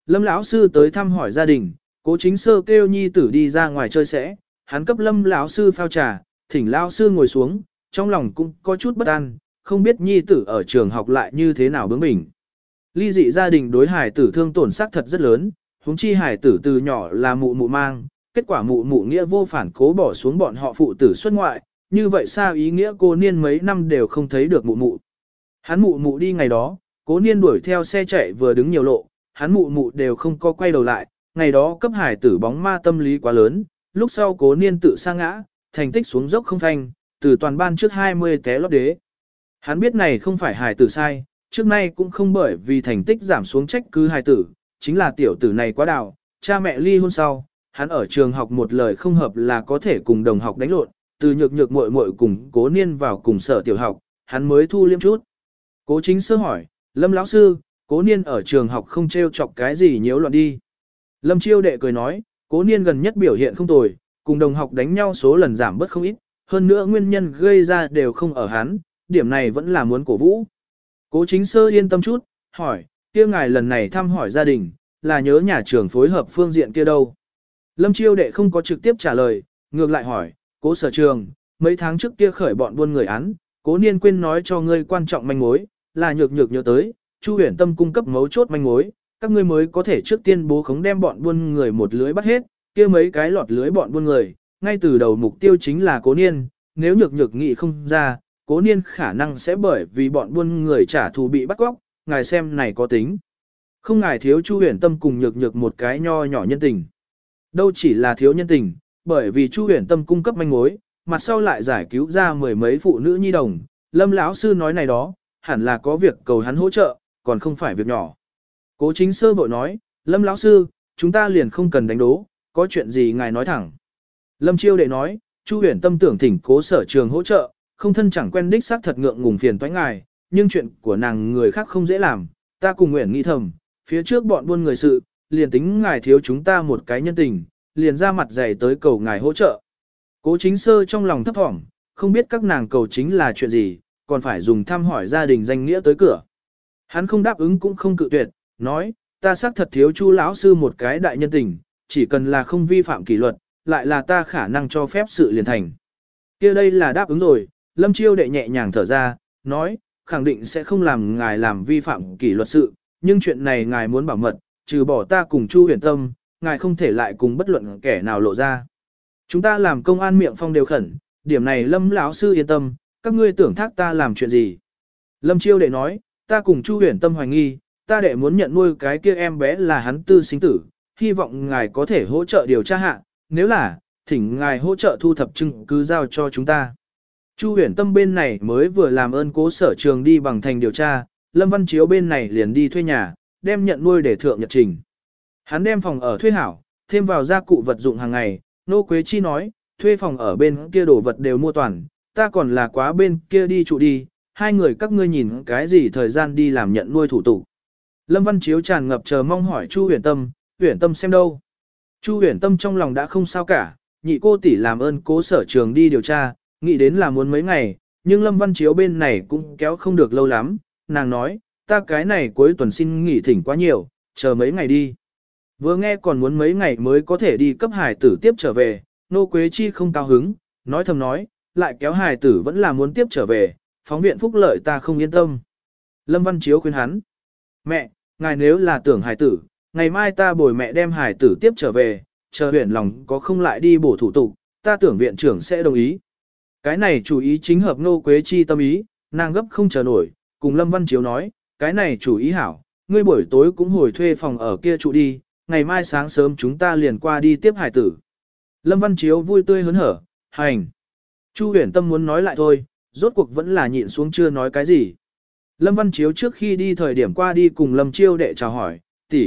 Lâm lão sư tới thăm hỏi gia đình, Cố Chính Sơ kêu nhi tử đi ra ngoài chơi sẽ, hắn cấp Lâm lão sư phao trà, thỉnh lão sư ngồi xuống, trong lòng cũng có chút bất an, không biết nhi tử ở trường học lại như thế nào bướng bỉnh. Ly dị gia đình đối hải tử thương tổn xác thật rất lớn, huống chi hải tử từ nhỏ là mụ mụ mang, kết quả mụ mụ nghĩa vô phản cố bỏ xuống bọn họ phụ tử xuất ngoại, như vậy sao ý nghĩa cô niên mấy năm đều không thấy được mụ mụ. Hắn mụ mụ đi ngày đó, cố niên đuổi theo xe chạy vừa đứng nhiều lộ, hắn mụ mụ đều không có quay đầu lại, ngày đó cấp hải tử bóng ma tâm lý quá lớn, lúc sau cố niên tự sa ngã, thành tích xuống dốc không phanh, từ toàn ban trước 20 té lót đế. Hắn biết này không phải hải tử sai, trước nay cũng không bởi vì thành tích giảm xuống trách cứ hải tử, chính là tiểu tử này quá đào, cha mẹ ly hôn sau, hắn ở trường học một lời không hợp là có thể cùng đồng học đánh lộn, từ nhược nhược muội muội cùng cố niên vào cùng sở tiểu học, hắn mới thu liêm chút. Cố Chính Sơ hỏi, Lâm lão sư, cố niên ở trường học không trêu chọc cái gì nhiễu loạn đi. Lâm Chiêu đệ cười nói, cố niên gần nhất biểu hiện không tồi, cùng đồng học đánh nhau số lần giảm bớt không ít, hơn nữa nguyên nhân gây ra đều không ở hắn, điểm này vẫn là muốn cổ vũ. Cố Chính Sơ yên tâm chút, hỏi, kia ngài lần này thăm hỏi gia đình, là nhớ nhà trường phối hợp phương diện kia đâu. Lâm Chiêu đệ không có trực tiếp trả lời, ngược lại hỏi, cố sở trường, mấy tháng trước kia khởi bọn buôn người án, cố niên quên nói cho ngươi quan trọng manh mối, là nhược nhược nhớ tới, Chu Huyền Tâm cung cấp mấu chốt manh mối, các ngươi mới có thể trước tiên bố khống đem bọn buôn người một lưới bắt hết, kia mấy cái lọt lưới bọn buôn người, ngay từ đầu mục tiêu chính là cố niên, nếu nhược nhược nghị không ra, cố niên khả năng sẽ bởi vì bọn buôn người trả thù bị bắt cóc, ngài xem này có tính. Không ngài thiếu Chu Huyền Tâm cùng nhược nhược một cái nho nhỏ nhân tình. Đâu chỉ là thiếu nhân tình, bởi vì Chu Huyền Tâm cung cấp manh mối, mặt sau lại giải cứu ra mười mấy phụ nữ nhi đồng, Lâm lão sư nói này đó, hẳn là có việc cầu hắn hỗ trợ, còn không phải việc nhỏ. Cố Chính Sơ vội nói, Lâm lão sư, chúng ta liền không cần đánh đố, có chuyện gì ngài nói thẳng. Lâm Chiêu đệ nói, Chu Huyền Tâm tưởng thỉnh Cố sở trường hỗ trợ, không thân chẳng quen đích xác thật ngượng ngùng phiền toái ngài, nhưng chuyện của nàng người khác không dễ làm, ta cùng nguyện nghĩ thầm, phía trước bọn buôn người sự, liền tính ngài thiếu chúng ta một cái nhân tình, liền ra mặt dày tới cầu ngài hỗ trợ. Cố Chính Sơ trong lòng thấp thỏm, không biết các nàng cầu chính là chuyện gì, còn phải dùng thăm hỏi gia đình danh nghĩa tới cửa. Hắn không đáp ứng cũng không cự tuyệt, nói, ta xác thật thiếu Chu lão sư một cái đại nhân tình, chỉ cần là không vi phạm kỷ luật, lại là ta khả năng cho phép sự liền thành. Kia đây là đáp ứng rồi, Lâm Chiêu đệ nhẹ nhàng thở ra, nói, khẳng định sẽ không làm ngài làm vi phạm kỷ luật sự, nhưng chuyện này ngài muốn bảo mật, trừ bỏ ta cùng Chu Huyền Tâm, ngài không thể lại cùng bất luận kẻ nào lộ ra. Chúng ta làm công an miệng phong đều khẩn, điểm này Lâm lão sư yên tâm, các ngươi tưởng thác ta làm chuyện gì. Lâm Chiêu đệ nói, ta cùng Chu Huyền Tâm hoài nghi, ta đệ muốn nhận nuôi cái kia em bé là hắn tư sinh tử, hy vọng ngài có thể hỗ trợ điều tra hạ, nếu là, thỉnh ngài hỗ trợ thu thập chứng cứ giao cho chúng ta. Chu Huyền Tâm bên này mới vừa làm ơn Cố sở trường đi bằng thành điều tra, Lâm Văn Chiếu bên này liền đi thuê nhà, đem nhận nuôi để thượng nhật trình. Hắn đem phòng ở thuê hảo, thêm vào gia cụ vật dụng hàng ngày, Nô Quế Chi nói, thuê phòng ở bên kia đồ vật đều mua toàn, ta còn là quá bên kia đi trụ đi, hai người các ngươi nhìn cái gì thời gian đi làm nhận nuôi thủ tục. Lâm Văn Chiếu tràn ngập chờ mong hỏi Chu Huyền Tâm xem đâu. Chu Huyền Tâm trong lòng đã không sao cả, nhị cô tỷ làm ơn Cố sở trường đi điều tra, nghĩ đến là muốn mấy ngày, nhưng Lâm Văn Chiếu bên này cũng kéo không được lâu lắm, nàng nói, ta cái này cuối tuần xin nghỉ thỉnh quá nhiều, chờ mấy ngày đi. Vừa nghe còn muốn mấy ngày mới có thể đi cấp hải tử tiếp trở về, Nô Quế Chi không cao hứng, nói thầm nói, lại kéo hải tử vẫn là muốn tiếp trở về, phóng viện phúc lợi ta không yên tâm. Lâm Văn Chiếu khuyên hắn, mẹ, ngài nếu là tưởng hải tử, ngày mai ta bồi mẹ đem hải tử tiếp trở về, chờ huyện lòng có không lại đi bổ thủ tục, ta tưởng viện trưởng sẽ đồng ý. Cái này chủ ý chính hợp Nô Quế Chi tâm ý, nàng gấp không chờ nổi, cùng Lâm Văn Chiếu nói, cái này chủ ý hảo, ngươi buổi tối cũng hồi thuê phòng ở kia trụ đi, ngày mai sáng sớm chúng ta liền qua đi tiếp hải tử. Lâm Văn Chiếu vui tươi hớn hở, hành. Chu Huyền Tâm muốn nói lại thôi, rốt cuộc vẫn là nhịn xuống chưa nói cái gì. Lâm Văn Chiếu trước khi đi thời điểm qua đi cùng Lâm Chiêu đệ chào hỏi,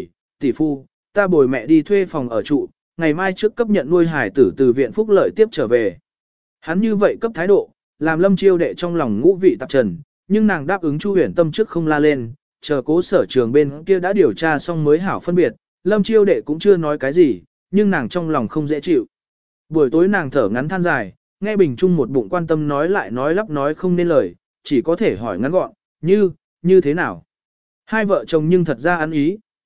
tỷ phu, ta bồi mẹ đi thuê phòng ở trụ, ngày mai trước cấp nhận nuôi hải tử từ viện phúc lợi tiếp trở về. Hắn như vậy cấp thái độ, làm Lâm Chiêu đệ trong lòng ngũ vị tạp trần, nhưng nàng đáp ứng Chu Huyền Tâm trước không la lên, chờ Cố sở trường bên kia đã điều tra xong mới hảo phân biệt, Lâm Chiêu đệ cũng chưa nói cái gì, nhưng nàng trong lòng không dễ chịu. Buổi tối nàng thở ngắn than dài, nghe Bình Trung một bụng quan tâm nói lại nói lắp nói không nên lời, chỉ có thể hỏi ngắn gọn, như thế nào. Hai vợ chồng nhưng thật ra ăn ý,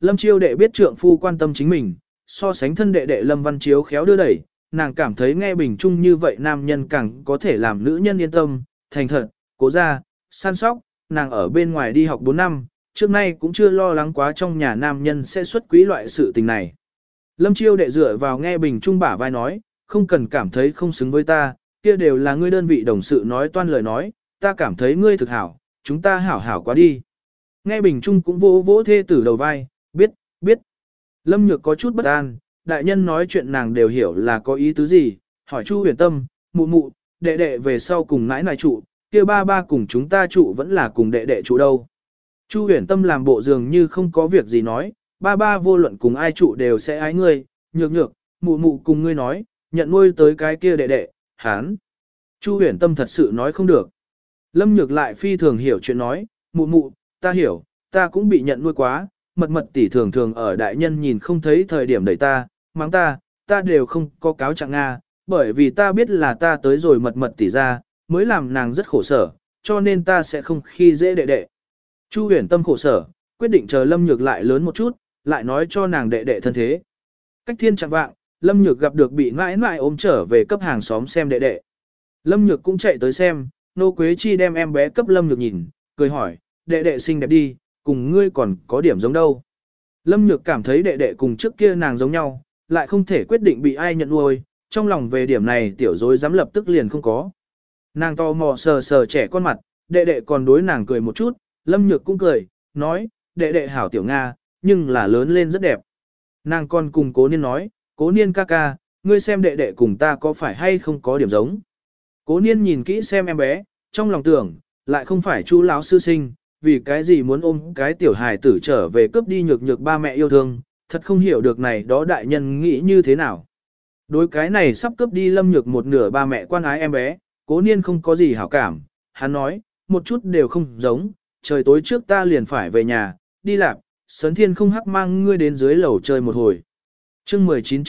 Lâm Chiêu đệ biết trượng phu quan tâm chính mình, so sánh thân đệ đệ Lâm Văn Chiếu khéo đưa đẩy, nàng cảm thấy nghe Bình Trung như vậy nam nhân càng có thể làm nữ nhân yên tâm, thành thật, cố ra, săn sóc, nàng ở bên ngoài đi học 4 năm, trước nay cũng chưa lo lắng quá trong nhà nam nhân sẽ xuất quý loại sự tình này. Lâm Chiêu đệ dựa vào nghe Bình Trung bả vai nói, không cần cảm thấy không xứng với ta, kia đều là ngươi đơn vị đồng sự nói toan lời nói, ta cảm thấy ngươi thực hảo, chúng ta hảo hảo quá đi. Nghe Bình Trung cũng vỗ vỗ thê tử đầu vai, biết. Lâm Nhược có chút bất an, đại nhân nói chuyện nàng đều hiểu là có ý tứ gì, hỏi Chu Huyền Tâm, mụ mụ, đệ đệ về sau cùng nãi nãi trụ, kia ba ba cùng chúng ta trụ vẫn là cùng đệ đệ trụ đâu. Chu Huyền Tâm làm bộ dường như không có việc gì nói, ba ba vô luận cùng ai trụ đều sẽ ái ngươi, nhược, mụ mụ cùng ngươi nói, nhận nuôi tới cái kia đệ đệ, hán. Chu Huyền Tâm thật sự nói không được. Lâm Nhược lại phi thường hiểu chuyện nói, mụ, ta hiểu, ta cũng bị nhận nuôi quá, mật tỷ thường thường ở đại nhân nhìn không thấy thời điểm đẩy ta, mắng ta đều không có cáo trạng Nga, bởi vì ta biết là ta tới rồi mật tỷ ra, mới làm nàng rất khổ sở, cho nên ta sẽ không khi dễ đệ đệ. Chu Huyền Tâm khổ sở, quyết định chờ Lâm Nhược lại lớn một chút, lại nói cho nàng đệ đệ thân thế. Cách thiên chẳng vạng, Lâm Nhược gặp được bị mãi mãi ôm trở về cấp hàng xóm xem đệ đệ. Lâm Nhược cũng chạy tới xem, Nô Quế Chi đem em bé cấp Lâm Nhược nhìn, cười hỏi, đệ đệ xinh đẹp đi, cùng ngươi còn có điểm giống đâu. Lâm Nhược cảm thấy đệ đệ cùng trước kia nàng giống nhau, lại không thể quyết định bị ai nhận nuôi, trong lòng về điểm này tiểu dối dám lập tức liền không có. Nàng to mò sờ trẻ con mặt, đệ đệ còn đối nàng cười một chút, Lâm Nhược cũng cười, nói, đệ đệ hảo tiểu Nga, nhưng là lớn lên rất đẹp. Nàng còn cùng Cố Niên nói, Cố Niên ca ca, ngươi xem đệ đệ cùng ta có phải hay không có điểm giống. Cố Niên nhìn kỹ xem em bé, trong lòng tưởng, lại không phải Chu lão sư sinh, vì cái gì muốn ôm cái tiểu hài tử trở về cướp đi nhược ba mẹ yêu thương, thật không hiểu được này đó đại nhân nghĩ như thế nào. Đối cái này sắp cướp đi Lâm Nhược một nửa ba mẹ quan ái em bé, Cố Niên không có gì hảo cảm, hắn nói, một chút đều không giống, trời tối trước ta liền phải về nhà, đi làm, Sớn Thiên không hắc mang ngươi đến dưới lầu chơi một hồi. Chương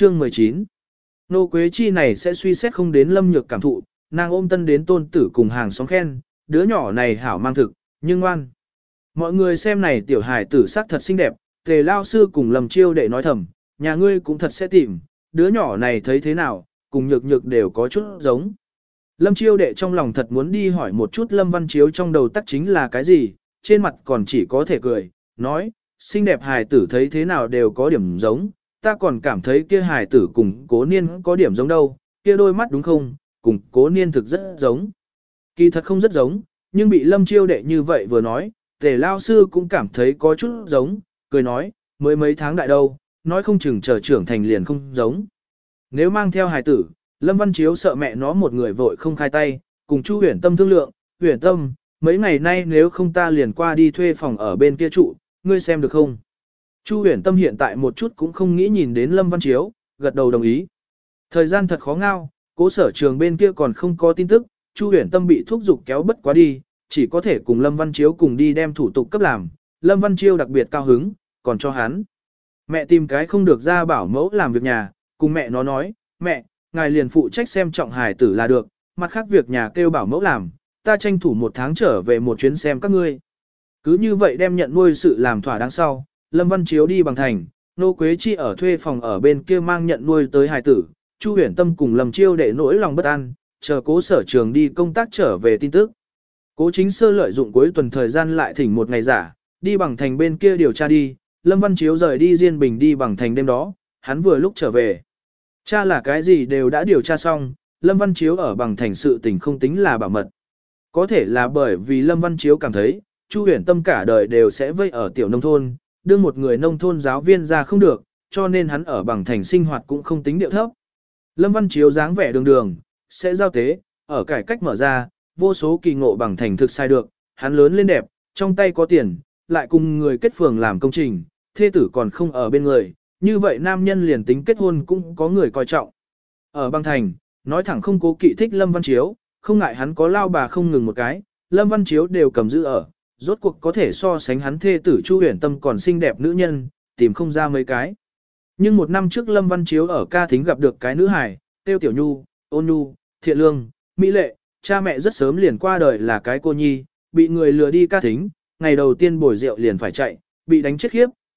19 Nô Quế Chi này sẽ suy xét không đến Lâm Nhược cảm thụ, nàng ôm tân đến tôn tử cùng hàng xóm khen, đứa nhỏ này hảo mang thực, nhưng ngoan. Mọi người xem này tiểu hài tử sắc thật xinh đẹp, Tề lao sư cùng Lâm Chiêu đệ nói thầm, nhà ngươi cũng thật sẽ tìm, đứa nhỏ này thấy thế nào, cùng nhược đều có chút giống. Lâm Chiêu đệ trong lòng thật muốn đi hỏi một chút Lâm Văn Chiếu trong đầu tắc chính là cái gì, trên mặt còn chỉ có thể cười, nói, xinh đẹp hài tử thấy thế nào đều có điểm giống, ta còn cảm thấy kia hài tử cùng Cố Niên có điểm giống đâu, kia đôi mắt đúng không, cùng Cố Niên thực rất giống. Kỳ thật không rất giống, nhưng bị Lâm Chiêu đệ như vậy vừa nói, Tề lao sư cũng cảm thấy có chút giống, cười nói, mới mấy tháng đại đâu, nói không chừng chờ trưởng thành liền không giống. Nếu mang theo hài tử, Lâm Văn Chiếu sợ mẹ nó một người vội không khai tay, cùng Chu Huyền Tâm thương lượng, Huyền Tâm, mấy ngày nay nếu không ta liền qua đi thuê phòng ở bên kia trụ, ngươi xem được không? Chu Huyền Tâm hiện tại một chút cũng không nghĩ nhìn đến Lâm Văn Chiếu, gật đầu đồng ý. Thời gian thật khó ngao, Cố Sở Trường bên kia còn không có tin tức, Chu Huyền Tâm bị thúc giục kéo bất quá đi, chỉ có thể cùng Lâm Văn Chiếu cùng đi đem thủ tục cấp làm. Lâm Văn Chiêu đặc biệt cao hứng, còn cho hắn. Mẹ tìm cái không được ra bảo mẫu làm việc nhà, cùng mẹ nó nói, mẹ, ngài liền phụ trách xem trọng hài tử là được, mặt khác việc nhà kêu bảo mẫu làm, ta tranh thủ 1 tháng trở về một chuyến xem các ngươi. Cứ như vậy đem nhận nuôi sự làm thỏa đáng sau, Lâm Văn Chiếu đi bằng thành, Nô Quế Chi ở thuê phòng ở bên kia mang nhận nuôi tới hài tử, Chu Huyền Tâm cùng Lâm Chiêu để nỗi lòng bất an, chờ Cố Sở Trường đi công tác trở về tin tức. Cố Chính Sơ lợi dụng cuối tuần thời gian lại thỉnh một ngày giả, đi bằng thành bên kia điều tra đi, Lâm Văn Chiếu rời đi Diên Bình đi bằng thành đêm đó, hắn vừa lúc trở về. Cha là cái gì đều đã điều tra xong, Lâm Văn Chiếu ở bằng thành sự tình không tính là bảo mật. Có thể là bởi vì Lâm Văn Chiếu cảm thấy, Chu Huyền Tâm cả đời đều sẽ vây ở tiểu nông thôn, đưa một người nông thôn giáo viên ra không được, cho nên hắn ở bằng thành sinh hoạt cũng không tính điệu thấp. Lâm Văn Chiếu dáng vẻ đường, sẽ giao tế, ở cải cách mở ra, vô số kỳ ngộ bằng thành thực sai được, hắn lớn lên đẹp, trong tay có tiền, lại cùng người kết phường làm công trình, thê tử còn không ở bên người, như vậy nam nhân liền tính kết hôn cũng có người coi trọng. Ở băng thành, nói thẳng không cố kỵ thích Lâm Văn Chiếu, không ngại hắn có lao bà không ngừng một cái, Lâm Văn Chiếu đều cầm giữ ở, rốt cuộc có thể so sánh hắn thê tử Chu Huyền Tâm còn xinh đẹp nữ nhân, tìm không ra mấy cái. Nhưng 1 năm trước Lâm Văn Chiếu ở ca thính gặp được cái nữ hài, tiêu Tiểu Nhu, ôn nhu, thiện lương, mỹ lệ, cha mẹ rất sớm liền qua đời là cái cô nhi, bị người lừa đi ca thính, ngày đầu tiên bồi rượu liền phải chạy, bị đánh chết khiếp,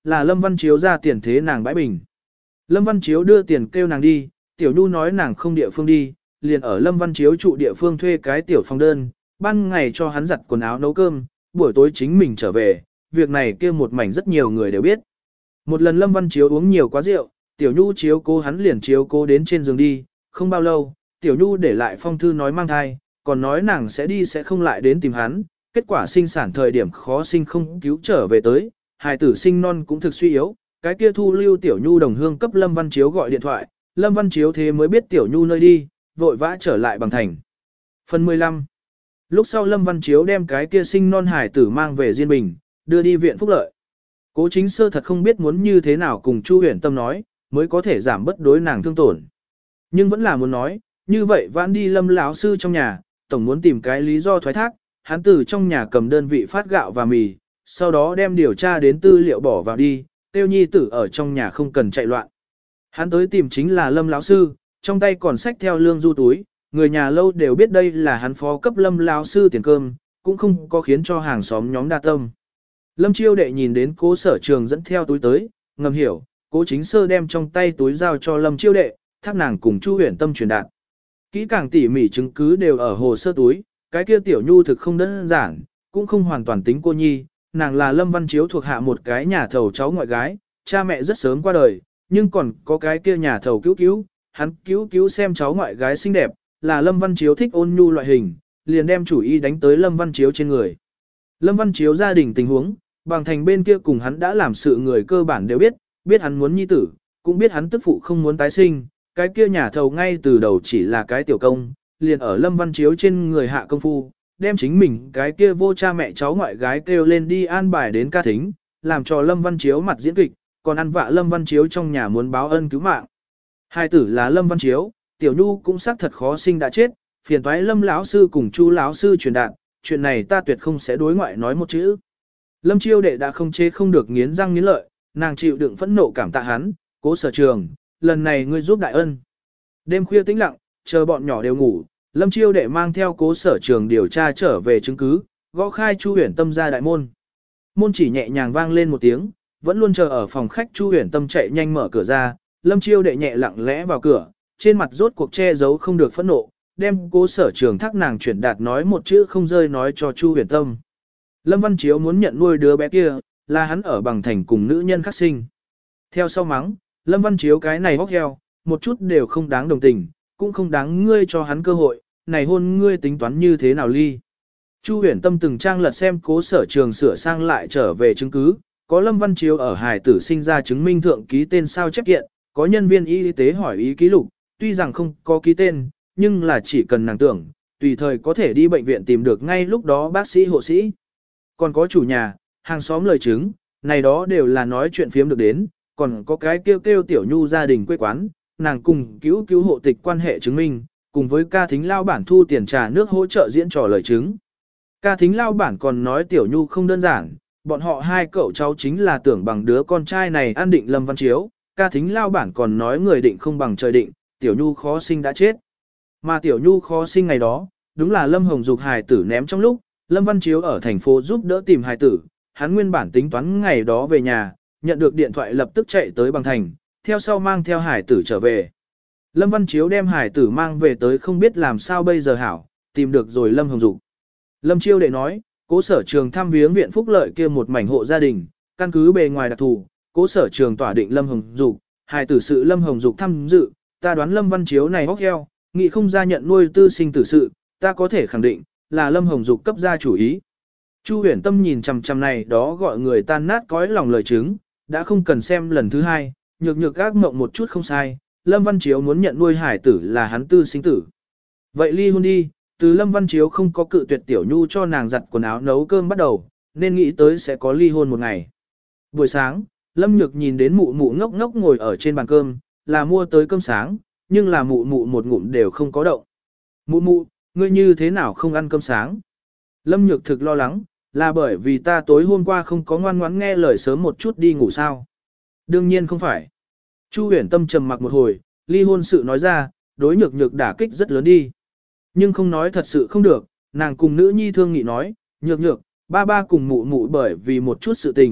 là Lâm Văn Chiếu ra tiền thế nàng bãi bình. Lâm Văn Chiếu đưa tiền kêu nàng đi, Tiểu Nhu nói nàng không địa phương đi, liền ở Lâm Văn Chiếu trụ địa phương thuê cái tiểu phòng đơn, ban ngày cho hắn giặt quần áo nấu cơm, buổi tối chính mình trở về, việc này kia một mảnh rất nhiều người đều biết. Một lần Lâm Văn Chiếu uống nhiều quá rượu, Tiểu Nhu chiếu cố hắn liền chiếu cố đến trên giường đi, không bao lâu, Tiểu Nhu để lại phong thư nói mang thai, còn nói nàng sẽ đi sẽ không lại đến tìm hắn, kết quả sinh sản thời điểm khó sinh không cứu trở về tới, hài tử sinh non cũng thực suy yếu, cái kia thu lưu Tiểu Nhu đồng hương cấp Lâm Văn Chiếu gọi điện thoại, Lâm Văn Chiếu thế mới biết Tiểu Nhu nơi đi, vội vã trở lại bằng thành. Phần 15. Lúc sau Lâm Văn Chiếu đem cái kia sinh non hài tử mang về Diên Bình, đưa đi viện phúc lợi. Cố Chính Sơ thật không biết muốn như thế nào cùng Chu Huyền Tâm nói, mới có thể giảm bất đối nàng thương tổn. Nhưng vẫn là muốn nói, như vậy vãn đi Lâm lão sư trong nhà, tổng muốn tìm cái lý do thoái thác, hắn từ trong nhà cầm đơn vị phát gạo và mì, sau đó đem điều tra đến tư liệu bỏ vào đi, tiêu nhi tử ở trong nhà không cần chạy loạn. Hắn tới tìm chính là Lâm lão sư, trong tay còn xách theo lương du túi, người nhà lâu đều biết đây là hắn phó cấp Lâm lão sư tiền cơm, cũng không có khiến cho hàng xóm nhóm đa tâm. Lâm Chiêu Đệ nhìn đến Cố Sở Trường dẫn theo túi tới, ngầm hiểu, Cố Chính Sơ đem trong tay túi giao cho Lâm Chiêu Đệ, thác nàng cùng Chu Huyền Tâm truyền đạt. Kỹ càng tỉ mỉ chứng cứ đều ở hồ sơ túi, cái kia Tiểu Nhu thực không đơn giản, cũng không hoàn toàn tính cô nhi, nàng là Lâm Văn Chiếu thuộc hạ một cái nhà thầu cháu ngoại gái, cha mẹ rất sớm qua đời, nhưng còn có cái kia nhà thầu cứu, hắn cứu xem cháu ngoại gái xinh đẹp, là Lâm Văn Chiếu thích ôn nhu loại hình, liền đem chủ ý đánh tới Lâm Văn Chiếu trên người. Lâm Văn Chiếu gia đình tình huống, bằng thành bên kia cùng hắn đã làm sự người cơ bản đều biết hắn muốn nhi tử, cũng biết hắn tức phụ không muốn tái sinh, cái kia nhà thầu ngay từ đầu chỉ là cái tiểu công, liền ở Lâm Văn Chiếu trên người hạ công phu, đem chính mình cái kia vô cha mẹ cháu ngoại gái kêu lên đi an bài đến ca thính, làm cho Lâm Văn Chiếu mặt diễn kịch, còn ăn vạ Lâm Văn Chiếu trong nhà muốn báo ân cứu mạng. Hai tử là Lâm Văn Chiếu, Tiểu Nhu cũng xác thật khó sinh đã chết, phiền toái Lâm lão sư cùng Chu lão sư truyền đạt, chuyện này ta tuyệt không sẽ đối ngoại nói một chữ. Lâm Chiêu Đệ đã không chế không được nghiến răng nghiến lợi, nàng chịu đựng phẫn nộ cảm tạ hắn, Cố Sở Trường, lần này ngươi giúp đại ân. Đêm khuya tĩnh lặng, chờ bọn nhỏ đều ngủ, Lâm Chiêu Đệ mang theo Cố Sở Trường điều tra trở về chứng cứ, gõ khai Chu Huyền Tâm ra đại môn. Môn chỉ nhẹ nhàng vang lên một tiếng, vẫn luôn chờ ở phòng khách Chu Huyền Tâm chạy nhanh mở cửa ra, Lâm Chiêu Đệ nhẹ lặng lẽ vào cửa, trên mặt rốt cuộc che giấu không được phẫn nộ, đem Cố Sở Trường thác nàng chuyển đạt nói một chữ không rơi nói cho Chu Huyền Tâm. Lâm Văn Chiếu muốn nhận nuôi đứa bé kia, là hắn ở bằng thành cùng nữ nhân khác sinh. Theo sau mắng, Lâm Văn Chiếu cái này hóc heo, một chút đều không đáng đồng tình, cũng không đáng ngươi cho hắn cơ hội, này hôn ngươi tính toán như thế nào ly. Chu Huyền Tâm từng trang lật xem Cố Sở Trường sửa sang lại trở về chứng cứ, có Lâm Văn Chiếu ở hài tử sinh ra chứng minh thượng ký tên sao chép kiện, có nhân viên y tế hỏi ý ký lục, tuy rằng không có ký tên, nhưng là chỉ cần nàng tưởng, tùy thời có thể đi bệnh viện tìm được ngay lúc đó bác sĩ hộ sĩ. Còn có chủ nhà, hàng xóm lời chứng, này đó đều là nói chuyện phiếm được đến, còn có cái kêu Tiểu Nhu gia đình quê quán, nàng cùng cứu hộ tịch quan hệ chứng minh, cùng với ca thính lao bản thu tiền trà nước hỗ trợ diễn trò lời chứng. Ca thính lao bản còn nói Tiểu Nhu không đơn giản, bọn họ hai cậu cháu chính là tưởng bằng đứa con trai này an định Lâm Văn Chiếu, ca thính lao bản còn nói người định không bằng trời định, Tiểu Nhu khó sinh đã chết. Mà Tiểu Nhu khó sinh ngày đó, đúng là Lâm Hồng Dục hài tử ném trong lúc, Lâm Văn Chiếu ở thành phố giúp đỡ tìm hài tử, hắn nguyên bản tính toán ngày đó về nhà, nhận được điện thoại lập tức chạy tới bằng thành, theo sau mang theo hài tử trở về. Lâm Văn Chiếu đem hài tử mang về tới không biết làm sao bây giờ hảo, tìm được rồi Lâm Hồng Dục. Lâm Chiêu Đệ nói, Cố Sở Trường thăm viếng viện phúc lợi kia một mảnh hộ gia đình, căn cứ bề ngoài đặc thù, Cố Sở Trường tỏa định Lâm Hồng Dục, hài tử sự Lâm Hồng Dục tham dự, ta đoán Lâm Văn Chiếu này hóc heo, nghị không ra nhận nuôi tư sinh tử sự, ta có thể khẳng định, là Lâm Hồng Dục cấp ra chủ ý. Chu Huyền Tâm nhìn chằm chằm này đó gọi người tan nát cõi lòng lời chứng, đã không cần xem lần thứ hai, nhược ác mộng một chút không sai, Lâm Văn Chiếu muốn nhận nuôi hải tử là hắn tư sinh tử. Vậy ly hôn đi, từ Lâm Văn Chiếu không có cự tuyệt Tiểu Nhu cho nàng giặt quần áo nấu cơm bắt đầu, nên nghĩ tới sẽ có ly hôn một ngày. Buổi sáng, Lâm Nhược nhìn đến mụ mụ ngốc ngốc ngồi ở trên bàn cơm, là mua tới cơm sáng, nhưng là mụ mụ một ngụm đều không có động. Mụ, ngươi như thế nào không ăn cơm sáng? Lâm Nhược thực lo lắng, là bởi vì ta tối hôm qua không có ngoan ngoãn nghe lời sớm một chút đi ngủ sao? Đương nhiên không phải. Chu Huyền Tâm trầm mặc một hồi, ly hôn sự nói ra, đối Nhược đả kích rất lớn đi. Nhưng không nói thật sự không được, nàng cùng nữ nhi thương nghị nói, Nhược, ba cùng mụ bởi vì một chút sự tình,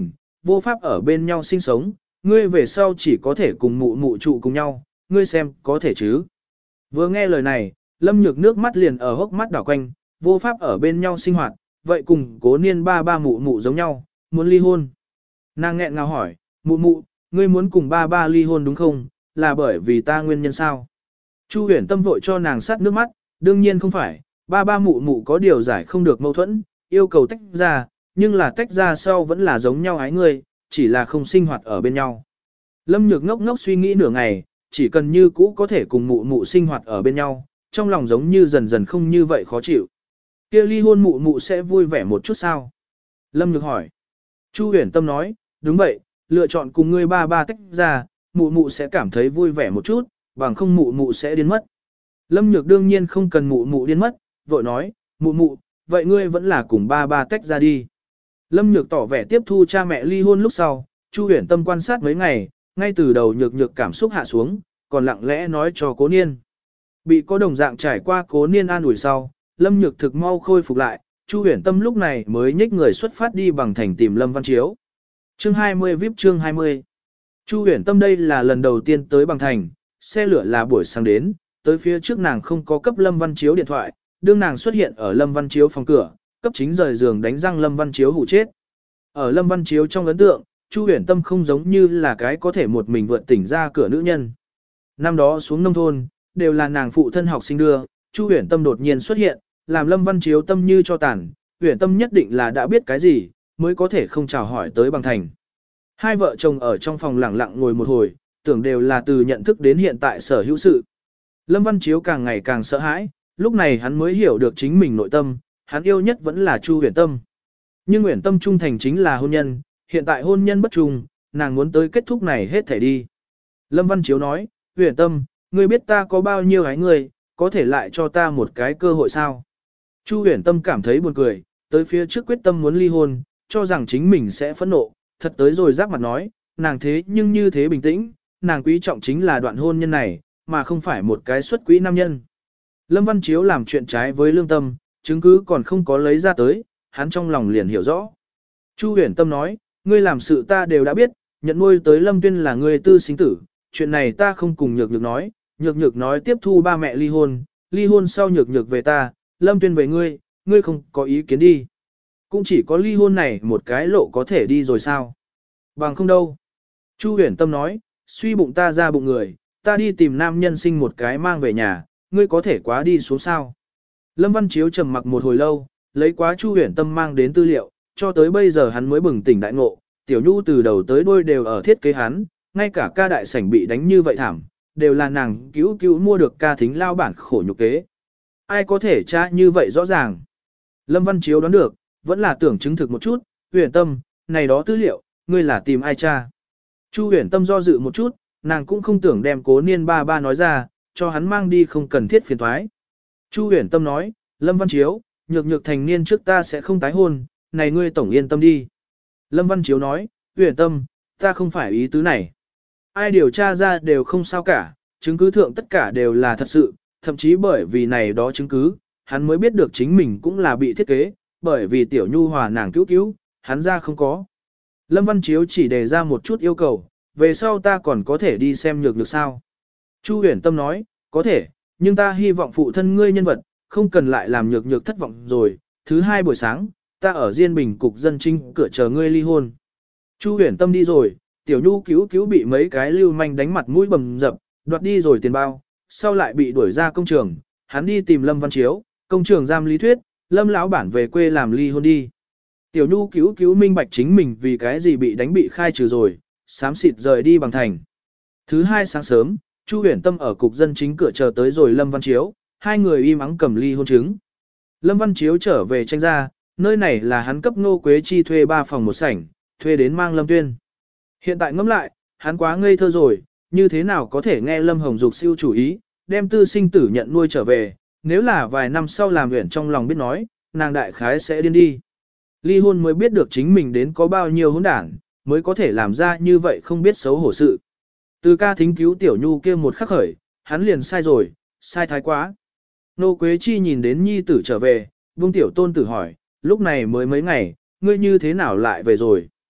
vô pháp ở bên nhau sinh sống, ngươi về sau chỉ có thể cùng mụ mụ trụ cùng nhau, ngươi xem có thể chứ. Vừa nghe lời này, Lâm Nhược nước mắt liền ở hốc mắt đảo quanh, vô pháp ở bên nhau sinh hoạt, vậy cùng Cố Niên ba ba mụ mụ giống nhau, muốn ly hôn. Nàng nghẹn ngào hỏi, mụ mụ, ngươi muốn cùng ba ba ly hôn đúng không, là bởi vì ta nguyên nhân sao? Chu Huyền Tâm vội cho nàng sát nước mắt, đương nhiên không phải, ba ba mụ mụ có điều giải không được mâu thuẫn, yêu cầu tách ra, nhưng là tách ra sau vẫn là giống nhau ái ngươi, chỉ là không sinh hoạt ở bên nhau. Lâm Nhược ngốc ngốc suy nghĩ nửa ngày, chỉ cần như cũ có thể cùng mụ mụ sinh hoạt ở bên nhau, trong lòng giống như dần dần không như vậy khó chịu. Kia ly hôn mụ mụ sẽ vui vẻ một chút sao? Lâm Nhược hỏi. Chu Huyền Tâm nói, đúng vậy, lựa chọn cùng ngươi ba ba tách ra, mụ mụ sẽ cảm thấy vui vẻ một chút, bằng không mụ mụ sẽ điên mất. Lâm Nhược đương nhiên không cần mụ mụ điên mất, vội nói, mụ mụ, vậy ngươi vẫn là cùng ba ba tách ra đi. Lâm Nhược tỏ vẻ tiếp thu cha mẹ ly hôn lúc sau, Chu Huyền Tâm quan sát mấy ngày, ngay từ đầu nhược nhược cảm xúc hạ xuống, còn lặng lẽ nói cho Cố Niên. Bị có đồng dạng trải qua Cố Niên an ủi sau, Lâm Nhược thực mau khôi phục lại, Chu Huyền Tâm lúc này mới nhích người xuất phát đi bằng thành tìm Lâm Văn Chiếu. Chương 20 VIP chương 20. Chu Huyền Tâm đây là lần đầu tiên tới bằng thành, xe lửa là buổi sáng đến, tới phía trước nàng không có cấp Lâm Văn Chiếu điện thoại, đương nàng xuất hiện ở Lâm Văn Chiếu phòng cửa, cấp chính rời giường đánh răng Lâm Văn Chiếu hụ chết. Ở Lâm Văn Chiếu trong ấn tượng, Chu Huyền Tâm không giống như là cái có thể một mình vượt tỉnh ra cửa nữ nhân. Năm đó xuống nông thôn, đều là nàng phụ thân học sinh đưa, Chu Huyền Tâm đột nhiên xuất hiện, làm Lâm Văn Chiếu tâm như cho tàn, Huyền Tâm nhất định là đã biết cái gì, mới có thể không chào hỏi tới bằng thành. Hai vợ chồng ở trong phòng lặng lặng ngồi một hồi, tưởng đều là từ nhận thức đến hiện tại sở hữu sự. Lâm Văn Chiếu càng ngày càng sợ hãi, lúc này hắn mới hiểu được chính mình nội tâm, hắn yêu nhất vẫn là Chu Huyền Tâm. Nhưng Huyền Tâm trung thành chính là hôn nhân, hiện tại hôn nhân bất trung, nàng muốn tới kết thúc này hết thảy đi. Lâm Văn Chiếu nói, Huyền Tâm, ngươi biết ta có bao nhiêu ái ngươi, có thể lại cho ta một cái cơ hội sao? Chu Huyền Tâm cảm thấy buồn cười, tới phía trước quyết tâm muốn ly hôn, cho rằng chính mình sẽ phẫn nộ, thật tới rồi giáp mặt nói, nàng thế nhưng như thế bình tĩnh, nàng quý trọng chính là đoạn hôn nhân này, mà không phải một cái xuất quỹ nam nhân. Lâm Văn Chiếu làm chuyện trái với lương tâm, chứng cứ còn không có lấy ra tới, hắn trong lòng liền hiểu rõ. Chu Huyền Tâm nói, ngươi làm sự ta đều đã biết, nhận nuôi tới Lâm Tuyên là ngươi tư sinh tử, chuyện này ta không cùng nhược nhược nói, nhược nhược nói tiếp thu ba mẹ ly hôn sau nhược nhược về ta, Lâm Tuyên về ngươi, ngươi không có ý kiến đi. Cũng chỉ có ly hôn này một cái lộ có thể đi rồi sao? Bằng không đâu. Chu Huyền Tâm nói, suy bụng ta ra bụng người, ta đi tìm nam nhân sinh một cái mang về nhà, ngươi có thể quá đi xuống sao? Lâm Văn Chiếu trầm mặc một hồi lâu, lấy quá Chu Huyền Tâm mang đến tư liệu, cho tới bây giờ hắn mới bừng tỉnh đại ngộ, Tiểu Nhu từ đầu tới đuôi đều ở thiết kế hắn, ngay cả ca đại sảnh bị đánh như vậy thảm, đều là nàng cứu mua được ca thính lao bản khổ nhục kế. Ai có thể tra như vậy rõ ràng? Lâm Văn Chiếu đoán được, vẫn là tưởng chứng thực một chút, Huyền Tâm, này đó tư liệu, ngươi là tìm ai tra? Chu Huyền Tâm do dự một chút, nàng cũng không tưởng đem Cố Niên ba ba nói ra, cho hắn mang đi không cần thiết phiền toái. Chu Huyền Tâm nói, Lâm Văn Chiếu, nhược nhược thành niên trước ta sẽ không tái hôn, này ngươi tổng yên tâm đi. Lâm Văn Chiếu nói, Huyền Tâm, ta không phải ý tứ này. Ai điều tra ra đều không sao cả, chứng cứ thượng tất cả đều là thật sự, thậm chí bởi vì này đó chứng cứ, hắn mới biết được chính mình cũng là bị thiết kế, bởi vì Tiểu Nhu hòa nàng cứu, hắn ra không có. Lâm Văn Chiếu chỉ đề ra một chút yêu cầu, về sau ta còn có thể đi xem nhược nhược sao. Chu Huyền Tâm nói, có thể, nhưng ta hy vọng phụ thân ngươi nhân vật, không cần lại làm nhược nhược thất vọng rồi. Thứ hai buổi sáng, ta ở Diên Bình cục dân chính cửa chờ ngươi ly hôn. Chu Huyền Tâm đi rồi, Tiểu Nhu cứu bị mấy cái lưu manh đánh mặt mũi bầm dập, đoạt đi rồi tiền bao, sau lại bị đuổi ra công trường, hắn đi tìm Lâm Văn Chiếu, công trường giam lý thuyết, Lâm lão bản về quê làm ly hôn đi. Tiểu Nhu cứu minh bạch chính mình vì cái gì bị đánh bị khai trừ rồi, xám xịt rời đi bằng thành. Thứ hai sáng sớm, Chu Huyền Tâm ở cục dân chính cửa chờ tới rồi Lâm Văn Chiếu, hai người im ắng cầm ly hôn chứng. Lâm Văn Chiếu trở về tranh ra, nơi này là hắn cấp Ngô Quế Chi thuê 3 phòng một sảnh, thuê đến mang Lâm Tuyên. Hiện tại ngẫm lại, hắn quá ngây thơ rồi, như thế nào có thể nghe Lâm Hồng Dục siêu chủ ý, đem tư sinh tử nhận nuôi trở về, nếu là vài năm sau làm huyện trong lòng biết nói, nàng đại khái sẽ điên đi. Ly hôn mới biết được chính mình đến có bao nhiêu hỗn đảng, mới có thể làm ra như vậy không biết xấu hổ sự. Từ ca thính cứu Tiểu Nhu kia một khắc khởi, hắn liền sai rồi, sai thái quá. Nô Quế Chi nhìn đến nhi tử trở về, Vương Tiểu Tôn tử hỏi, lúc này mới mấy ngày, ngươi như thế nào lại về rồi?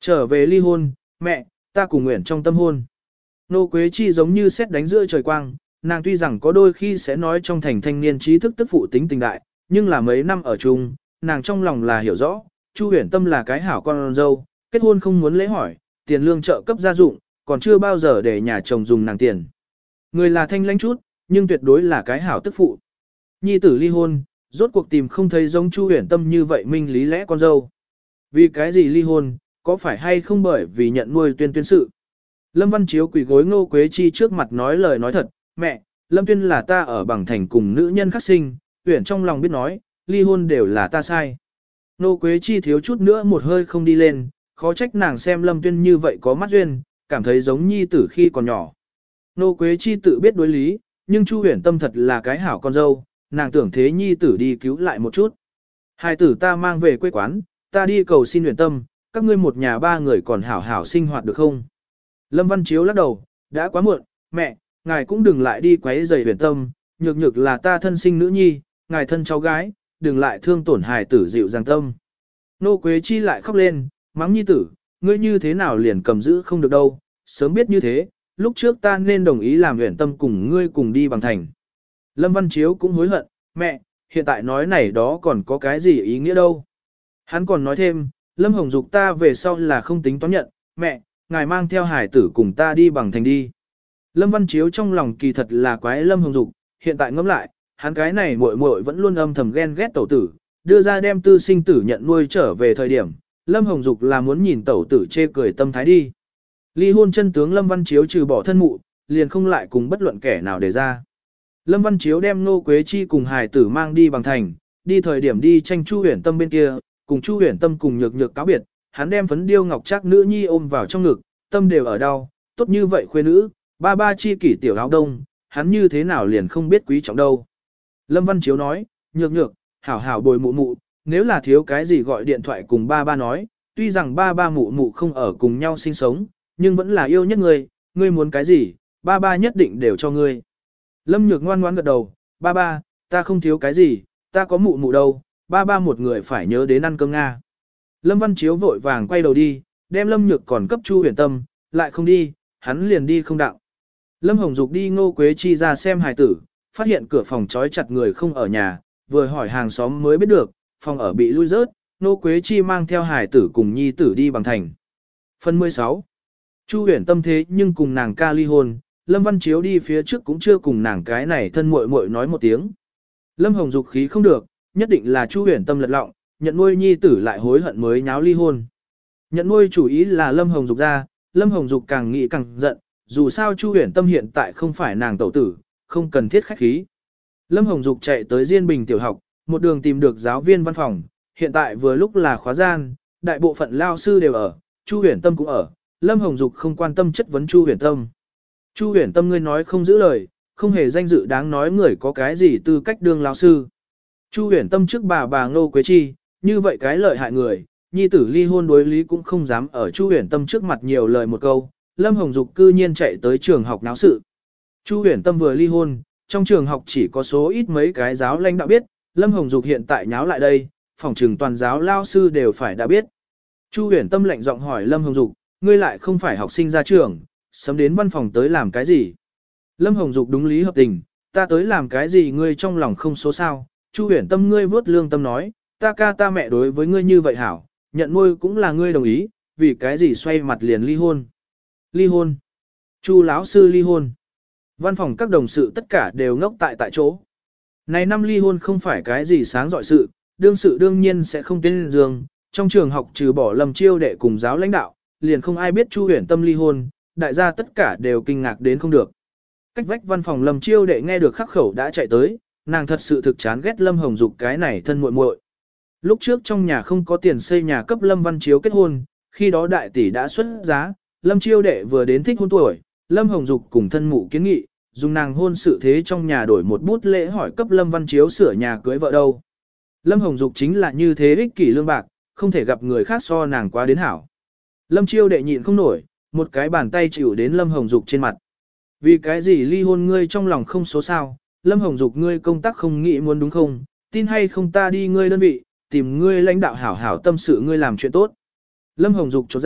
Trở về ly hôn, mẹ, ta cùng nguyện trong tâm hôn. Nô Quế Chi giống như sét đánh giữa trời quang, nàng tuy rằng có đôi khi sẽ nói trong thành thanh niên trí thức tức phụ tính tình đại, nhưng là mấy năm ở chung, nàng trong lòng là hiểu rõ, Chu Huyền Tâm là cái hảo con dâu, kết hôn không muốn lễ hỏi, tiền lương trợ cấp gia dụng, còn chưa bao giờ để nhà chồng dùng nàng tiền. Người là thanh lãnh chút, nhưng tuyệt đối là cái hảo tức phụ. Nhi tử ly hôn, rốt cuộc tìm không thấy giống Chu Huyền Tâm như vậy minh lý lẽ con dâu. Vì cái gì ly hôn, có phải hay không bởi vì nhận nuôi tuyên sự. Lâm Văn Chiếu quỳ gối Ngô Quế Chi trước mặt nói lời nói thật, mẹ, Lâm Tuyên là ta ở bằng thành cùng nữ nhân khắc sinh, Uyển trong lòng biết nói, ly hôn đều là ta sai. Ngô Quế Chi thiếu chút nữa một hơi không đi lên, khó trách nàng xem Lâm Tuyên như vậy có mắt duyên, cảm thấy giống nhi tử khi còn nhỏ. Ngô Quế Chi tự biết đối lý, nhưng Chu Uyển tâm thật là cái hảo con dâu, nàng tưởng thế nhi tử đi cứu lại một chút. Hai tử ta mang về quê quán, ta đi cầu xin Uyển tâm, các ngươi một nhà ba người còn hảo hảo sinh hoạt được không? Lâm Văn Chiếu lắc đầu, đã quá muộn, mẹ, ngài cũng đừng lại đi quấy rầy Huyền Tâm, nhược nhược là ta thân sinh nữ nhi, ngài thân cháu gái, đừng lại thương tổn hài tử dịu dàng tâm. Nô Quế Chi lại khóc lên, mắng nhi tử, ngươi như thế nào liền cầm giữ không được đâu, sớm biết như thế, lúc trước ta nên đồng ý làm Huyền Tâm cùng ngươi cùng đi bằng thành. Lâm Văn Chiếu cũng hối hận, mẹ, hiện tại nói này đó còn có cái gì ý nghĩa đâu. Hắn còn nói thêm, Lâm Hồng Dục ta về sau là không tính toán nhận, mẹ, ngài mang theo hải tử cùng ta đi bằng thành đi. Lâm Văn Chiếu trong lòng kỳ thật là quái Lâm Hồng Dục, hiện tại ngẫm lại, hắn cái này muội muội vẫn luôn âm thầm ghen ghét tẩu tử, đưa ra đem tư sinh tử nhận nuôi trở về thời điểm, Lâm Hồng Dục là muốn nhìn tẩu tử chê cười tâm thái đi. Ly hôn chân tướng Lâm Văn Chiếu trừ bỏ thân mụ, liền không lại cùng bất luận kẻ nào để ra. Lâm Văn Chiếu đem Nô Quế Chi cùng hải tử mang đi bằng thành, đi thời điểm đi tranh Chu Huyền Tâm bên kia, cùng Chu Huyền Tâm cùng nhược nhược cáo biệt, hắn đem phấn điêu ngọc trác nữ nhi ôm vào trong ngực, tâm đều ở đau, tốt như vậy khuê nữ, ba ba chi kỷ tiểu áo đông, hắn như thế nào liền không biết quý trọng đâu. Lâm Văn Chiếu nói, nhược nhược, hảo hảo bồi mụ mụ, nếu là thiếu cái gì gọi điện thoại cùng ba ba nói, tuy rằng ba ba mụ mụ không ở cùng nhau sinh sống, nhưng vẫn là yêu nhất ngươi muốn cái gì, ba ba nhất định đều cho ngươi. Lâm Nhược ngoan ngoãn gật đầu, ba ba, ta không thiếu cái gì, ta có mụ mụ đâu, ba ba một người phải nhớ đến ăn cơm Nga. Lâm Văn Chiếu vội vàng quay đầu đi, đem Lâm Nhược còn cấp Chu Huyền Tâm, lại không đi, hắn liền đi không đạo. Lâm Hồng Dục đi Ngô Quế Chi ra xem hài tử, phát hiện cửa phòng trói chặt người không ở nhà, vừa hỏi hàng xóm mới biết được, phòng ở bị lui rớt, Ngô Quế Chi mang theo hài tử cùng nhi tử đi bằng thành. Phần 16. Chu Huyền Tâm thế nhưng cùng nàng ca ly hôn, Lâm Văn Chiếu đi phía trước cũng chưa cùng nàng cái này thân muội muội nói một tiếng. Lâm Hồng Dục khí không được, nhất định là Chu Huyền Tâm lật lọng, nhận nuôi nhi tử lại hối hận mới nháo ly hôn. Nhận nuôi chủ ý là Lâm Hồng Dục ra, Lâm Hồng Dục càng nghĩ càng giận, dù sao Chu Huyền Tâm hiện tại không phải nàng tẩu tử, không cần thiết khách khí. Lâm Hồng Dục chạy tới Diên Bình tiểu học, một đường tìm được giáo viên văn phòng, hiện tại vừa lúc là khóa gian, đại bộ phận lao sư đều ở, Chu Huyền Tâm cũng ở, Lâm Hồng Dục không quan tâm chất vấn Chu Huyền Tâm. Chu Huyền Tâm ngươi nói không giữ lời, không hề danh dự đáng nói người có cái gì tư cách đương lao sư. Chu Huyền Tâm trước bà Ngô Quế Chi, như vậy cái lợi hại người, nhi tử ly hôn đối lý cũng không dám ở Chu Huyền Tâm trước mặt nhiều lời một câu, Lâm Hồng Dục cư nhiên chạy tới trường học náo sự. Chu Huyền Tâm vừa ly hôn, trong trường học chỉ có số ít mấy cái giáo lãnh đạo biết, Lâm Hồng Dục hiện tại nháo lại đây, phòng trường toàn giáo lao sư đều phải đã biết. Chu Huyền Tâm lạnh giọng hỏi Lâm Hồng Dục, ngươi lại không phải học sinh ra trường, sớm đến văn phòng tới làm cái gì? Lâm Hồng Dục đúng lý hợp tình, ta tới làm cái gì ngươi trong lòng không số sao? Chu Huyền Tâm ngươi vớt lương tâm nói, ta ca ta mẹ đối với ngươi như vậy hảo, nhận nuôi cũng là ngươi đồng ý, vì cái gì xoay mặt liền ly hôn? Ly hôn? Chu lão sư ly hôn? Văn phòng các đồng sự tất cả đều ngốc tại chỗ. Này năm ly hôn không phải cái gì sáng dọi sự, đương sự đương nhiên sẽ không tên giường, trong trường học trừ bỏ Lâm Chiêu đệ cùng giáo lãnh đạo, liền không ai biết Chu Huyền Tâm ly hôn, đại gia tất cả đều kinh ngạc đến không được. Cách vách văn phòng Lâm Chiêu đệ nghe được khắc khẩu đã chạy tới, nàng thật sự thực chán ghét Lâm Hồng Dục cái này thân muội muội. Lúc trước trong nhà không có tiền xây nhà cấp Lâm Văn Chiếu kết hôn, khi đó đại tỷ đã xuất giá, Lâm Chiêu đệ vừa đến thích hôn tuổi, Lâm Hồng Dục cùng thân mụ kiến nghị, dùng nàng hôn sự thế trong nhà đổi một bút lễ hỏi cấp Lâm Văn Chiếu sửa nhà cưới vợ đâu. Lâm Hồng Dục chính là như thế ích kỷ lương bạc, không thể gặp người khác so nàng quá đến hảo. Lâm Chiêu đệ nhịn không nổi, một cái bàn tay chịu đến Lâm Hồng Dục trên mặt. Vì cái gì ly hôn ngươi trong lòng không số sao, Lâm Hồng Dục ngươi công tác không nghĩ muốn đúng không, tin hay không ta đi ngươi đơn vị, tìm ngươi lãnh đạo hảo hảo tâm sự ngươi làm chuyện tốt. Lâm Hồng Dục chột dạ,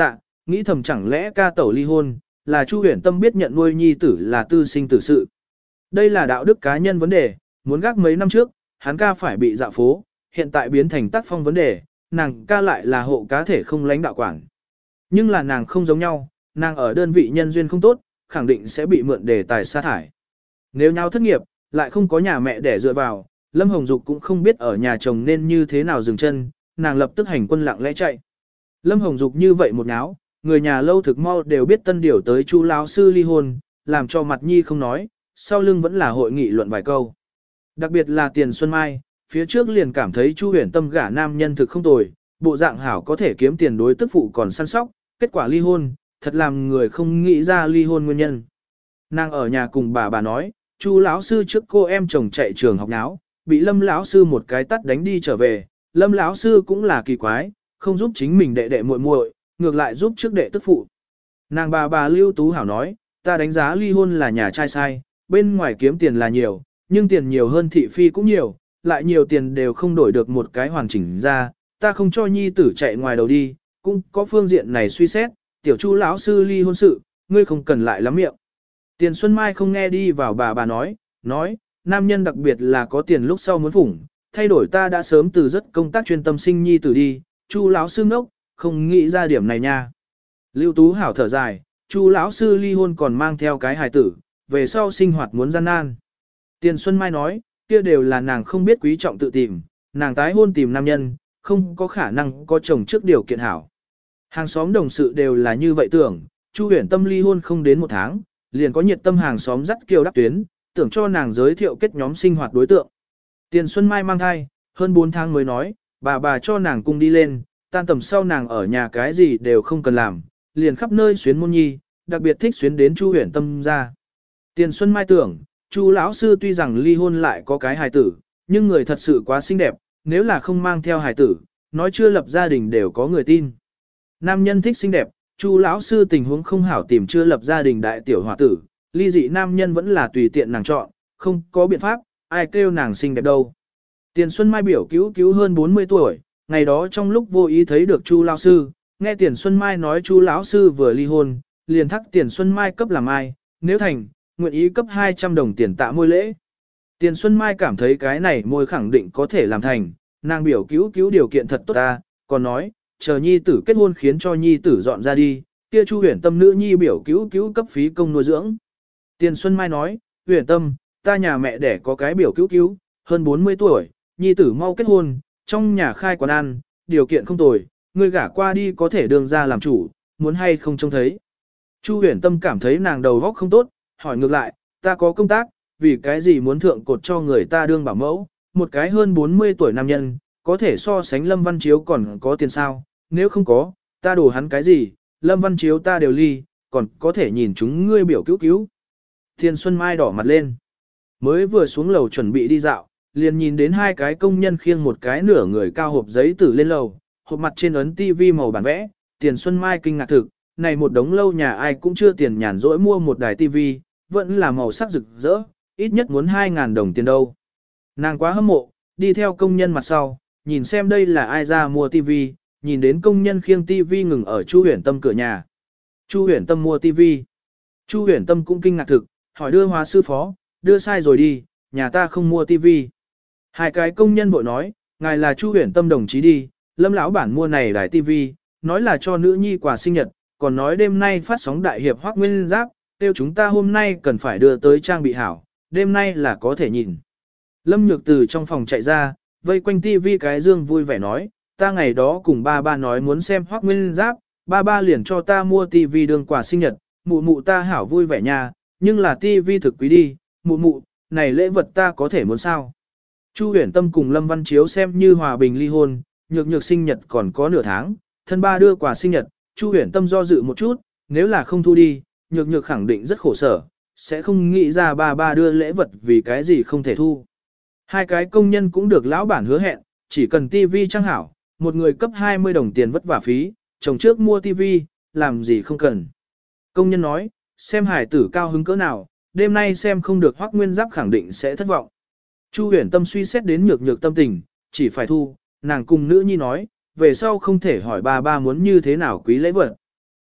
Nghĩ thầm chẳng lẽ ca tẩu ly hôn, là Chu Huyền Tâm biết nhận nuôi nhi tử là tư sinh tử sự. Đây là đạo đức cá nhân vấn đề, muốn gác mấy năm trước, hắn ca phải bị dạo phố, hiện tại biến thành tác phong vấn đề, nàng ca lại là hộ cá thể không lãnh đạo quản. Nhưng là nàng không giống nhau, nàng ở đơn vị nhân duyên không tốt, khẳng định sẽ bị mượn đề tài sa thải. Nếu nhau thất nghiệp, lại không có nhà mẹ để dựa vào, Lâm Hồng Dục cũng không biết ở nhà chồng nên như thế nào dừng chân, nàng lập tức hành quân lặng lẽ chạy. Lâm Hồng Dục như vậy một náo, người nhà lâu thực mau đều biết tân điều tới Chu lão sư ly hôn, làm cho mặt nhi không nói, sau lưng vẫn là hội nghị luận vài câu. Đặc biệt là Tiền Xuân Mai, phía trước liền cảm thấy Chu Huyền Tâm gả nam nhân thực không tồi, bộ dạng hảo có thể kiếm tiền đối tức phụ còn săn sóc, kết quả ly hôn, thật làm người không nghĩ ra ly hôn nguyên nhân. Nàng ở nhà cùng bà nói, Chu lão sư trước cô em chồng chạy trường học náo, bị Lâm lão sư một cái tắt đánh đi trở về, Lâm lão sư cũng là kỳ quái, không giúp chính mình đệ đệ muội muội, ngược lại giúp trước đệ tức phụ. Nàng bà Lưu Tú Hảo nói, ta đánh giá ly hôn là nhà trai sai, bên ngoài kiếm tiền là nhiều, nhưng tiền nhiều hơn thị phi cũng nhiều, lại nhiều tiền đều không đổi được một cái hoàn chỉnh ra, ta không cho nhi tử chạy ngoài đầu đi, cũng có phương diện này suy xét, tiểu Chu lão sư ly hôn sự, ngươi không cần lại lắm miệng. Tiền Xuân Mai không nghe đi vào bà nói, nam nhân đặc biệt là có tiền lúc sau muốn phủng, thay đổi ta đã sớm từ rất công tác chuyên tâm sinh nhi tử đi, Chu lão sư ngốc, không nghĩ ra điểm này nha. Lưu Tú Hảo thở dài, Chu lão sư ly hôn còn mang theo cái hài tử, về sau sinh hoạt muốn gian nan. Tiền Xuân Mai nói, kia đều là nàng không biết quý trọng tự tìm, nàng tái hôn tìm nam nhân, không có khả năng có chồng trước điều kiện hảo. Hàng xóm đồng sự đều là như vậy tưởng, Chu Huyền Tâm ly hôn không đến một tháng, liền có nhiệt tâm hàng xóm dắt kiều đắp tuyến, tưởng cho nàng giới thiệu kết nhóm sinh hoạt đối tượng. Tiền Xuân Mai mang thai, hơn 4 tháng mới nói, bà cho nàng cung đi lên, tan tầm sau nàng ở nhà cái gì đều không cần làm, liền khắp nơi xuyến môn nhi, đặc biệt thích xuyến đến Chu Huyền Tâm ra. Tiền Xuân Mai tưởng, Chu lão sư tuy rằng ly hôn lại có cái hài tử, nhưng người thật sự quá xinh đẹp, nếu là không mang theo hài tử, nói chưa lập gia đình đều có người tin. Nam nhân thích xinh đẹp, Chu lão sư tình huống không hảo tìm chưa lập gia đình đại tiểu hòa tử, ly dị nam nhân vẫn là tùy tiện nàng chọn, không có biện pháp, ai kêu nàng xinh đẹp đâu. Tiền Xuân Mai biểu cứu hơn 40 tuổi, ngày đó trong lúc vô ý thấy được Chu lão sư, nghe Tiền Xuân Mai nói Chu lão sư vừa ly hôn, liền thắc Tiền Xuân Mai cấp làm ai, nếu thành, nguyện ý cấp 200 đồng tiền tạ môi lễ. Tiền Xuân Mai cảm thấy cái này môi khẳng định có thể làm thành, nàng biểu cứu điều kiện thật tốt ta, còn nói, chờ nhi tử kết hôn khiến cho nhi tử dọn ra đi, kia Chu Huyền Tâm nữ nhi biểu cứu cấp phí công nuôi dưỡng. Tiền Xuân Mai nói, Huyền Tâm, ta nhà mẹ đẻ có cái biểu cứu, hơn 40 tuổi, nhi tử mau kết hôn, trong nhà khai quán ăn, điều kiện không tồi, ngươi gả qua đi có thể đường ra làm chủ, muốn hay không trông thấy. Chu Huyền Tâm cảm thấy nàng đầu óc không tốt, hỏi ngược lại, ta có công tác, vì cái gì muốn thượng cột cho người ta đương bảo mẫu, một cái hơn 40 tuổi nam nhân, có thể so sánh Lâm Văn Chiếu còn có tiền sao, nếu không có, ta đổ hắn cái gì, Lâm Văn Chiếu ta đều ly, còn có thể nhìn chúng ngươi biểu cứu. Thiên Xuân Mai đỏ mặt lên, mới vừa xuống lầu chuẩn bị đi dạo, liền nhìn đến hai cái công nhân khiêng một cái nửa người cao hộp giấy tử lên lầu, hộp mặt trên ấn tivi màu bản vẽ, Tiền Xuân Mai kinh ngạc thực, này một đống lâu nhà ai cũng chưa tiền nhàn rỗi mua một đài tivi, vẫn là màu sắc rực rỡ, ít nhất muốn 2.000 đồng tiền đâu. Nàng quá hâm mộ, đi theo công nhân mặt sau, nhìn xem đây là ai ra mua tivi, nhìn đến công nhân khiêng tivi ngừng ở Chu Huyền Tâm cửa nhà. Chu Huyền Tâm mua tivi. Chu Huyền Tâm cũng kinh ngạc thực, hỏi đưa hóa sư phó, đưa sai rồi đi, nhà ta không mua tivi. Hai cái công nhân vội nói, ngài là Chu Huyền Tâm đồng chí đi, Lâm lão bản mua này đài tivi, nói là cho nữ nhi quà sinh nhật, còn nói đêm nay phát sóng đại hiệp Hoắc Nguyên Giáp, tiêu chúng ta hôm nay cần phải đưa tới trang bị hảo, đêm nay là có thể nhìn. Lâm Nhược từ trong phòng chạy ra, vây quanh tivi cái dương vui vẻ nói, ta ngày đó cùng ba nói muốn xem Hoắc Nguyên Giáp, ba liền cho ta mua tivi đương quà sinh nhật, mụ ta hảo vui vẻ nha, nhưng là tivi thực quý đi, mụ, này lễ vật ta có thể muốn sao. Chu Huyền Tâm cùng Lâm Văn Chiếu xem như hòa bình ly hôn, nhược sinh nhật còn có nửa tháng, thân ba đưa quà sinh nhật, Chu Huyền Tâm do dự một chút, nếu là không thu đi, nhược khẳng định rất khổ sở, sẽ không nghĩ ra ba đưa lễ vật vì cái gì không thể thu. Hai cái công nhân cũng được lão bản hứa hẹn, chỉ cần tivi trang hảo, một người cấp 20 đồng tiền vất vả phí, chồng trước mua tivi, làm gì không cần. Công nhân nói, xem hải tử cao hứng cỡ nào, đêm nay xem không được Hoắc Nguyên Giáp khẳng định sẽ thất vọng. Chu Huyền Tâm suy xét đến nhược tâm tình, chỉ phải thu, nàng cùng nữ nhi nói, về sau không thể hỏi ba muốn như thế nào quý lễ vật.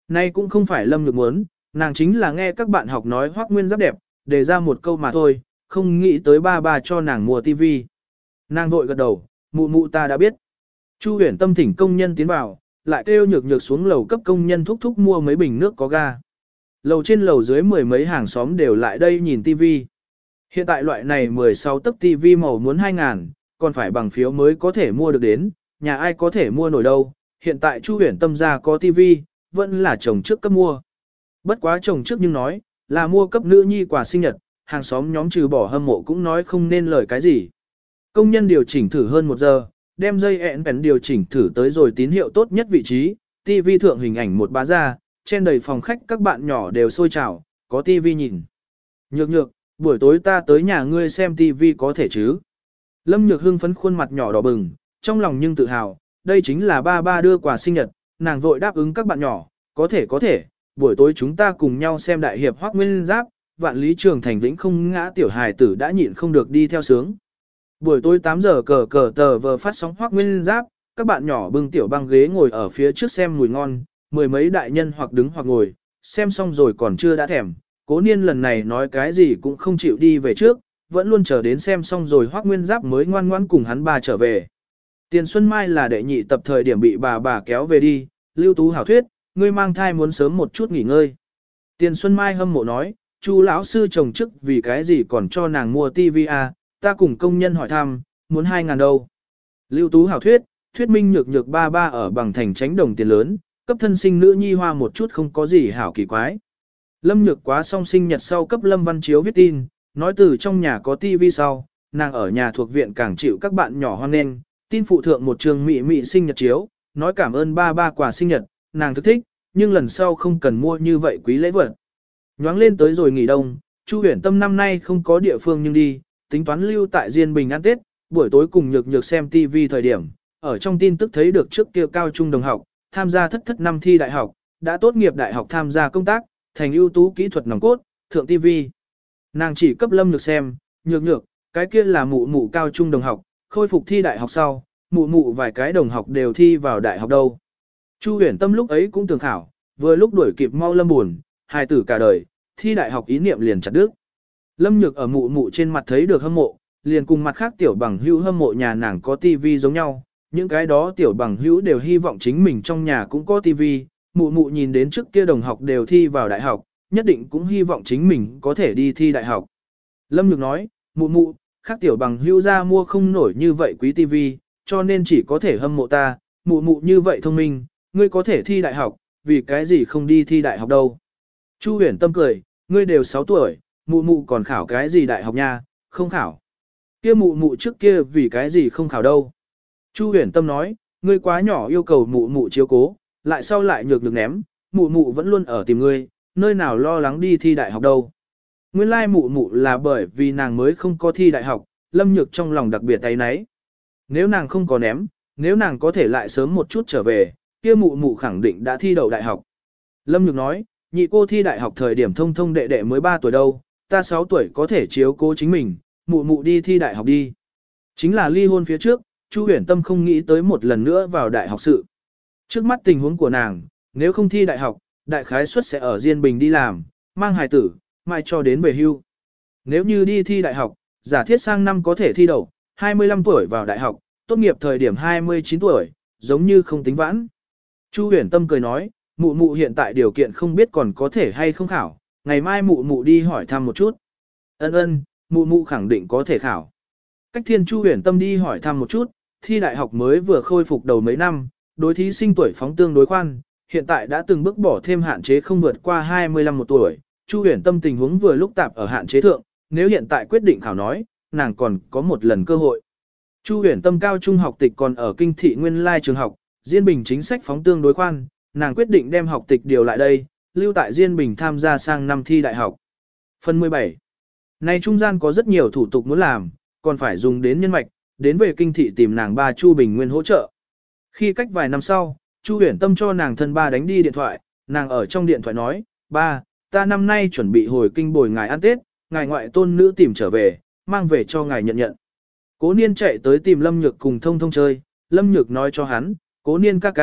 Nay cũng không phải Lâm Nhược muốn, nàng chính là nghe các bạn học nói Hoắc Nguyên Giáp đẹp, đề ra một câu mà thôi, không nghĩ tới ba ba cho nàng mua tivi. Nàng vội gật đầu, mụ mụ ta đã biết. Chu Huyền Tâm thỉnh công nhân tiến vào, lại kêu Nhược Nhược xuống lầu cấp công nhân thúc thúc mua mấy bình nước có ga. Lầu trên lầu dưới mười mấy hàng xóm đều lại đây nhìn tivi. Hiện tại loại này 16 tấc tivi màu muốn 2.000, còn phải bằng phiếu mới có thể mua được đến, nhà ai có thể mua nổi đâu. Hiện tại Chu Huyền Tâm gia có tivi, vẫn là chồng trước cấp mua. Bất quá chồng trước nhưng nói, là mua cấp nữ nhi quà sinh nhật, hàng xóm nhóm trừ bỏ hâm mộ cũng nói không nên lời cái gì. Công nhân điều chỉnh thử hơn 1 giờ, đem dây ẹn bèn điều chỉnh thử tới rồi tín hiệu tốt nhất vị trí, tivi thượng hình ảnh một bá ra, trên đầy phòng khách các bạn nhỏ đều sôi trào, có tivi nhìn. Nhược nhược, buổi tối ta tới nhà ngươi xem tivi có thể chứ? Lâm Nhược hưng phấn khuôn mặt nhỏ đỏ bừng, trong lòng nhưng tự hào, đây chính là ba ba đưa quà sinh nhật, nàng vội đáp ứng các bạn nhỏ, có thể, buổi tối chúng ta cùng nhau xem đại hiệp Hoắc Nguyên Giáp, vạn lý trường thành vĩnh không ngã tiểu hài tử đã nhịn không được đi theo sướng. Buổi tối 8 giờ cờ tờ vờ phát sóng Hoắc Nguyên Giáp, các bạn nhỏ bưng tiểu băng ghế ngồi ở phía trước xem mùi ngon, mười mấy đại nhân hoặc đứng hoặc ngồi, xem xong rồi còn chưa đã thèm. Cố Niên lần này nói cái gì cũng không chịu đi về trước, vẫn luôn chờ đến xem xong rồi Hoắc Nguyên Giáp mới ngoan ngoãn cùng hắn bà trở về. Tiền Xuân Mai là đệ nhị tập thời điểm bị bà kéo về đi, Lưu Tú hảo thuyết, ngươi mang thai muốn sớm một chút nghỉ ngơi. Tiền Xuân Mai hâm mộ nói, Chu lão sư chồng chức vì cái gì còn cho nàng mua tivi à, ta cùng công nhân hỏi thăm, muốn 2.000 đâu. Lưu Tú hảo thuyết, thuyết minh nhược nhược ba ở bằng thành tránh đồng tiền lớn, cấp thân sinh nữ nhi hoa một chút không có gì hảo kỳ quái. Lâm Nhược quá xong sinh nhật sau cấp Lâm Văn Chiếu viết tin, nói từ trong nhà có tivi sau, nàng ở nhà thuộc viện càng chịu các bạn nhỏ hoan nghênh, tin phụ thượng một trường mị sinh nhật chiếu, nói cảm ơn ba quà sinh nhật, nàng thức thích, nhưng lần sau không cần mua như vậy quý lễ vật. Nhoáng lên tới rồi nghỉ đông, Chu Huyền Tâm năm nay không có địa phương nhưng đi, tính toán lưu tại Diên Bình ăn Tết, buổi tối cùng nhược nhược xem TV thời điểm, ở trong tin tức thấy được trước kia cao trung đồng học, tham gia thất năm thi đại học, đã tốt nghiệp đại học tham gia công tác, thành ưu tú kỹ thuật nòng cốt, thượng TV. Nàng chỉ cấp Lâm Nhược xem, nhược, cái kia là mụ cao trung đồng học, khôi phục thi đại học sau, mụ vài cái đồng học đều thi vào đại học đâu. Chu Huyền Tâm lúc ấy cũng tưởng khảo, vừa lúc đuổi kịp mau Lâm buồn, hài tử cả đời, thi đại học ý niệm liền chặt đứt. Lâm Nhược ở mụ trên mặt thấy được hâm mộ, liền cùng mặt khác tiểu bằng hữu hâm mộ nhà nàng có tivi giống nhau, những cái đó tiểu bằng hữu đều hy vọng chính mình trong nhà cũng có tivi, mụ nhìn đến trước kia đồng học đều thi vào đại học, nhất định cũng hy vọng chính mình có thể đi thi đại học. Lâm Nhược nói, mụ, khác tiểu bằng hữu ra mua không nổi như vậy quý tivi, cho nên chỉ có thể hâm mộ ta, mụ như vậy thông minh, ngươi có thể thi đại học, vì cái gì không đi thi đại học đâu. Chu Huyền Tâm cười, ngươi đều 6 tuổi, mụ còn khảo cái gì đại học nha, không khảo. Kia mụ trước kia vì cái gì không khảo đâu. Chu Huyền Tâm nói, ngươi quá nhỏ yêu cầu mụ chiếu cố, lại sau lại nhược ném, mụ vẫn luôn ở tìm ngươi, nơi nào lo lắng đi thi đại học đâu. Nguyên lai mụ là bởi vì nàng mới không có thi đại học, Lâm Nhược trong lòng đặc biệt thấy nấy. Nếu nàng không có ném, nếu nàng có thể lại sớm một chút trở về, kia mụ khẳng định đã thi đậu đại học. Lâm Nhược nói, nhị cô thi đại học thời điểm thông đệ mới 3 tuổi đâu, ta 6 tuổi có thể chiếu cố chính mình, mụ đi thi đại học đi. Chính là ly hôn phía trước, Chu Huyền Tâm không nghĩ tới một lần nữa vào đại học sự. Trước mắt tình huống của nàng, nếu không thi đại học, đại khái suất sẽ ở Diên Bình đi làm, mang hài tử, mai cho đến về hưu. Nếu như đi thi đại học, giả thiết sang năm có thể thi đậu, 25 tuổi vào đại học, tốt nghiệp thời điểm 29 tuổi, giống như không tính vãn. Chu Huyền Tâm cười nói, mụ hiện tại điều kiện không biết còn có thể hay không khảo, ngày mai mụ đi hỏi thăm một chút. Ân, mụ khẳng định có thể khảo. Cách Thiên Chu Huyền Tâm đi hỏi thăm một chút, thi đại học mới vừa khôi phục đầu mấy năm, đối thí sinh tuổi phóng tương đối khoan, hiện tại đã từng bước bỏ thêm hạn chế không vượt qua 25 một tuổi. Chu Huyền Tâm tình huống vừa lúc tạp ở hạn chế thượng, nếu hiện tại quyết định khảo nói, nàng còn có một lần cơ hội. Chu Huyền Tâm cao trung học tịch còn ở kinh thị nguyên lai trường học, Diên Bình chính sách phóng tương đối khoan, nàng quyết định đem học tịch điều lại đây, lưu tại Diên Bình tham gia sang năm thi đại học. Phần 17. Này trung gian có rất nhiều thủ tục muốn làm, còn phải dùng đến nhân mạch, đến về kinh thị tìm nàng ba Chu Bình Nguyên hỗ trợ. Khi cách vài năm sau, Chu Huyền Tâm cho nàng thân ba đánh đi điện thoại, nàng ở trong điện thoại nói, ba, ta năm nay chuẩn bị hồi kinh bồi ngài ăn Tết, ngài ngoại tôn nữ tìm trở về, mang về cho ngài nhận. Cố Niên chạy tới tìm Lâm Nhược cùng thông chơi, Lâm Nhược nói cho hắn, Cố Niên ca ca,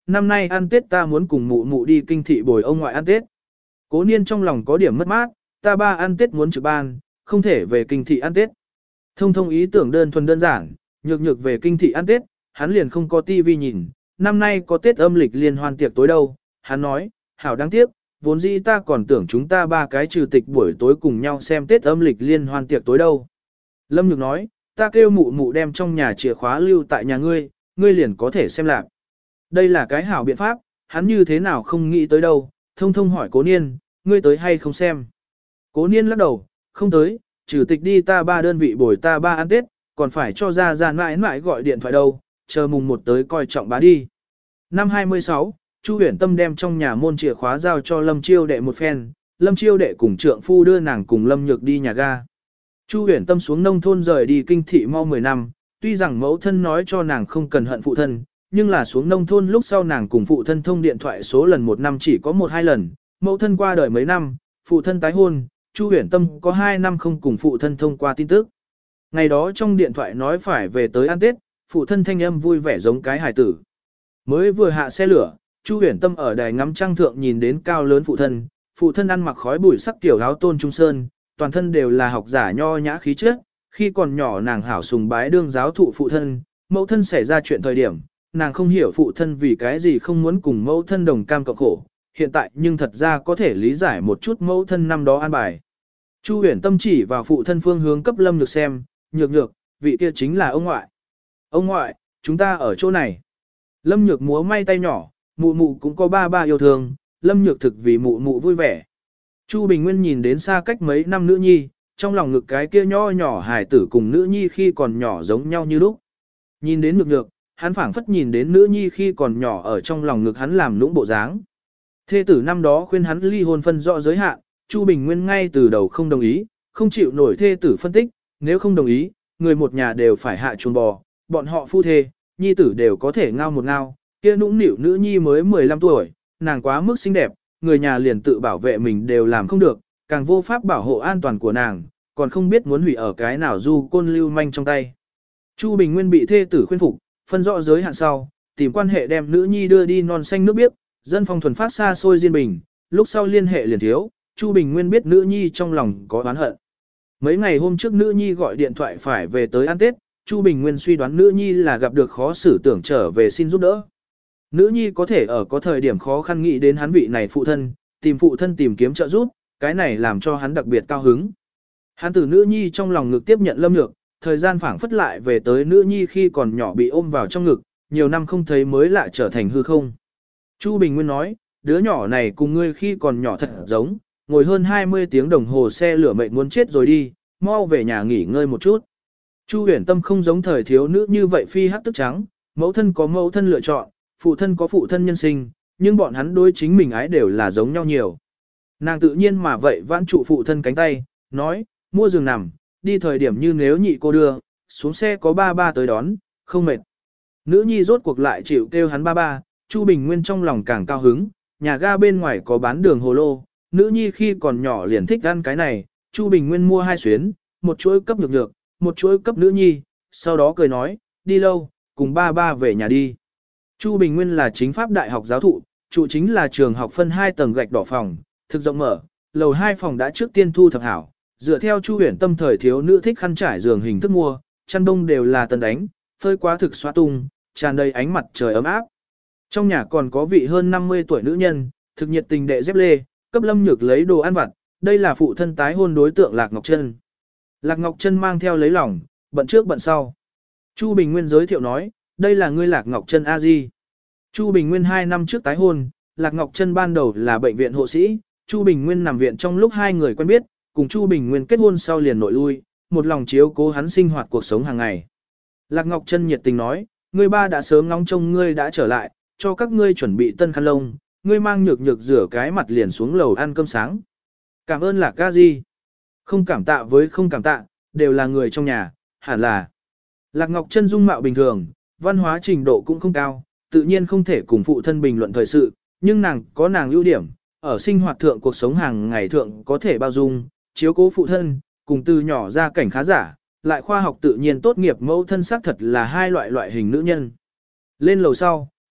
năm nay ăn Tết ta muốn cùng mụ mụ đi kinh thị bồi ông ngoại ăn Tết. Cố Niên trong lòng có điểm mất mát, ta ba ăn Tết muốn trực ban, không thể về kinh thị ăn Tết. Thông thông ý tưởng đơn thuần đơn giản, nhược nhược về kinh thị ăn Tết, hắn liền không có tivi nhìn, năm nay có Tết âm lịch liên hoan tiệc tối đâu, hắn nói, hảo đáng tiếc, vốn dĩ ta còn tưởng chúng ta ba cái trừ tịch buổi tối cùng nhau xem Tết âm lịch liên hoan tiệc tối đâu. Lâm Nhược nói, ta kêu mụ mụ đem trong nhà chìa khóa lưu tại nhà ngươi, ngươi liền có thể xem lạc. Đây là cái hảo biện pháp, hắn như thế nào không nghĩ tới đâu, thông thông hỏi Cố Niên, ngươi tới hay không xem. Cố Niên lắc đầu, không tới, trừ tịch đi ta ba đơn vị bồi ta ba ăn Tết, còn phải cho ra mãi mãi gọi điện thoại đâu, chờ mùng 1 tới coi trọng bá đi. Năm 26, Chu Huyền Tâm đem trong nhà môn chìa khóa giao cho Lâm Chiêu đệ một phen, Lâm Chiêu đệ cùng trượng phu đưa nàng cùng Lâm Nhược đi nhà ga. Chu Huyền Tâm xuống nông thôn rời đi kinh thị mau 10 năm, tuy rằng mẫu thân nói cho nàng không cần hận phụ thân, nhưng là xuống nông thôn lúc sau nàng cùng phụ thân thông điện thoại số lần một năm chỉ có 1-2 lần, mẫu thân qua đời mấy năm, phụ thân tái hôn, Chu Huyền Tâm có 2 năm không cùng phụ thân thông qua tin tức. Ngày đó trong điện thoại nói phải về tới ăn Tết, phụ thân thanh âm vui vẻ giống cái hài tử. Mới vừa hạ xe lửa, Chu Huyền Tâm ở đài ngắm trăng thượng nhìn đến cao lớn phụ thân ăn mặc khói bụi sắc tiểu áo tôn trung sơn, toàn thân đều là học giả nho nhã khí chất, khi còn nhỏ nàng hảo sùng bái đương giáo thụ phụ thân, mẫu thân xảy ra chuyện thời điểm, nàng không hiểu phụ thân vì cái gì không muốn cùng mẫu thân đồng cam cộng khổ, hiện tại nhưng thật ra có thể lý giải một chút mẫu thân năm đó an bài. Chu Huyền Tâm chỉ vào phụ thân phương hướng cấp Lâm Nhược xem, nhược, vị kia chính là ông ngoại. Ông ngoại, chúng ta ở chỗ này. Lâm Nhược múa may tay nhỏ, mụ mụ cũng có ba yêu thương, Lâm Nhược thực vì mụ mụ vui vẻ. Chu Bình Nguyên nhìn đến xa cách mấy năm nữ nhi, trong lòng ngực cái kia nho nhỏ hài tử cùng nữ nhi khi còn nhỏ giống nhau như lúc. Nhìn đến nhược, hắn phảng phất nhìn đến nữ nhi khi còn nhỏ ở trong lòng ngực hắn làm lũng bộ dáng. Thê tử năm đó khuyên hắn ly hôn phân rõ giới hạn, Chu Bình Nguyên ngay từ đầu không đồng ý, không chịu nổi thê tử phân tích, nếu không đồng ý, người một nhà đều phải hạ chuồng bò, bọn họ phu thê, nhi tử đều có thể ngao một ngao, kia nũng nịu nữ nhi mới 15 tuổi, nàng quá mức xinh đẹp, người nhà liền tự bảo vệ mình đều làm không được, càng vô pháp bảo hộ an toàn của nàng, còn không biết muốn hủy ở cái nào du côn lưu manh trong tay. Chu Bình Nguyên bị thê tử khuyên phục, phân rõ giới hạn sau, tìm quan hệ đem nữ nhi đưa đi non xanh nước biếc, dân phong thuần phát xa xôi diên bình, lúc sau liên hệ liền thiếu, Chu Bình Nguyên biết nữ nhi trong lòng có oán hận. Mấy ngày hôm trước nữ nhi gọi điện thoại phải về tới ăn Tết, Chu Bình Nguyên suy đoán nữ nhi là gặp được khó xử tưởng trở về xin giúp đỡ. Nữ nhi có thể ở có thời điểm khó khăn nghĩ đến hắn vị này phụ thân tìm kiếm trợ giúp, cái này làm cho hắn đặc biệt cao hứng. Hắn từ nữ nhi trong lòng ngực tiếp nhận Lâm Nhược, thời gian phảng phất lại về tới nữ nhi khi còn nhỏ bị ôm vào trong ngực, nhiều năm không thấy mới lại trở thành hư không. Chu Bình Nguyên nói, đứa nhỏ này cùng ngươi khi còn nhỏ thật giống, ngồi hơn 20 tiếng đồng hồ xe lửa mệt muốn chết rồi đi, mau về nhà nghỉ ngơi một chút. Chu Huyền Tâm không giống thời thiếu nữ như vậy phi hắc tức trắng, mẫu thân có mẫu thân lựa chọn, phụ thân có phụ thân nhân sinh, nhưng bọn hắn đối chính mình ái đều là giống nhau nhiều. Nàng tự nhiên mà vậy vãn trụ phụ thân cánh tay, nói, mua giường nằm, đi thời điểm như nếu nhị cô đưa, xuống xe có ba tới đón, không mệt. Nữ nhi rốt cuộc lại chịu kêu hắn ba, Chu Bình Nguyên trong lòng càng cao hứng, nhà ga bên ngoài có bán đường hồ lô, nữ nhi khi còn nhỏ liền thích ăn cái này, Chu Bình Nguyên mua 2 xuyến, một chuỗi cấp nhược, một chuỗi cấp nữ nhi, sau đó cười nói, đi lâu, cùng ba về nhà đi. Chu Bình Nguyên là chính pháp đại học giáo thụ, trụ chính là trường học phân 2 tầng gạch đỏ phòng, thực rộng mở, lầu 2 phòng đã trước tiên thu thập hảo, dựa theo Chu Huyền Tâm thời thiếu nữ thích khăn trải giường hình thức mua, chăn đông đều là tần đánh, phơi quá thực xóa tung, tràn đầy ánh mặt trời ấm áp. Trong nhà còn có vị hơn 50 tuổi nữ nhân, thực nhiệt tình đệ dép lê, cấp Lâm Nhược lấy đồ ăn vặt, đây là phụ thân tái hôn đối tượng Lạc Ngọc Trân. Lạc Ngọc Trân mang theo lấy lòng, bận trước bận sau. Chu Bình Nguyên giới thiệu nói, đây là ngươi Lạc Ngọc Trân A-di. Chu Bình Nguyên 2 năm trước tái hôn, Lạc Ngọc Trân ban đầu là bệnh viện hộ sĩ, Chu Bình Nguyên nằm viện trong lúc 2 người quen biết, cùng Chu Bình Nguyên kết hôn sau liền nội lui, một lòng chiếu cố hắn sinh hoạt cuộc sống hàng ngày. Lạc Ngọc Trân nhiệt tình nói, ngươi ba đã sớm ngóng trông ngươi đã trở lại, cho các ngươi chuẩn bị tân khăn lông, ngươi mang nhược rửa cái mặt liền xuống lầu ăn cơm sáng. Cảm ơn Lạc A-di. Không cảm tạ với không cảm tạ, đều là người trong nhà, hẳn là. Lạc Ngọc Trân dung mạo bình thường, văn hóa trình độ cũng không cao, tự nhiên không thể cùng phụ thân bình luận thời sự, nhưng nàng có nàng ưu điểm, ở sinh hoạt thượng cuộc sống hàng ngày thượng có thể bao dung, chiếu cố phụ thân, cùng từ nhỏ ra cảnh khá giả, lại khoa học tự nhiên tốt nghiệp mẫu thân xác thật là 2 loại hình nữ nhân. Lên lầu sau,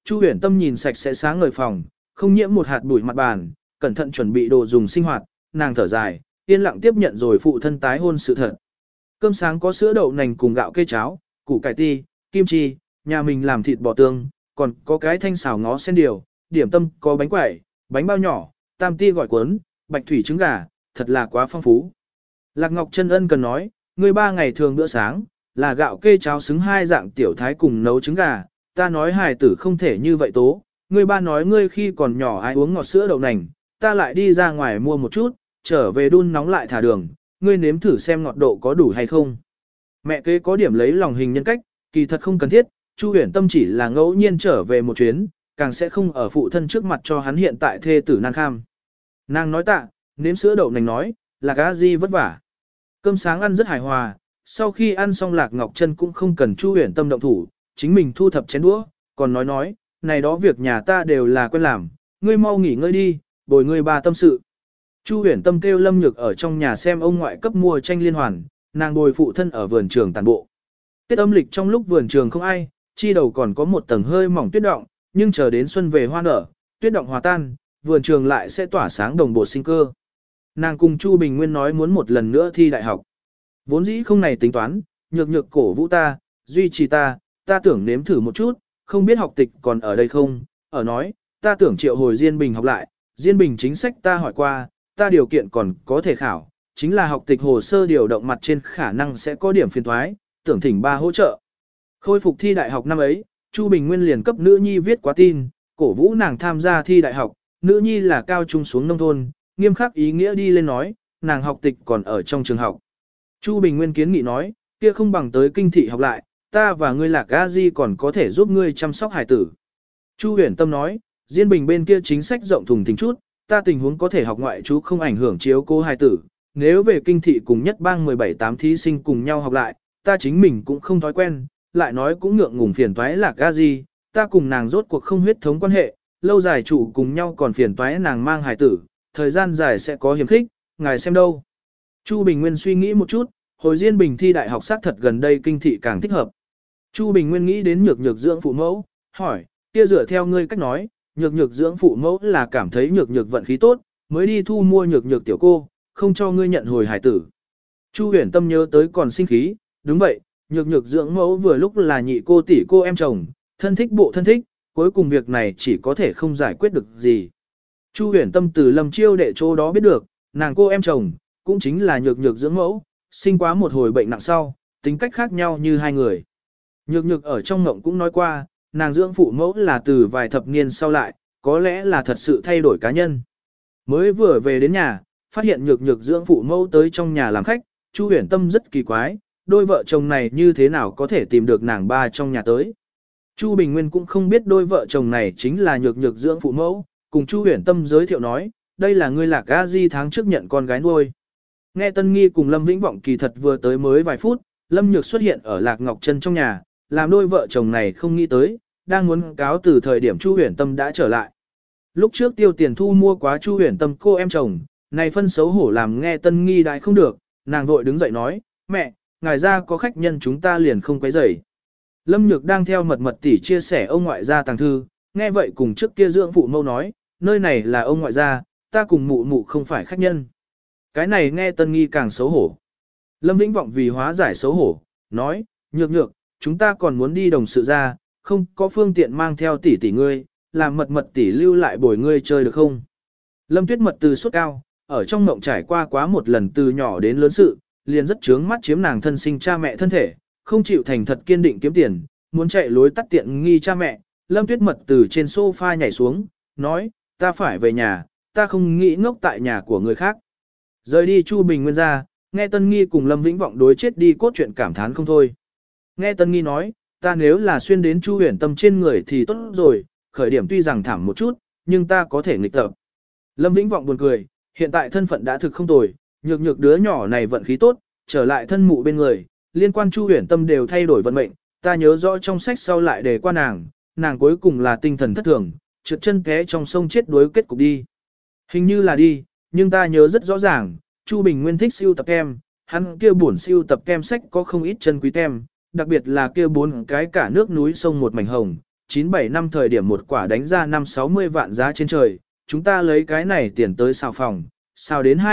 Chu Huyền Tâm nhìn sạch sẽ sáng ngời phòng, không nhiễm một hạt bụi mặt bàn, cẩn thận chuẩn bị đồ dùng sinh hoạt, nàng thở dài, yên lặng tiếp nhận rồi phụ thân tái hôn sự thật. Cơm sáng có sữa đậu nành cùng gạo cây cháo, củ cải ti, kim chi, nhà mình làm thịt bò tương, còn có cái thanh xào ngó sen điều, điểm tâm có bánh quẩy, bánh bao nhỏ, tam ti gỏi cuốn, bạch thủy trứng gà, thật là quá phong phú. Lạc Ngọc Trân ân cần nói, ngươi 3 ngày thường bữa sáng, là gạo kê cháo xứng 2 dạng tiểu thái cùng nấu trứng gà, ta nói hài tử không thể như vậy tố, ngươi ba nói ngươi khi còn nhỏ ai uống ngọt sữa đậu nành, ta lại đi ra ngoài mua một chút, trở về đun nóng lại thả đường, ngươi nếm thử xem ngọt độ có đủ hay không. Mẹ kế có điểm lấy lòng hình nhân cách, kỳ thật không cần thiết, Chu Huyền Tâm chỉ là ngẫu nhiên trở về một chuyến, càng sẽ không ở phụ thân trước mặt cho hắn hiện tại thê tử nan kham. Nàng nói tạ, nếm sữa đậu nành nói, Lạc A Di vất vả. Cơm sáng ăn rất hài hòa, sau khi ăn xong Lạc Ngọc Trân cũng không cần Chu Huyền Tâm động thủ, chính mình thu thập chén đũa, còn nói, này đó việc nhà ta đều là quen làm, ngươi mau nghỉ ngơi đi, bồi ngươi ba tâm sự. Chu Huyền Tâm kêu Lâm Nhược ở trong nhà xem ông ngoại cấp mua tranh liên hoàn, nàng bồi phụ thân ở vườn trường tàn bộ. Tết âm lịch trong lúc vườn trường không ai, chi đầu còn có một tầng hơi mỏng tuyết động, nhưng chờ đến xuân về hoa nở, tuyết động hòa tan, vườn trường lại sẽ tỏa sáng đồng bộ sinh cơ. Nàng cùng Chu Bình Nguyên nói muốn một lần nữa thi đại học. Vốn dĩ không này tính toán, nhược cổ vũ ta, duy trì ta tưởng nếm thử một chút, không biết học tịch còn ở đây không, ở nói, ta tưởng triệu hồi Diên Bình học lại, Diên Bình chính sách ta hỏi qua, ta điều kiện còn có thể khảo, chính là học tịch hồ sơ điều động mặt trên khả năng sẽ có điểm phiền thoái, tưởng thỉnh ba hỗ trợ. Khôi phục thi đại học năm ấy, Chu Bình Nguyên liền cấp nữ nhi viết quá tin, cổ vũ nàng tham gia thi đại học, nữ nhi là cao trung xuống nông thôn, nghiêm khắc ý nghĩa đi lên nói, nàng học tịch còn ở trong trường học. Chu Bình Nguyên kiến nghị nói, kia không bằng tới kinh thị học lại, ta và ngươi Lạc A Di còn có thể giúp ngươi chăm sóc hải tử. Chu Huyền Tâm nói, Diên Bình bên kia chính sách rộng thùng thình chút, ta tình huống có thể học ngoại trú không ảnh hưởng chiếu cố hải tử, nếu về kinh thị cùng nhất bang 17-8 thí sinh cùng nhau học lại, ta chính mình cũng không thói quen, lại nói cũng ngượng ngùng phiền toái Lạc A Di, ta cùng nàng rốt cuộc không huyết thống quan hệ, lâu dài trụ cùng nhau còn phiền toái nàng mang hải tử, thời gian dài sẽ có hiểm khích, ngài xem đâu. Chu Bình Nguyên suy nghĩ một chút, hồi Diên Bình thi đại học xác thật gần đây kinh thị càng thích hợp. Chu Bình Nguyên nghĩ đến nhược dưỡng phụ mẫu, hỏi, kia dựa theo ngươi cách nói, nhược dưỡng phụ mẫu là cảm thấy nhược vận khí tốt, mới đi thu mua nhược tiểu cô, không cho ngươi nhận hồi hải tử. Chu Huyền Tâm nhớ tới còn sinh khí, đúng vậy, nhược dưỡng mẫu vừa lúc là nhị cô tỷ cô em chồng, thân thích bộ thân thích, cuối cùng việc này chỉ có thể không giải quyết được gì. Chu Huyền Tâm từ Lâm Chiêu đệ chỗ đó biết được, nàng cô em chồng, cũng chính là nhược dưỡng mẫu, sinh quá một hồi bệnh nặng sau, tính cách khác nhau như hai người. Nhược ở trong mộng cũng nói qua, nàng dưỡng phụ mẫu là từ vài thập niên sau lại, có lẽ là thật sự thay đổi cá nhân. Mới vừa về đến nhà, phát hiện nhược dưỡng phụ mẫu tới trong nhà làm khách, Chu Huyền Tâm rất kỳ quái, đôi vợ chồng này như thế nào có thể tìm được nàng ba trong nhà tới. Chu Bình Nguyên cũng không biết đôi vợ chồng này chính là nhược dưỡng phụ mẫu, cùng Chu Huyền Tâm giới thiệu nói, đây là ngươi Lạc A Di tháng trước nhận con gái nuôi. Nghe Tân Nghi cùng Lâm Vĩnh Vọng kỳ thật vừa tới mới vài phút, Lâm Nhược xuất hiện ở Lạc Ngọc Trân trong nhà, làm đôi vợ chồng này không nghĩ tới, đang muốn cáo từ thời điểm Chu Huyền Tâm đã trở lại. Lúc trước tiêu tiền thu mua quá Chu Huyền Tâm cô em chồng, này phân xấu hổ làm nghe Tân Nghi đại không được, nàng vội đứng dậy nói, mẹ, ngài ra có khách nhân chúng ta liền không quấy rầy. Lâm Nhược đang theo mật tỉ chia sẻ ông ngoại gia tàng thư, nghe vậy cùng trước kia dưỡng phụ mâu nói, nơi này là ông ngoại gia, ta cùng mụ không phải khách nhân. Cái này nghe Tân Nghi càng xấu hổ. Lâm Vĩnh Vọng vì hóa giải xấu hổ, nói, nhược, chúng ta còn muốn đi đồng sự ra, không có phương tiện mang theo tỷ ngươi, làm mật tỷ lưu lại bồi ngươi chơi được không? Lâm Tuyết Mật từ suốt cao, ở trong mộng trải qua quá một lần từ nhỏ đến lớn sự, liền rất chướng mắt chiếm nàng thân sinh cha mẹ thân thể, không chịu thành thật kiên định kiếm tiền, muốn chạy lối tắt tiện nghi cha mẹ. Lâm Tuyết Mật từ trên sofa nhảy xuống, nói, ta phải về nhà, ta không nghĩ ngốc tại nhà của người khác. Rời đi Chu Bình Nguyên ra, nghe Tân Nghi cùng Lâm Vĩnh Vọng đối chết đi cốt truyện cảm thán không thôi. Nghe Tân Nghi nói, ta nếu là xuyên đến Chu Huyền Tâm trên người thì tốt rồi, khởi điểm tuy rằng thảm một chút, nhưng ta có thể nghịch tập. Lâm Vĩnh Vọng buồn cười, hiện tại thân phận đã thực không tồi, nhược đứa nhỏ này vận khí tốt, trở lại thân mụ bên người, liên quan Chu Huyền Tâm đều thay đổi vận mệnh, ta nhớ rõ trong sách sau lại đề qua nàng cuối cùng là tinh thần thất thường, trượt chân té trong sông chết đuối kết cục đi. Hình như là đi, nhưng ta nhớ rất rõ ràng, Chu Bình Nguyên thích siêu tập kem, hắn kia buồn siêu tập kem sách có không ít chân quý tem, đặc biệt là kia 4 cái cả nước núi sông một mảnh hồng, 97 năm thời điểm một quả đánh ra 5-60 vạn giá trên trời, chúng ta lấy cái này tiền tới xào phòng, xào đến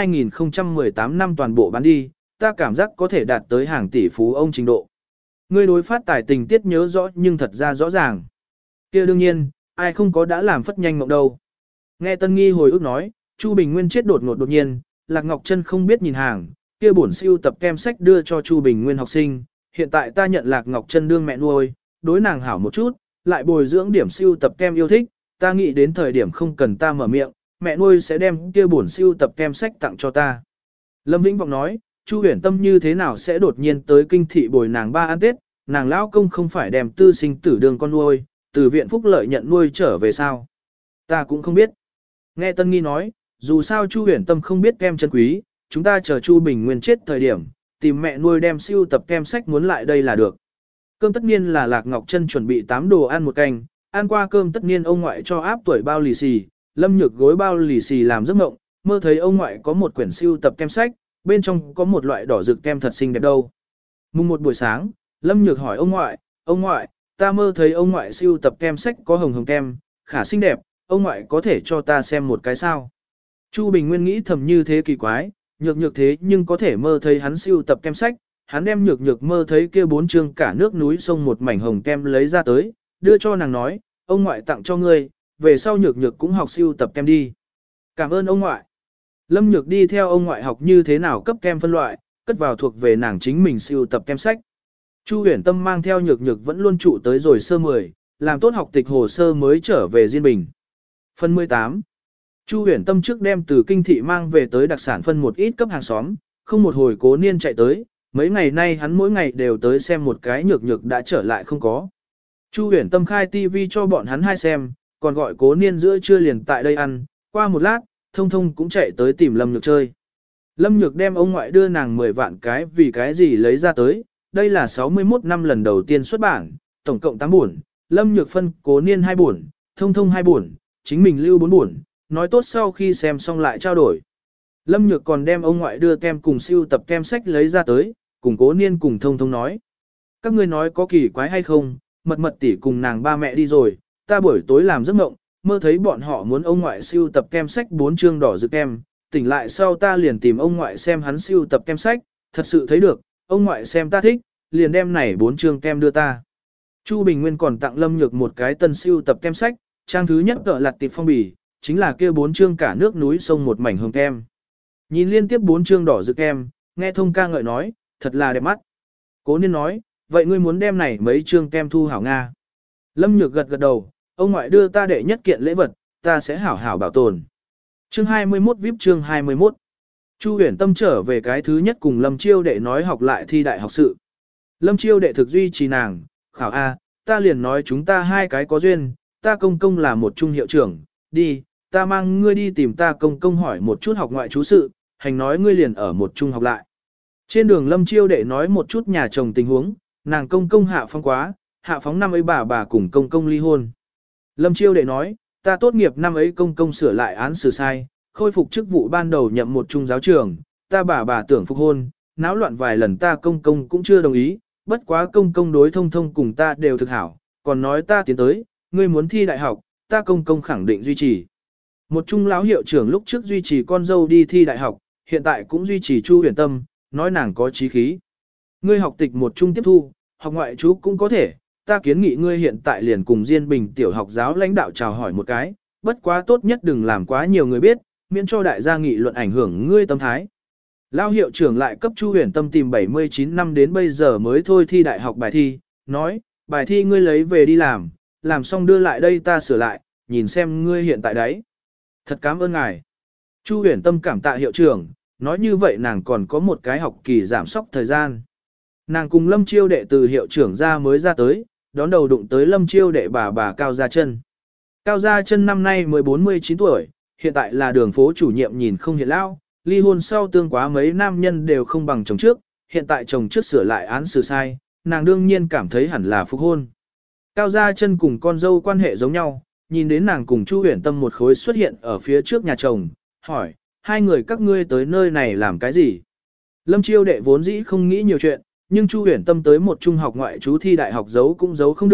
2018 năm toàn bộ bán đi, ta cảm giác có thể đạt tới hàng tỷ phú ông trình độ. Ngươi đối phát tài tình tiết nhớ rõ nhưng thật ra rõ ràng. Kia đương nhiên, ai không có đã làm phất nhanh mộng đâu. Nghe Tân Nghi hồi ức nói, Chu Bình Nguyên chết đột nhiên, Lạc Ngọc Trân không biết nhìn hàng, kia bổn siêu tập kem sách đưa cho Chu Bình Nguyên học sinh, hiện tại ta nhận Lạc Ngọc Trân đương mẹ nuôi, đối nàng hảo một chút, lại bồi dưỡng điểm siêu tập kem yêu thích, ta nghĩ đến thời điểm không cần ta mở miệng, mẹ nuôi sẽ đem kia bổn siêu tập kem sách tặng cho ta. Lâm Vĩnh Vọng nói, Chu Huyền Tâm như thế nào sẽ đột nhiên tới kinh thị bồi nàng ba ăn Tết, nàng lão công không phải đem tư sinh tử đường con nuôi, từ viện phúc lợi nhận nuôi trở về sao? Ta cũng không biết. Nghe Tân Nghi nói, dù sao Chu Huyền Tâm không biết kem chân quý, chúng ta chờ Chu Bình Nguyên chết thời điểm, tìm mẹ nuôi đem siêu tập kem sách muốn lại đây là được. Cơm tất niên là Lạc Ngọc Trân chuẩn bị 8 đồ ăn một canh, ăn qua cơm tất niên ông ngoại cho áp tuổi bao lì xì, Lâm Nhược gối bao lì xì làm giấc mộng, mơ thấy ông ngoại có một quyển siêu tập kem sách, bên trong có một loại đỏ rực kem thật xinh đẹp đâu. Mùng một buổi sáng, Lâm Nhược hỏi ông ngoại, ta mơ thấy ông ngoại siêu tập kem sách có hồng hồng kem, khả xinh đẹp, ông ngoại có thể cho ta xem một cái sao? Chu Bình Nguyên nghĩ thầm như thế kỳ quái, nhược thế nhưng có thể mơ thấy hắn siêu tập kem sách, hắn đem nhược mơ thấy kia 4 chương cả nước núi sông một mảnh hồng kem lấy ra tới, đưa cho nàng nói, ông ngoại tặng cho ngươi, về sau nhược cũng học siêu tập kem đi. Cảm ơn ông ngoại. Lâm Nhược đi theo ông ngoại học như thế nào cấp kem phân loại, cất vào thuộc về nàng chính mình siêu tập kem sách. Chu Huyền Tâm mang theo nhược vẫn luôn trụ tới rồi sơ 10, làm tốt học tịch hồ sơ mới trở về Diên Bình. Phần 18. Chu Huyền Tâm trước đem từ kinh thị mang về tới đặc sản phân một ít cấp hàng xóm, không một hồi Cố Niên chạy tới, mấy ngày nay hắn mỗi ngày đều tới xem một cái nhược đã trở lại không có. Chu Huyền Tâm khai tivi cho bọn hắn hai xem, còn gọi Cố Niên giữa trưa liền tại đây ăn, qua một lát, Thông Thông cũng chạy tới tìm Lâm Nhược chơi. Lâm Nhược đem ông ngoại đưa nàng 10 vạn cái vì cái gì lấy ra tới, đây là 61 năm lần đầu tiên xuất bản, tổng cộng 8 buồn, Lâm Nhược phân Cố Niên 2 buồn, Thông Thông 2 buồn, chính mình lưu 4 buồn, nói tốt sau khi xem xong lại trao đổi. Lâm Nhược còn đem ông ngoại đưa kem cùng siêu tập kem sách lấy ra tới, cùng Cố Niên cùng Thông Thông nói. Các ngươi nói có kỳ quái hay không, mật tỷ cùng nàng ba mẹ đi rồi, ta buổi tối làm giấc mộng, mơ thấy bọn họ muốn ông ngoại siêu tập kem sách 4 chương đỏ rực kem, tỉnh lại sau ta liền tìm ông ngoại xem hắn siêu tập kem sách, thật sự thấy được, ông ngoại xem ta thích, liền đem này 4 chương kem đưa ta. Chu Bình Nguyên còn tặng Lâm Nhược một cái tân siêu tập kem sách, trang thứ nhất tợ lặt tiệp phong bì, chính là kia 4 chương cả nước núi sông một mảnh hồng kem. Nhìn liên tiếp 4 chương đỏ rực kem, nghe Thông ca ngợi nói, thật là đẹp mắt. Cố Niên nói, vậy ngươi muốn đem này mấy chương kem thu hảo Nga. Lâm Nhược gật đầu, ông ngoại đưa ta đệ nhất kiện lễ vật, ta sẽ hảo hảo bảo tồn. Chương 21 VIP chương 21. Chu Huyền Tâm trở về cái thứ nhất cùng Lâm Chiêu đệ nói học lại thi đại học sự. Lâm Chiêu đệ thực duy trì nàng, khảo A, ta liền nói chúng ta hai cái có duyên, ta công là một trung hiệu trưởng, đi, ta mang ngươi đi tìm ta công hỏi một chút học ngoại trú sự, hành nói ngươi liền ở một trung học lại. Trên đường Lâm Chiêu đệ nói một chút nhà chồng tình huống, nàng công hạ phóng quá, hạ phóng năm ấy bà cùng công ly hôn. Lâm Chiêu đệ nói, ta tốt nghiệp năm ấy công sửa lại án xử sai, khôi phục chức vụ ban đầu nhậm một trung giáo trường, ta bà tưởng phục hôn, náo loạn vài lần ta công cũng chưa đồng ý, bất quá công đối Thông cùng ta đều thực hảo, còn nói ta tiến tới, ngươi muốn thi đại học, ta công khẳng định duy trì. Một trung lão hiệu trưởng lúc trước duy trì con dâu đi thi đại học, hiện tại cũng duy trì Chu Huyền Tâm, nói nàng có chí khí. Ngươi học tịch một trung tiếp thu, học ngoại trú cũng có thể, ta kiến nghị ngươi hiện tại liền cùng Diên Bình tiểu học giáo lãnh đạo chào hỏi một cái, bất quá tốt nhất đừng làm quá nhiều người biết, miễn cho đại gia nghị luận ảnh hưởng ngươi tâm thái. Lão hiệu trưởng lại cấp Chu Huyền Tâm tìm 79 năm đến bây giờ mới thôi thi đại học bài thi, nói, bài thi ngươi lấy về đi làm xong đưa lại đây ta sửa lại, nhìn xem ngươi hiện tại đấy. Thật cảm ơn ngài. Chu Huyền Tâm cảm tạ hiệu trưởng, nói như vậy nàng còn có một cái học kỳ giảm sóc thời gian. Nàng cùng Lâm Chiêu đệ từ hiệu trưởng ra mới ra tới, đón đầu đụng tới Lâm Chiêu đệ bà Cao Gia Chân. Cao Gia Chân năm nay 14-19 tuổi, hiện tại là đường phố chủ nhiệm nhìn không hiện lão, ly hôn sau tương quá mấy nam nhân đều không bằng chồng trước, hiện tại chồng trước sửa lại án xử sai, nàng đương nhiên cảm thấy hẳn là phục hôn. Cao Gia Chân cùng con dâu quan hệ giống nhau, nhìn đến nàng cùng Chu Huyền Tâm một khối xuất hiện ở phía trước nhà chồng, hỏi, hai người các ngươi tới nơi này làm cái gì? Lâm Chiêu đệ vốn dĩ không nghĩ nhiều chuyện, nhưng Chu Huyền Tâm tới một trung học ngoại trú thi đại học giấu cũng giấu không được,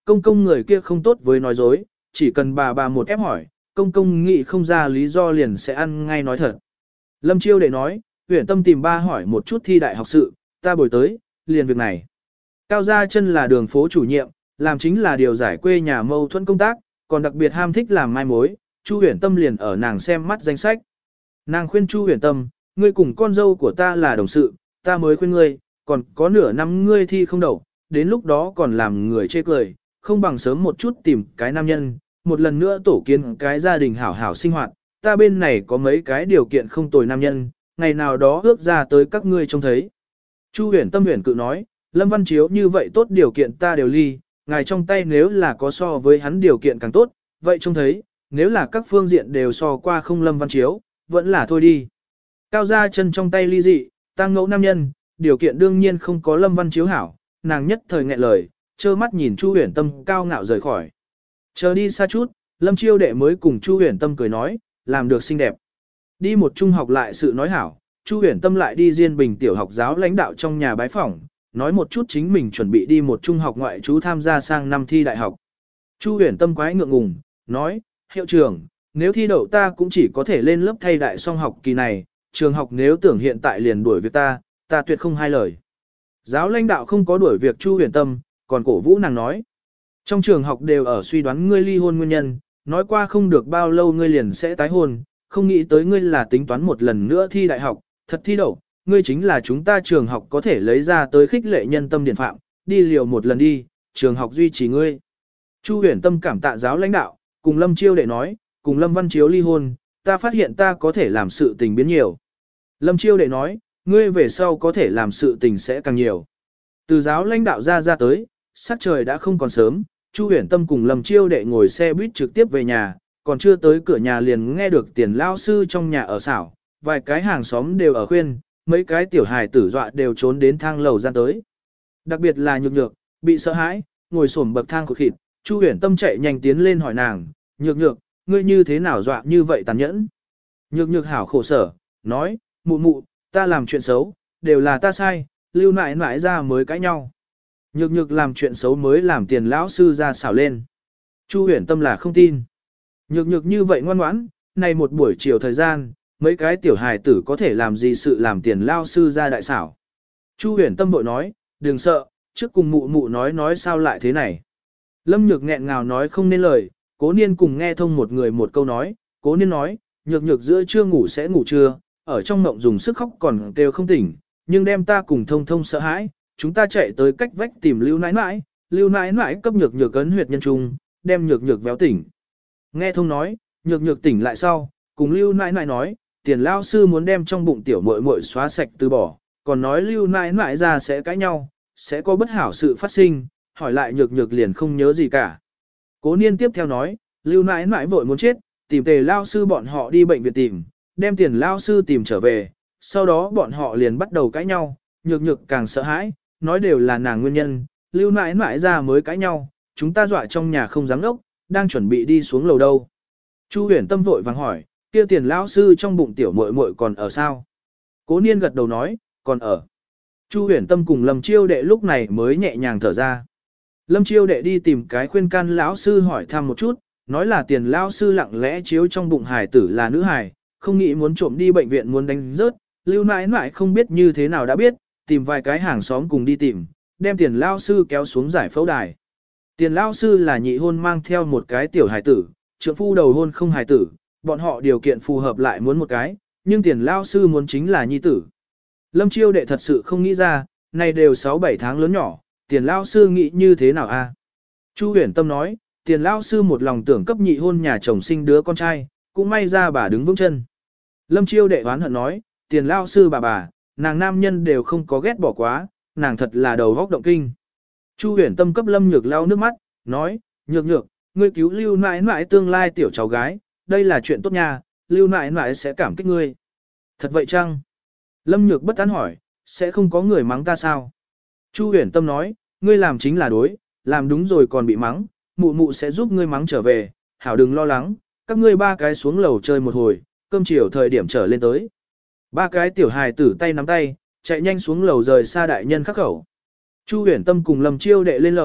công công người kia không tốt với nói dối, chỉ cần bà một ép hỏi, công công nghĩ không ra lý do liền sẽ ăn ngay nói thật. Lâm Chiêu đệ nói, Uyển Tâm tìm ba hỏi một chút thi đại học sự, ta bồi tới, liền việc này. Cao Gia Chân là đường phố chủ nhiệm, làm chính là điều giải quê nhà mâu thuẫn công tác, còn đặc biệt ham thích làm mai mối, Chu Uyển Tâm liền ở nàng xem mắt danh sách. Nàng khuyên Chu Uyển Tâm, ngươi cùng con dâu của ta là đồng sự, ta mới khuyên ngươi, còn có nửa năm ngươi thi không đậu, đến lúc đó còn làm người chê cười, không bằng sớm một chút tìm cái nam nhân, một lần nữa tổ kiến cái gia đình hảo hảo sinh hoạt, ta bên này có mấy cái điều kiện không tồi nam nhân, ngày nào đó ước ra tới các ngươi trông thấy. Chu Uyển Tâm huyền cự nói, Lâm Văn Chiếu như vậy tốt điều kiện ta đều ly, ngài trong tay nếu là có so với hắn điều kiện càng tốt, vậy trông thấy, nếu là các phương diện đều so qua không Lâm Văn Chiếu, vẫn là thôi đi. Cao Gia Chân trong tay ly dị, tăng ngẫu nam nhân, điều kiện đương nhiên không có Lâm Văn Chiếu hảo, nàng nhất thời nghẹn lời, trơ mắt nhìn Chu Uyển Tâm cao ngạo rời khỏi. Chờ đi xa chút, Lâm Chiêu đệ mới cùng Chu Uyển Tâm cười nói, làm được xinh đẹp. Đi một trung học lại sự nói hảo, Chu Uyển Tâm lại đi Diên Bình tiểu học giáo lãnh đạo trong nhà bái phỏng, nói một chút chính mình chuẩn bị đi một trung học ngoại trú tham gia sang năm thi đại học. Chu Uyển Tâm quái ngượng ngùng, nói, hiệu trưởng, nếu thi đậu ta cũng chỉ có thể lên lớp thay đại song học kỳ này, trường học nếu tưởng hiện tại liền đuổi việc ta tuyệt không hai lời. Giáo lãnh đạo không có đuổi việc Chu Uyển Tâm, còn cổ vũ nàng nói. Trong trường học đều ở suy đoán ngươi ly hôn nguyên nhân, nói qua không được bao lâu ngươi liền sẽ tái hôn, không nghĩ tới ngươi là tính toán một lần nữa thi đại học, thật thi đậu, ngươi chính là chúng ta trường học có thể lấy ra tới khích lệ nhân tâm điển phạm, đi liều một lần đi, trường học duy trì ngươi. Chu Uyển Tâm cảm tạ giáo lãnh đạo, cùng Lâm Chiêu đệ nói, cùng Lâm Văn Chiếu ly hôn, ta phát hiện ta có thể làm sự tình biến nhiều. Lâm Chiêu đệ nói, ngươi về sau có thể làm sự tình sẽ càng nhiều. Từ giáo lãnh đạo ra tới, sắc trời đã không còn sớm, Chu Uyển Tâm cùng Lâm Chiêu đệ ngồi xe buýt trực tiếp về nhà, còn chưa tới cửa nhà liền nghe được Tiền lao sư trong nhà ở xảo, vài cái hàng xóm đều ở khuyên, mấy cái tiểu hài tử dọa đều trốn đến thang lầu ra tới. Đặc biệt là Nhược Nhược, bị sợ hãi, ngồi xổm bậc thang khụt khịt, Chu Uyển Tâm chạy nhanh tiến lên hỏi nàng, Nhược Nhược, ngươi như thế nào dọa như vậy tàn nhẫn? Nhược Nhược hảo khổ sở, nói, mụ mụ, ta làm chuyện xấu, đều là ta sai, Lưu nãi nãi ra mới cãi nhau. Nhược Nhược làm chuyện xấu mới làm Tiền lão sư ra xảo lên. Chu Uyển Tâm là không tin. Nhược Nhược như vậy ngoan ngoãn, này một buổi chiều thời gian, mấy cái tiểu hài tử có thể làm gì sự làm Tiền lão sư ra đại xảo. Chu Uyển Tâm bội nói, đừng sợ, trước cùng mụ mụ nói sao lại thế này. Lâm Nhược nghẹn ngào nói không nên lời, Cố Niên cùng nghe thông một người một câu nói, Cố Niên nói, Nhược Nhược giữa trưa ngủ sẽ ngủ trưa, ở trong mộng dùng sức khóc còn kêu không tỉnh, nhưng đem ta cùng thông thông sợ hãi, chúng ta chạy tới cách vách tìm Lưu nãi nãi, Lưu nãi nãi cấp Nhược Nhược ấn huyệt nhân trung, đem Nhược Nhược véo tỉnh. Nghe thông nói, Nhược Nhược tỉnh lại sau, cùng Lưu nãi nãi nói, Tiền lao sư muốn đem trong bụng tiểu muội muội xóa sạch từ bỏ, còn nói Lưu nãi nãi ra sẽ cãi nhau, sẽ có bất hảo sự phát sinh, hỏi lại Nhược Nhược liền không nhớ gì cả. Cố Niên tiếp theo nói, Lưu nãi nãi vội muốn chết, tìm Tề lao sư bọn họ đi bệnh viện tìm, đem Tiền lao sư tìm trở về, sau đó bọn họ liền bắt đầu cãi nhau, Nhược Nhược càng sợ hãi, nói đều là nàng nguyên nhân, Lưu nãi nãi ra mới cãi nhau, chúng ta dọa trong nhà không dám đốc, đang chuẩn bị đi xuống lầu đâu. Chu Uyển Tâm vội vàng hỏi, kia Tiền lão sư trong bụng tiểu muội muội còn ở sao? Cố Niên gật đầu nói, còn ở. Chu Uyển Tâm cùng Lâm Chiêu đệ lúc này mới nhẹ nhàng thở ra. Lâm Chiêu đệ đi tìm cái khuyên can lão sư hỏi thăm một chút, nói là Tiền lão sư lặng lẽ chiếu trong bụng hài tử là nữ hài, không nghĩ muốn trộm đi bệnh viện muốn đánh rớt, Lưu nãi nãi không biết như thế nào đã biết, tìm vài cái hàng xóm cùng đi tìm, đem Tiền lao sư kéo xuống giải phẫu đài. Tiền lao sư là nhị hôn mang theo một cái tiểu hài tử, trượng phu đầu hôn không hài tử, bọn họ điều kiện phù hợp lại muốn một cái, nhưng Tiền lao sư muốn chính là nhi tử. Lâm Chiêu đệ thật sự không nghĩ ra, này đều 6-7 tháng lớn nhỏ, Tiền lao sư nghĩ như thế nào a? Chu Uyển Tâm nói, Tiền lao sư một lòng tưởng cấp nhị hôn nhà chồng sinh đứa con trai, cũng may ra bà đứng vững chân. Lâm Chiêu đệ oán hận nói, Tiền lao sư bà, nàng nam nhân đều không có ghét bỏ quá, nàng thật là đầu góc động kinh. Chu Uyển Tâm cấp Lâm Nhược lau nước mắt, nói, Nhược Nhược, ngươi cứu Lưu nãi nãi tương lai tiểu cháu gái, đây là chuyện tốt nha, Lưu nãi nãi sẽ cảm kích ngươi. Thật vậy chăng? Lâm Nhược bất an hỏi, sẽ không có người mắng ta sao? Chu Uyển Tâm nói, ngươi làm chính là đối, làm đúng rồi còn bị mắng, mụ mụ sẽ giúp ngươi mắng trở về, hảo đừng lo lắng, các ngươi ba cái xuống lầu chơi một hồi, cơm chiều thời điểm trở lên tới. Ba cái tiểu hài tử tay nắm tay, chạy nhanh xuống lầu rời xa đại nhân khắc khẩu. Chu Uyển Tâm cùng Lâm Chiêu đệ lên lầu,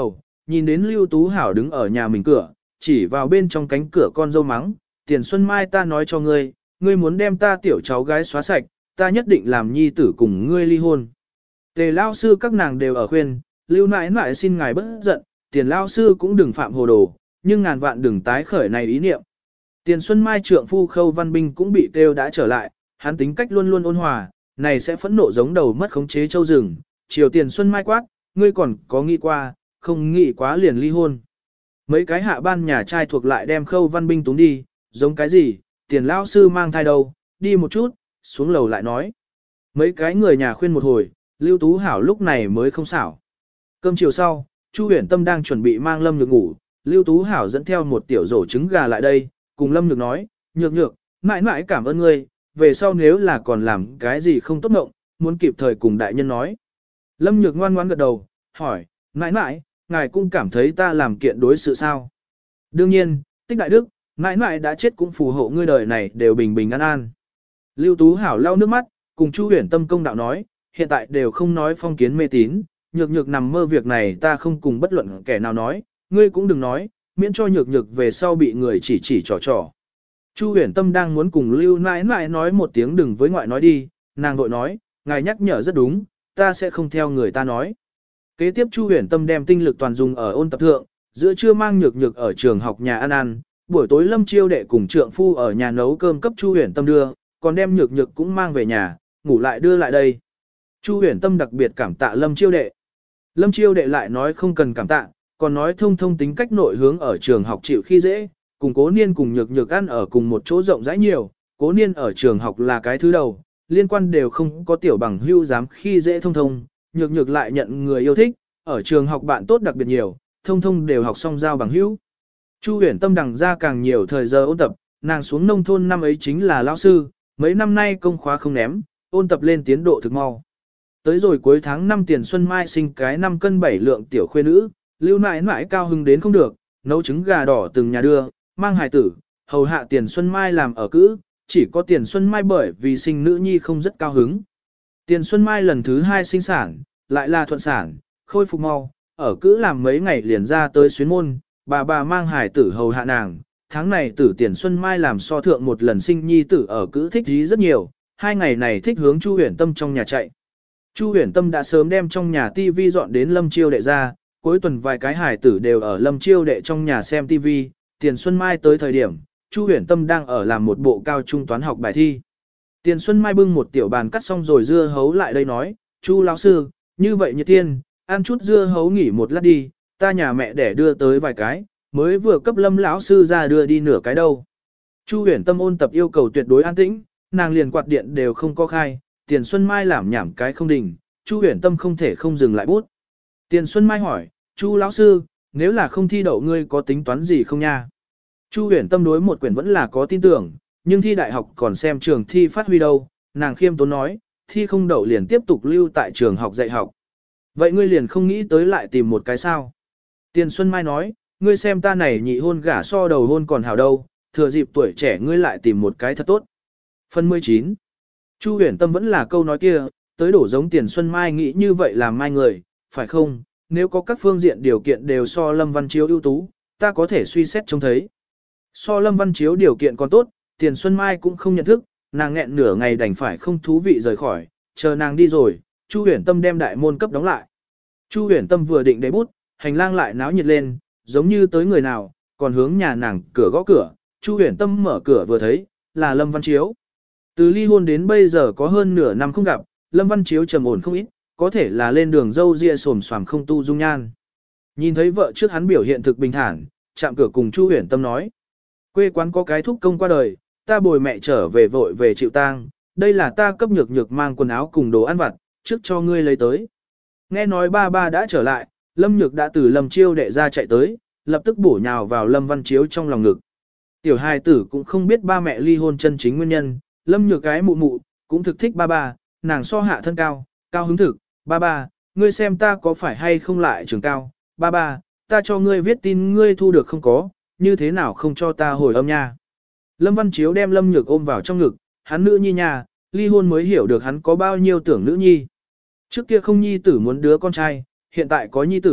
nhìn đến Lưu Tú Hảo đứng ở nhà mình cửa, chỉ vào bên trong cánh cửa con dâu mắng, Tiền Xuân Mai ta nói cho ngươi, ngươi muốn đem ta tiểu cháu gái xóa sạch, ta nhất định làm nhi tử cùng ngươi ly hôn. Tề lao sư các nàng đều ở khuyên, Lưu nãi nãi xin ngài bớt giận, Tiền lao sư cũng đừng phạm hồ đồ, nhưng ngàn vạn đừng tái khởi này ý niệm. Tiền Xuân Mai trượng phu Khâu Văn Binh cũng bị kêu đã trở lại, hắn tính cách luôn luôn ôn hòa, này sẽ phẫn nộ giống đầu mất khống chế châu rừng. Chiều Tiền Xuân Mai quát, ngươi còn có nghĩ qua, không nghĩ quá liền ly hôn. Mấy cái hạ ban nhà trai thuộc lại đem Khâu Văn Binh túng đi, giống cái gì, Tiền lao sư mang thai đâu, đi một chút, xuống lầu lại nói. Mấy cái người nhà khuyên một hồi, Lưu Tú Hảo lúc này mới không xảo. Cơm chiều sau, Chu Huyền Tâm đang chuẩn bị mang Lâm Nhược ngủ, Lưu Tú Hảo dẫn theo một tiểu rổ trứng gà lại đây, cùng Lâm Nhược nói, nhược nhược, mãi mãi cảm ơn ngươi, về sau nếu là còn làm cái gì không tốt ngộng, muốn kịp thời cùng đại nhân nói. Lâm Nhược ngoan ngoãn gật đầu, hỏi, mãi mãi, ngài cũng cảm thấy ta làm kiện đối sự sao? Đương nhiên, Tích Đại Đức, mãi mãi đã chết cũng phù hộ ngươi đời này đều bình bình an an. Lưu Tú Hảo lau nước mắt, cùng Chu Huyền Tâm công đạo nói, hiện tại đều không nói phong kiến mê tín, nhược nhược nằm mơ việc này ta không cùng bất luận kẻ nào nói, ngươi cũng đừng nói, miễn cho nhược nhược về sau bị người chỉ trò. Chu Huyền Tâm đang muốn cùng Lưu nãi nãi nói một tiếng đừng với ngoại nói đi, nàng vội nói, ngài nhắc nhở rất đúng, ta sẽ không theo người ta nói. Kế tiếp Chu Huyền Tâm đem tinh lực toàn dùng ở ôn tập thượng, giữa trưa mang nhược nhược ở trường học nhà ăn, buổi tối Lâm Chiêu đệ cùng trượng phu ở nhà nấu cơm cấp Chu Huyền Tâm đưa, còn đem nhược nhược cũng mang về nhà, ngủ lại đưa lại đây. Chu Huyền Tâm đặc biệt cảm tạ Lâm Chiêu đệ. Lâm Chiêu đệ lại nói không cần cảm tạ, còn nói thông thông tính cách nội hướng ở trường học chịu khi dễ, cùng Cố Niên cùng nhược nhược ăn ở cùng một chỗ rộng rãi nhiều, Cố Niên ở trường học là cái thứ đầu, liên quan đều không có tiểu bằng hưu dám khi dễ thông thông, nhược nhược lại nhận người yêu thích, ở trường học bạn tốt đặc biệt nhiều, thông thông đều học xong giao bằng hữu. Chu Huyền Tâm đằng ra càng nhiều thời giờ ôn tập, nàng xuống nông thôn năm ấy chính là lão sư, mấy năm nay công khóa không ném, ôn tập lên tiến độ thực mau. Tới rồi cuối tháng 5 Tiền Xuân Mai sinh cái 5 cân 7 lượng tiểu khuê nữ, Lưu nãi nãi cao hưng đến không được, nấu trứng gà đỏ từng nhà đưa, mang hài tử, hầu hạ Tiền Xuân Mai làm ở cữ, chỉ có Tiền Xuân Mai bởi vì sinh nữ nhi không rất cao hứng. Tiền Xuân Mai lần thứ 2 sinh sản, lại là thuận sản, khôi phục mau, ở cữ làm mấy ngày liền ra tới xuyến môn, bà mang hài tử hầu hạ nàng. Tháng này tử Tiền Xuân Mai làm so thượng một lần sinh nhi tử ở cữ thích dí rất nhiều, 2 ngày này thích hướng Chu Huyền Tâm trong nhà chạy. Chu Huyền Tâm đã sớm đem trong nhà tivi dọn đến Lâm Chiêu đệ ra, cuối tuần vài cái hài tử đều ở Lâm Chiêu đệ trong nhà xem tivi. Tiền Xuân Mai tới thời điểm, Chu Huyền Tâm đang ở làm một bộ cao trung toán học bài thi. Tiền Xuân Mai bưng một tiểu bàn cắt xong rồi dưa hấu lại đây nói, Chu lão sư, như vậy như tiên, ăn chút dưa hấu nghỉ một lát đi, ta nhà mẹ để đưa tới vài cái, mới vừa cấp Lâm lão sư ra đưa đi nửa cái đâu. Chu Huyền Tâm ôn tập yêu cầu tuyệt đối an tĩnh, nàng liền quạt điện đều không có khai, Tiền Xuân Mai làm nhảm cái không đình, Chu Huyền Tâm không thể không dừng lại bút. Tiền Xuân Mai hỏi, Chu lão sư, nếu là không thi đậu ngươi có tính toán gì không nha? Chu Huyền Tâm đối một quyển vẫn là có tin tưởng, nhưng thi đại học còn xem trường thi phát huy đâu, nàng khiêm tốn nói, thi không đậu liền tiếp tục lưu tại trường học dạy học. Vậy ngươi liền không nghĩ tới lại tìm một cái sao? Tiền Xuân Mai nói, ngươi xem ta này nhị hôn gả so đầu hôn còn hảo đâu, thừa dịp tuổi trẻ ngươi lại tìm một cái thật tốt. Phần 19. Chu Huyền Tâm vẫn là câu nói kia, tới đổ giống Tiền Xuân Mai nghĩ như vậy làm mai người, phải không? Nếu có các phương diện điều kiện đều so Lâm Văn Chiếu ưu tú, ta có thể suy xét trông thấy. So Lâm Văn Chiếu điều kiện còn tốt, Tiền Xuân Mai cũng không nhận thức, nàng nghẹn nửa ngày đành phải không thú vị rời khỏi, chờ nàng đi rồi, Chu Huyền Tâm đem đại môn cấp đóng lại. Chu Huyền Tâm vừa định đế bút, hành lang lại náo nhiệt lên, giống như tới người nào, còn hướng nhà nàng cửa gõ cửa, Chu Huyền Tâm mở cửa vừa thấy, là Lâm Văn Chiếu. Từ ly hôn đến bây giờ có hơn nửa năm không gặp, Lâm Văn Chiếu trầm ổn không ít, có thể là lên đường dâu ria xồm xoàm không tu dung nhan. Nhìn thấy vợ trước hắn biểu hiện thực bình thản, chạm cửa cùng Chu Huyền Tâm nói. Quê quán có cái thúc công qua đời, ta bồi mẹ trở về vội về chịu tang, đây là ta cấp nhược nhược mang quần áo cùng đồ ăn vặt, trước cho ngươi lấy tới. Nghe nói ba đã trở lại, Lâm Nhược đã từ Lâm Chiêu đệ ra chạy tới, lập tức bổ nhào vào Lâm Văn Chiếu trong lòng ngực. Tiểu hài tử cũng không biết ba mẹ ly hôn chân chính nguyên nhân, Lâm Nhược cái mụ mụ, cũng thực thích ba, nàng so hạ thân cao, cao hứng thực, ba, ngươi xem ta có phải hay không lại trường cao, ba, ta cho ngươi viết tin ngươi thu được không có, như thế nào không cho ta hồi âm nha. Lâm Văn Chiếu đem Lâm Nhược ôm vào trong ngực, hắn nữ nhi nhà, ly hôn mới hiểu được hắn có bao nhiêu tưởng nữ nhi. Trước kia không nhi tử muốn đứa con trai, hiện tại có nhi tử,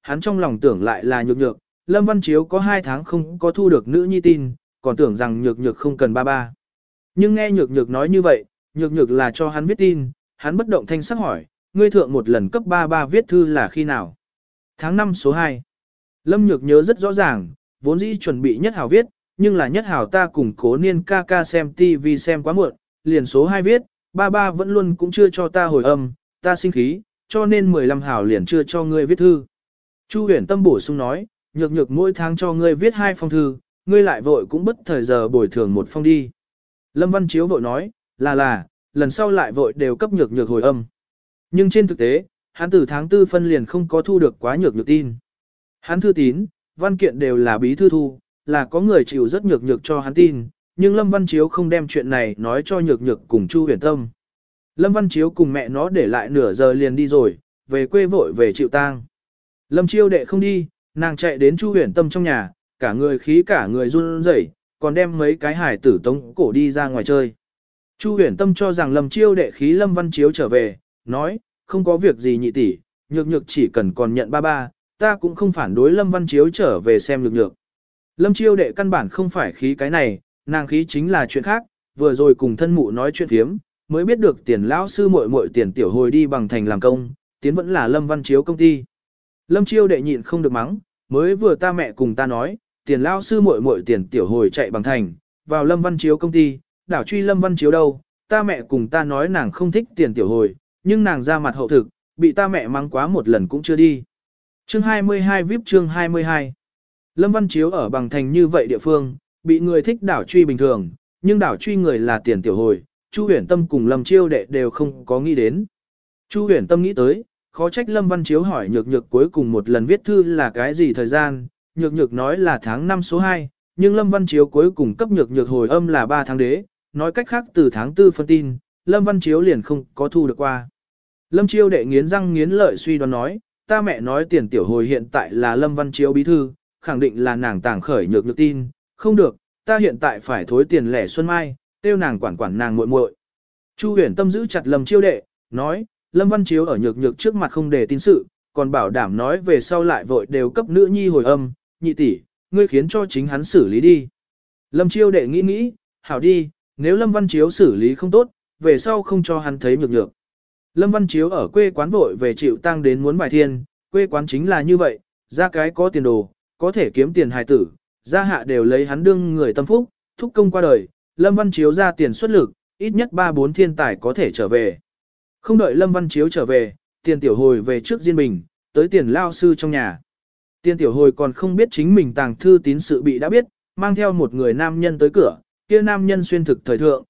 hắn trong lòng tưởng lại là nhược nhược, Lâm Văn Chiếu có 2 tháng không có thu được nữ nhi tin, còn tưởng rằng nhược nhược không cần ba ba. Nhưng nghe nhược nhược nói như vậy, nhược nhược là cho hắn viết tin, hắn bất động thanh sắc hỏi, ngươi thượng một lần cấp ba ba viết thư là khi nào? Tháng 5 số 2. Lâm nhược nhớ rất rõ ràng, vốn dĩ chuẩn bị nhất hảo viết, nhưng là nhất hảo ta cùng cố niên ca ca xem TV xem quá muộn, liền số 2 viết, ba ba vẫn luôn cũng chưa cho ta hồi âm, ta sinh khí, cho nên 15 hảo liền chưa cho ngươi viết thư. Chu Huyền Tâm bổ sung nói, nhược nhược mỗi tháng cho ngươi viết 2 phong thư, ngươi lại vội cũng bất thời giờ bồi thường một phong đi. Lâm Văn Chiếu vội nói, là, lần sau lại vội đều cấp nhược nhược hồi âm. Nhưng trên thực tế, hắn từ tháng 4 phân liền không có thu được quá nhược nhược tin. Hắn thư tín, văn kiện đều là bí thư thu, là có người chịu rất nhược nhược cho hắn tin, nhưng Lâm Văn Chiếu không đem chuyện này nói cho nhược nhược cùng Chu Huyền Tâm. Lâm Văn Chiếu cùng mẹ nó để lại nửa giờ liền đi rồi, về quê vội về chịu tang. Lâm Chiêu đệ không đi, nàng chạy đến Chu Huyền Tâm trong nhà, cả người khí cả người run rẩy, còn đem mấy cái hải tử tống cổ đi ra ngoài chơi. Chu Huyền Tâm cho rằng Lâm Chiêu đệ khí Lâm Văn Chiếu trở về, nói, không có việc gì nhị tỷ, nhược nhược chỉ cần còn nhận ba ba, ta cũng không phản đối Lâm Văn Chiếu trở về xem nhược nhược. Lâm Chiêu đệ căn bản không phải khí cái này, nàng khí chính là chuyện khác, vừa rồi cùng thân mụ nói chuyện thiếm, mới biết được tiền lão sư muội muội tiền tiểu hồi đi bằng thành làm công, tiến vẫn là Lâm Văn Chiếu công ty. Lâm Chiêu đệ nhịn không được mắng, mới vừa ta mẹ cùng ta nói, tiền lão sư muội muội tiền tiểu hồi chạy bằng thành, vào Lâm Văn Chiếu công ty, đảo truy Lâm Văn Chiếu đâu, ta mẹ cùng ta nói nàng không thích tiền tiểu hồi, nhưng nàng ra mặt hậu thực, bị ta mẹ mắng quá một lần cũng chưa đi. Chương 22 VIP chương 22. Lâm Văn Chiếu ở bằng thành như vậy địa phương, bị người thích đảo truy bình thường, nhưng đảo truy người là tiền tiểu hồi, Chu Huyền Tâm cùng Lâm Chiêu đệ đều không có nghĩ đến. Chu Huyền Tâm nghĩ tới, khó trách Lâm Văn Chiếu hỏi nhược nhược cuối cùng một lần viết thư là cái gì thời gian, nhược nhược nói là tháng 5 số 2, nhưng Lâm Văn Chiếu cuối cùng cấp nhược nhược hồi âm là 3 tháng đế, nói cách khác từ tháng 4 phân tin, Lâm Văn Chiếu liền không có thu được qua. Lâm Chiêu đệ nghiến răng nghiến lợi suy đoán nói, ta mẹ nói tiền tiểu hồi hiện tại là Lâm Văn Chiếu bí thư, khẳng định là nàng tàng khởi nhược nhược tin, không được, ta hiện tại phải thối tiền lẻ xuân mai, tiêu nàng quản nàng muội muội. Chu Huyền Tâm giữ chặt Lâm Chiêu đệ, nói, Lâm Văn Chiếu ở nhược nhược trước mặt không để tin sự, còn bảo đảm nói về sau lại vội đều cấp nữ nhi hồi âm, nhị tỷ, ngươi khiến cho chính hắn xử lý đi. Lâm Chiêu đệ nghĩ, hảo đi, nếu Lâm Văn Chiếu xử lý không tốt, về sau không cho hắn thấy nhược nhược. Lâm Văn Chiếu ở quê quán vội về chịu tang đến muốn bài thiên, quê quán chính là như vậy, ra cái có tiền đồ, có thể kiếm tiền hài tử, gia hạ đều lấy hắn đương người tâm phúc, thúc công qua đời, Lâm Văn Chiếu ra tiền xuất lực, ít nhất 3-4 thiên tài có thể trở về. Không đợi Lâm Văn Chiếu trở về, tiền tiểu hồi về trước Diên Bình, tới tiền lao sư trong nhà. Tiền tiểu hồi còn không biết chính mình tàng thư tín sự bị đã biết, mang theo một người nam nhân tới cửa, kia nam nhân xuyên thực thời thượng,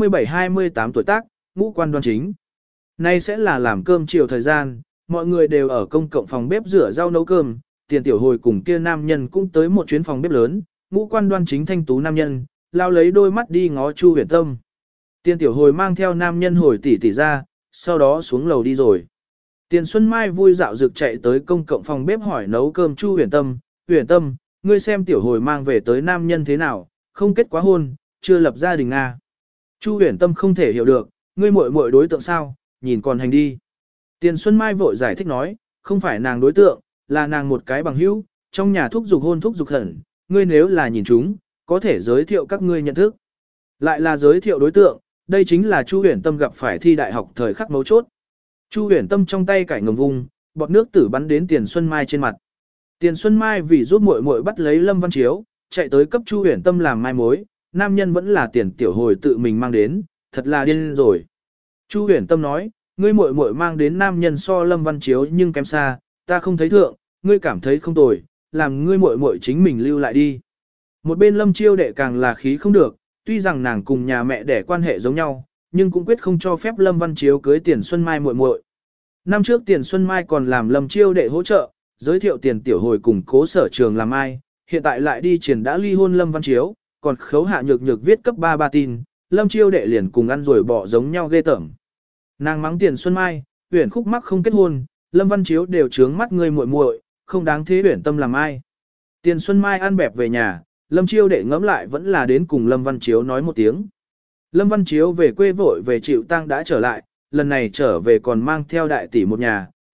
27-28 tuổi tác, ngũ quan đoan chính. Nay sẽ là làm cơm chiều thời gian, mọi người đều ở công cộng phòng bếp rửa rau nấu cơm, tiền tiểu hồi cùng kia nam nhân cũng tới một chuyến phòng bếp lớn, ngũ quan đoan chính thanh tú nam nhân, lao lấy đôi mắt đi ngó Chu Huyền Tâm. Tiền tiểu hồi mang theo nam nhân hồi tỉ ra, sau đó xuống lầu đi rồi. Tiền Xuân Mai vui dạo dực chạy tới công cộng phòng bếp hỏi nấu cơm Chu Huyền Tâm, ngươi xem tiểu hồi mang về tới nam nhân thế nào, không kết quá hôn, chưa lập gia đình à. Chu Huyền Tâm không thể hiểu được, ngươi muội muội đối tượng sao, nhìn còn hành đi. Tiền Xuân Mai vội giải thích nói, không phải nàng đối tượng, là nàng một cái bằng hữu, trong nhà thúc giục hôn thúc giục hẳn, ngươi nếu là nhìn chúng, có thể giới thiệu các ngươi nhận thức. Lại là giới thiệu đối tượng, đây chính là Chu Huyền Tâm gặp phải thi đại học thời khắc mấu chốt. Chu Huyền Tâm trong tay cải ngầm vùng, bọt nước tử bắn đến Tiền Xuân Mai trên mặt. Tiền Xuân Mai vì giúp muội muội bắt lấy Lâm Văn Chiếu, chạy tới cấp Chu Huyền Tâm làm mai mối, nam nhân vẫn là Tiền tiểu hồi tự mình mang đến, thật là điên rồi. Chu Huyền Tâm nói, ngươi muội muội mang đến nam nhân so Lâm Văn Chiếu nhưng kém xa, ta không thấy thượng, ngươi cảm thấy không tồi, làm ngươi muội muội chính mình lưu lại đi. Một bên Lâm Chiêu đệ càng là khí không được, tuy rằng nàng cùng nhà mẹ đẻ quan hệ giống nhau, nhưng cũng quyết không cho phép Lâm Văn Chiếu cưới Tiền Xuân Mai muội muội. Năm trước Tiền Xuân Mai còn làm Lâm Chiêu đệ hỗ trợ, giới thiệu Tiền tiểu hồi cùng Cố Sở Trường làm ai, hiện tại lại đi triển đã ly hôn Lâm Văn Chiếu, còn khấu hạ nhược nhược viết cấp 3 tin, Lâm Chiêu đệ liền cùng ăn rồi bỏ giống nhau ghê tởm. Nàng mắng Tiền Xuân Mai, Uyển Khúc mắc không kết hôn, Lâm Văn Chiếu đều trướng mắt người muội muội, không đáng thế Uyển Tâm làm ai. Tiền Xuân Mai ăn bẹp về nhà, Lâm Chiêu đệ ngẫm lại vẫn là đến cùng Lâm Văn Chiếu nói một tiếng. Lâm Văn Chiếu về quê vội về chịu tang đã trở lại, lần này trở về còn mang theo đại tỷ một nhà,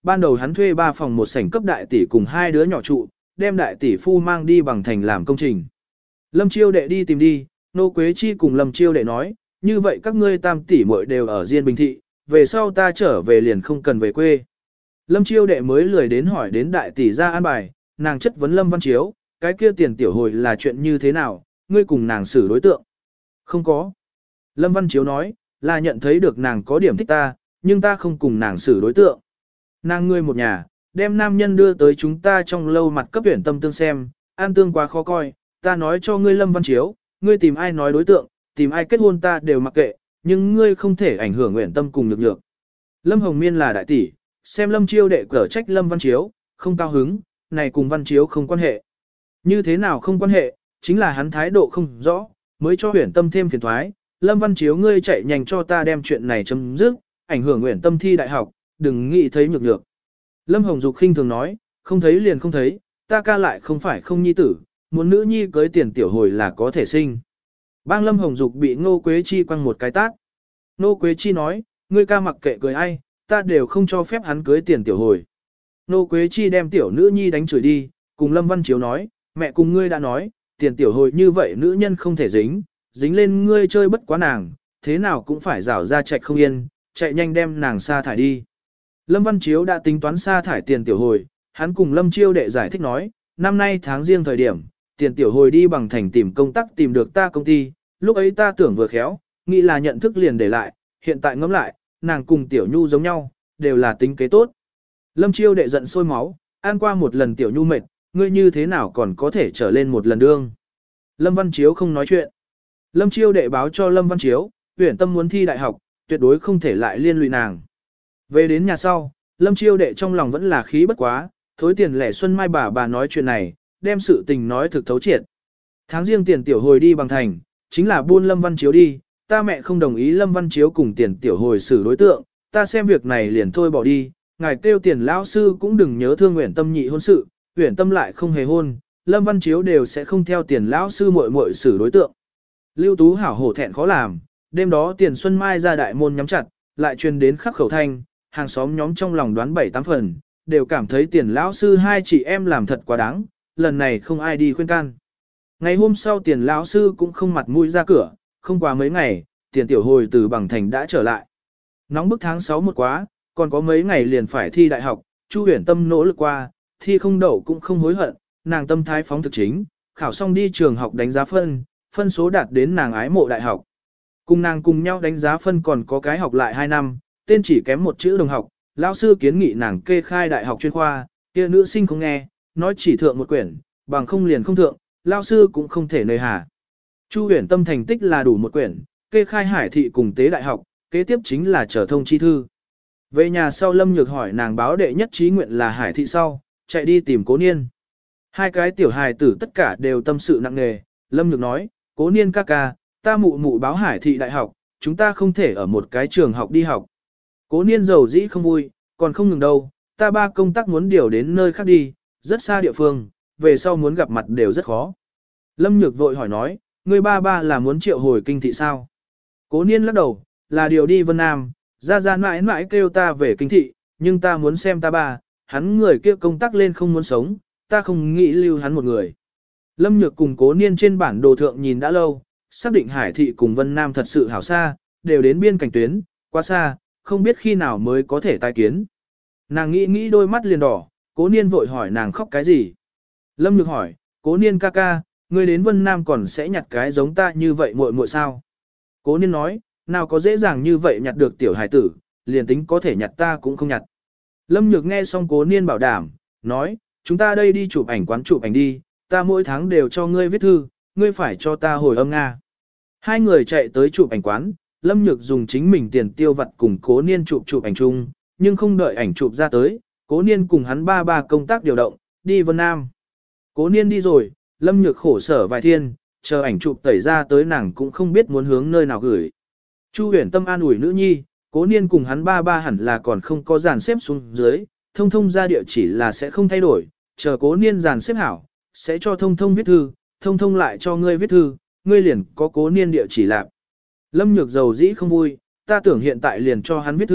ban đầu hắn thuê 3 phòng một sảnh cấp đại tỷ cùng 2 đứa nhỏ trụ, đem đại tỷ phu mang đi bằng thành làm công trình. Lâm Chiêu đệ đi tìm đi, Nô Quế Chi cùng Lâm Chiêu đệ nói, như vậy các ngươi tam tỷ muội đều ở Diên Bình Thị, về sau ta trở về liền không cần về quê. Lâm Chiêu đệ mới lười đến hỏi đến đại tỷ ra an bài, nàng chất vấn Lâm Văn Chiếu, cái kia tiền tiểu hồi là chuyện như thế nào, ngươi cùng nàng xử đối tượng. Không có. Lâm Văn Chiếu nói, là nhận thấy được nàng có điểm thích ta, nhưng ta không cùng nàng xử đối tượng. Nàng ngươi một nhà, đem nam nhân đưa tới chúng ta trong lâu mặt cấp tuyển tâm tương xem, an tương quá khó coi, ta nói cho ngươi Lâm Văn Chiếu, ngươi tìm ai nói đối tượng, tìm ai kết hôn ta đều mặc kệ, nhưng ngươi không thể ảnh hưởng nguyện tâm cùng nhược nhược. Lâm Hồng Miên là đại tỷ, xem Lâm Chiêu đệ cở trách Lâm Văn Chiếu, không cao hứng, này cùng Văn Chiếu không quan hệ. Như thế nào không quan hệ, chính là hắn thái độ không rõ, mới cho Uyển Tâm thêm phiền toái. Lâm Văn Chiếu ngươi chạy nhanh cho ta đem chuyện này chấm dứt, ảnh hưởng Uyển Tâm thi đại học, đừng nghĩ thấy nhược nhược. Lâm Hồng Dục khinh thường nói, không thấy liền không thấy, ta ca lại không phải không nhi tử, muốn nữ nhi cưới tiền tiểu hồi là có thể sinh. Bang Lâm Hồng Dục bị Ngô Quế Chi quăng một cái tát. Ngô Quế Chi nói, ngươi ca mặc kệ cưới ai, ta đều không cho phép hắn cưới tiền tiểu hồi. Ngô Quế Chi đem tiểu nữ nhi đánh chửi đi, cùng Lâm Văn Chiếu nói, mẹ cùng ngươi đã nói, tiền tiểu hồi như vậy nữ nhân không thể dính lên ngươi chơi bất quá nàng, thế nào cũng phải rảo ra chạy không yên, chạy nhanh đem nàng sa thải đi. Lâm Văn Chiếu đã tính toán sa thải tiền tiểu hồi, hắn cùng Lâm Chiêu đệ giải thích nói, năm nay tháng riêng thời điểm, tiền tiểu hồi đi bằng thành tìm công tác tìm được ta công ty, lúc ấy ta tưởng vừa khéo, nghĩ là nhận thức liền để lại, hiện tại ngẫm lại, nàng cùng tiểu nhu giống nhau, đều là tính kế tốt. Lâm Chiêu đệ giận sôi máu, ăn qua một lần tiểu nhu mệt, ngươi như thế nào còn có thể trở lên một lần đương. Lâm Văn Chiếu không nói chuyện. Lâm Chiêu đệ báo cho Lâm Văn Chiếu, Uyển Tâm muốn thi đại học, tuyệt đối không thể lại liên lụy nàng. Về đến nhà sau, Lâm Chiêu đệ trong lòng vẫn là khí bất quá, thối tiền lẻ Xuân Mai bà nói chuyện này, đem sự tình nói thực thấu triệt. Tháng riêng tiền tiểu hồi đi bằng thành, chính là buôn Lâm Văn Chiếu đi, ta mẹ không đồng ý Lâm Văn Chiếu cùng tiền tiểu hồi xử đối tượng, ta xem việc này liền thôi bỏ đi, ngài kêu tiền lão sư cũng đừng nhớ thương Uyển Tâm nhị hôn sự, Uyển Tâm lại không hề hôn, Lâm Văn Chiếu đều sẽ không theo tiền lão sư muội muội xử đối tượng. Lưu Tú hảo hổ thẹn khó làm, đêm đó tiền Xuân Mai ra đại môn nhắm chặt, lại truyền đến khắc khẩu thanh, hàng xóm nhóm trong lòng đoán 7-8 phần, đều cảm thấy tiền lão sư hai chị em làm thật quá đáng, lần này không ai đi khuyên can. Ngày hôm sau tiền lão sư cũng không mặt mũi ra cửa, không qua mấy ngày, tiền tiểu hồi từ bằng thành đã trở lại. Nóng bức tháng 6 một quá, còn có mấy ngày liền phải thi đại học, Chu Uyển Tâm nỗ lực qua, thi không đậu cũng không hối hận, nàng tâm thái phóng thực chính, khảo xong đi trường học đánh giá phân số đạt đến nàng ái mộ đại học. Cùng nàng cùng nhau đánh giá phân còn có cái học lại 2 năm, tên chỉ kém một chữ đồng học, lão sư kiến nghị nàng kê khai đại học chuyên khoa, kia nữ sinh không nghe, nói chỉ thượng một quyển, bằng không liền không thượng, lão sư cũng không thể nơi hà. Chu Uyển Tâm thành tích là đủ một quyển, kê khai Hải thị cùng tế đại học, kế tiếp chính là trở thông chi thư. Về nhà sau Lâm Nhược hỏi nàng báo đệ nhất trí nguyện là Hải thị sau, chạy đi tìm Cố Niên. Hai cái tiểu hài tử tất cả đều tâm sự nặng nề, Lâm Nhược nói, Cố Niên ca ca, ta mụ mụ báo Hải thị đại học, chúng ta không thể ở một cái trường học đi học. Cố Niên giàu dĩ không vui, còn không ngừng đâu, ta ba công tác muốn điều đến nơi khác đi, rất xa địa phương, về sau muốn gặp mặt đều rất khó. Lâm Nhược vội hỏi nói, ngươi ba là muốn triệu hồi kinh thị sao? Cố Niên lắc đầu, là điều đi Vân Nam, ra mãi mãi kêu ta về kinh thị, nhưng ta muốn xem ta ba, hắn người kia công tác lên không muốn sống, ta không nghĩ lưu hắn một người. Lâm Nhược cùng Cố Niên trên bản đồ thượng nhìn đã lâu, xác định Hải thị cùng Vân Nam thật sự hảo xa, đều đến biên cảnh tuyến, quá xa, không biết khi nào mới có thể tái kiến. Nàng nghĩ đôi mắt liền đỏ, Cố Niên vội hỏi nàng khóc cái gì. Lâm Nhược hỏi, Cố Niên ca ca, ngươi đến Vân Nam còn sẽ nhặt cái giống ta như vậy muội muội sao? Cố Niên nói, nào có dễ dàng như vậy nhặt được tiểu hài tử, liền tính có thể nhặt ta cũng không nhặt. Lâm Nhược nghe xong Cố Niên bảo đảm, nói, chúng ta đây đi chụp ảnh quán chụp ảnh đi, ta mỗi tháng đều cho ngươi viết thư, ngươi phải cho ta hồi âm Nga. Hai người chạy tới chụp ảnh quán, Lâm Nhược dùng chính mình tiền tiêu vặt cùng Cố Niên chụp ảnh chung, nhưng không đợi ảnh chụp ra tới, Cố Niên cùng hắn ba công tác điều động, đi Vân Nam. Cố Niên đi rồi, Lâm Nhược khổ sở vài thiên, chờ ảnh chụp tẩy ra tới nàng cũng không biết muốn hướng nơi nào gửi. Chu Uyển Tâm an ủi nữ nhi, Cố Niên cùng hắn ba hẳn là còn không có dàn xếp xuống dưới, thông ra địa chỉ là sẽ không thay đổi, chờ Cố Niên dàn xếp hảo, sẽ cho thông viết thư, thông lại cho ngươi viết thư, ngươi liền có Cố Niên địa chỉ lạc. Lâm Nhược dầu dĩ không vui, ta tưởng hiện tại liền cho hắn viết thư,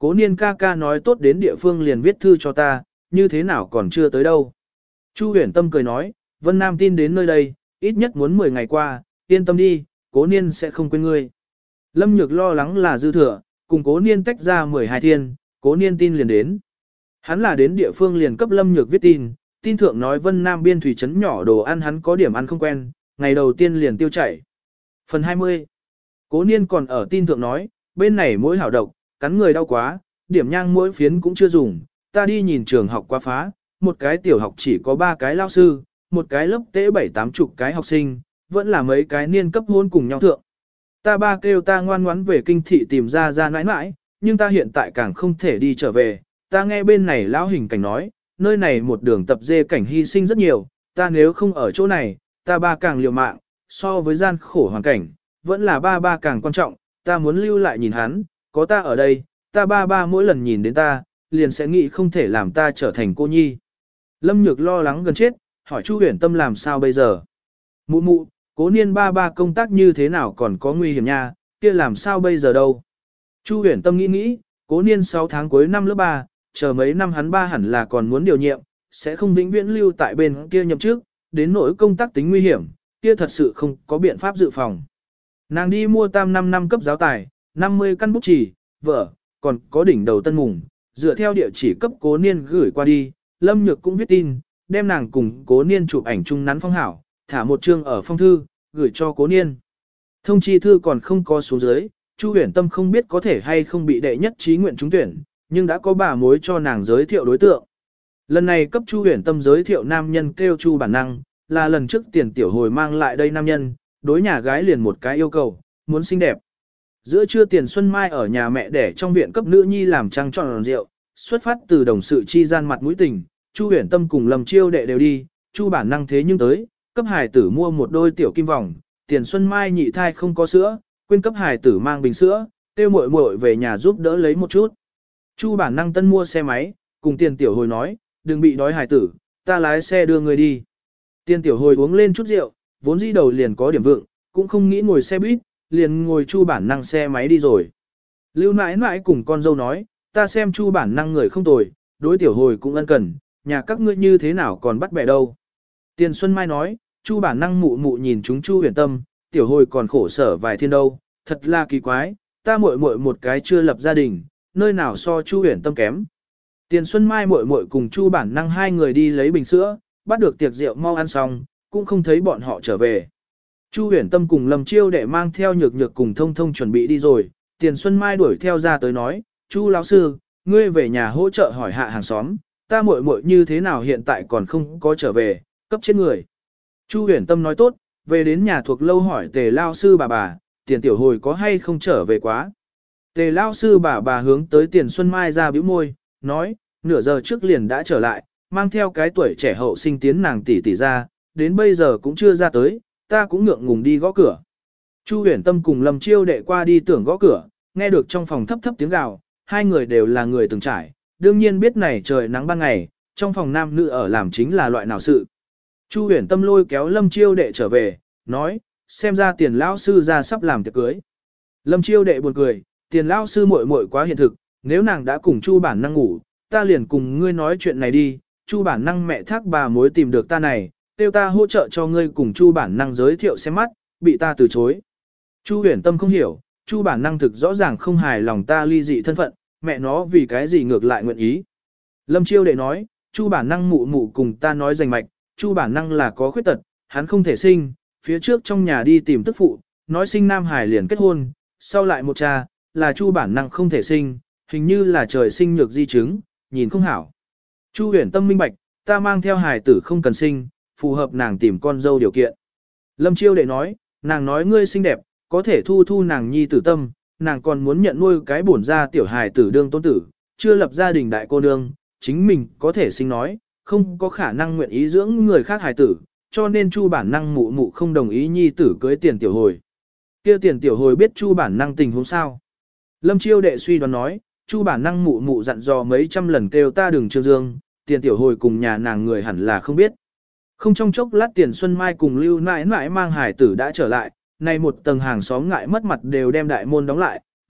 Cố niên ca ca nói tốt đến địa phương liền viết thư cho ta, như thế nào còn chưa tới đâu. Chu huyền tâm cười nói, Vân Nam tin đến nơi đây, ít nhất muốn 10 ngày qua, yên tâm đi, cố niên sẽ không quên ngươi. Lâm Nhược lo lắng là dư thừa, cùng cố niên tách ra 12 thiên, cố niên tin liền đến. Hắn là đến địa phương liền cấp Lâm Nhược viết tin, tin thượng nói Vân Nam biên thủy trấn nhỏ đồ ăn hắn có điểm ăn không quen, ngày đầu tiên liền tiêu chảy. Phần 20. Cố niên còn ở tin thượng nói, bên này mỗi hảo độc, cắn người đau quá, điểm nhang mỗi phiến cũng chưa dùng, ta đi nhìn trường học quá phá, một cái tiểu học chỉ có 3 cái lao sư, một cái lớp tế 7-8 chục cái học sinh, vẫn là mấy cái niên cấp hôn cùng nhau thượng. Ta ba kêu ta ngoan ngoãn về kinh thị tìm ra nãi nãi, nhưng ta hiện tại càng không thể đi trở về, ta nghe bên này lão hình cảnh nói, nơi này một đường tập dê cảnh hy sinh rất nhiều, ta nếu không ở chỗ này, ta ba càng liều mạng, so với gian khổ hoàn cảnh, vẫn là ba càng quan trọng, ta muốn lưu lại nhìn hắn, có ta ở đây, ta ba mỗi lần nhìn đến ta, liền sẽ nghĩ không thể làm ta trở thành cô nhi. Lâm Nhược lo lắng gần chết, hỏi Chu Huyền Tâm làm sao bây giờ. Mụ mụ, cố niên ba công tác như thế nào còn có nguy hiểm nha, kia làm sao bây giờ đâu. Chu Huyền Tâm nghĩ, cố niên 6 tháng cuối năm lớp 3, chờ mấy năm hắn ba hẳn là còn muốn điều nhiệm, sẽ không vĩnh viễn lưu tại bên kia nhậm chức, đến nỗi công tác tính nguy hiểm, kia thật sự không có biện pháp dự phòng. Nàng đi mua tam 5 năm cấp giáo tài, 50 căn bút chì, vở, còn có đỉnh đầu tân mùng, dựa theo địa chỉ cấp cố niên gửi qua đi, Lâm Nhược cũng viết tin, đem nàng cùng cố niên chụp ảnh chung nắn phong hảo, thả một chương ở phong thư, gửi cho cố niên. Thông chi thư còn không có xuống dưới, Chu Huyền Tâm không biết có thể hay không bị đệ nhất trí nguyện trúng tuyển, nhưng đã có bà mối cho nàng giới thiệu đối tượng. Lần này cấp Chu Huyền Tâm giới thiệu nam nhân kêu Chu Bản Năng, là lần trước Tiền Tiểu Hồi mang lại đây nam nhân, đối nhà gái liền một cái yêu cầu, muốn xinh đẹp. Giữa trưa Tiền Xuân Mai ở nhà mẹ đẻ trong viện cấp nữ nhi làm trăng tròn rượu, xuất phát từ đồng sự chi gian mặt mũi tình, Chu Huyền Tâm cùng Lâm Chiêu đệ đều đi, Chu Bản Năng thế nhưng tới, cấp hài tử mua một đôi tiểu kim vòng, Tiền Xuân Mai nhị thai không có sữa, quên cấp hài tử mang bình sữa, tiêu muội muội về nhà giúp đỡ lấy một chút. Chu Bản Năng tân mua xe máy, cùng Tiền Tiểu Hồi nói, đừng bị đói hài tử, ta lái xe đưa người đi. Tiền Tiểu Hồi uống lên chút rượu, vốn dĩ đầu liền có điểm vượng, cũng không nghĩ ngồi xe buýt, liền ngồi Chu Bản Năng xe máy đi rồi. Lưu nãi nãi cùng con dâu nói, ta xem Chu Bản Năng người không tồi, đối Tiểu Hồi cũng ân cần, nhà các ngươi như thế nào còn bắt bẻ đâu. Tiền Xuân Mai nói, Chu Bản Năng mụ mụ nhìn chúng Chu Huyền Tâm, Tiểu Hồi còn khổ sở vài thiên đâu, thật là kỳ quái, ta muội muội một cái chưa lập gia đình, nơi nào so Chu Huyền Tâm kém. Tiền Xuân Mai muội muội cùng Chu Bản Năng hai người đi lấy bình sữa, bắt được tiệc rượu mau ăn xong, cũng không thấy bọn họ trở về. Chu Huyền Tâm cùng Lâm Chiêu đệ mang theo Nhược Nhược cùng Thông Thông chuẩn bị đi rồi, Tiền Xuân Mai đuổi theo ra tới nói, Chu lão sư, ngươi về nhà hỗ trợ hỏi hạ hàng xóm, ta muội muội như thế nào hiện tại còn không có trở về, cấp chết người. Chu Huyền Tâm nói tốt, về đến nhà thuộc lâu hỏi Tề lao sư bà, Tiền Tiểu Hồi có hay không trở về quá. Tề lao sư bà hướng tới Tiền Xuân Mai ra bĩu môi, nói, nửa giờ trước liền đã trở lại, mang theo cái tuổi trẻ hậu sinh tiến nàng tỷ ra, đến bây giờ cũng chưa ra tới, ta cũng ngượng ngùng đi gõ cửa. Chu Huyền Tâm cùng Lâm Chiêu đệ qua đi tưởng gõ cửa, nghe được trong phòng thấp thấp tiếng gào, hai người đều là người từng trải, đương nhiên biết này trời nắng ban ngày, trong phòng nam nữ ở làm chính là loại nào sự. Chu Huyền Tâm lôi kéo Lâm Chiêu đệ trở về, nói, xem ra Tiền lão sư ra sắp làm tiệc cưới. Lâm Chiêu đệ buồn cười, Tiền lão sư muội muội quá hiện thực, nếu nàng đã cùng Chu Bản Năng ngủ, ta liền cùng ngươi nói chuyện này đi, Chu Bản Năng mẹ thác bà mối tìm được ta này, kêu ta hỗ trợ cho ngươi cùng Chu Bản Năng giới thiệu xem mắt, bị ta từ chối. Chu Huyền Tâm không hiểu, Chu Bản Năng thực rõ ràng không hài lòng ta ly dị thân phận, mẹ nó vì cái gì ngược lại nguyện ý. Lâm Chiêu đệ nói, Chu Bản Năng mụ mụ cùng ta nói rành mạch, Chu Bản Năng là có khuyết tật, hắn không thể sinh, phía trước trong nhà đi tìm tức phụ, nói sinh nam hài liền kết hôn, sau lại một cha, là Chu Bản Năng không thể sinh, hình như là trời sinh nhược di chứng, nhìn không hảo. Chu Huyền Tâm minh bạch, ta mang theo hài tử không cần sinh, phù hợp nàng tìm con dâu điều kiện. Lâm Chiêu đệ nói, nàng nói ngươi xinh đẹp, có thể thu nàng nhi tử tâm, nàng còn muốn nhận nuôi cái bổn ra tiểu hài tử đương tôn tử, chưa lập gia đình đại cô nương, chính mình có thể sinh nói, không có khả năng nguyện ý dưỡng người khác hài tử, cho nên Chu Bản Năng mụ mụ không đồng ý nhi tử cưới Tiền Tiểu Hồi. Kia Tiền Tiểu Hồi biết Chu Bản Năng tình huống sao? Lâm Chiêu đệ suy đoán nói, Chu Bản Năng mụ mụ dặn dò mấy trăm lần kêu ta đừng trương dương, Tiền Tiểu Hồi cùng nhà nàng người hẳn là không biết. Không trong chốc lát Tiền Xuân Mai cùng Lưu nãi nãi mang hải tử đã trở lại, nay một tầng hàng xóm ngại mất mặt đều đem đại môn đóng lại,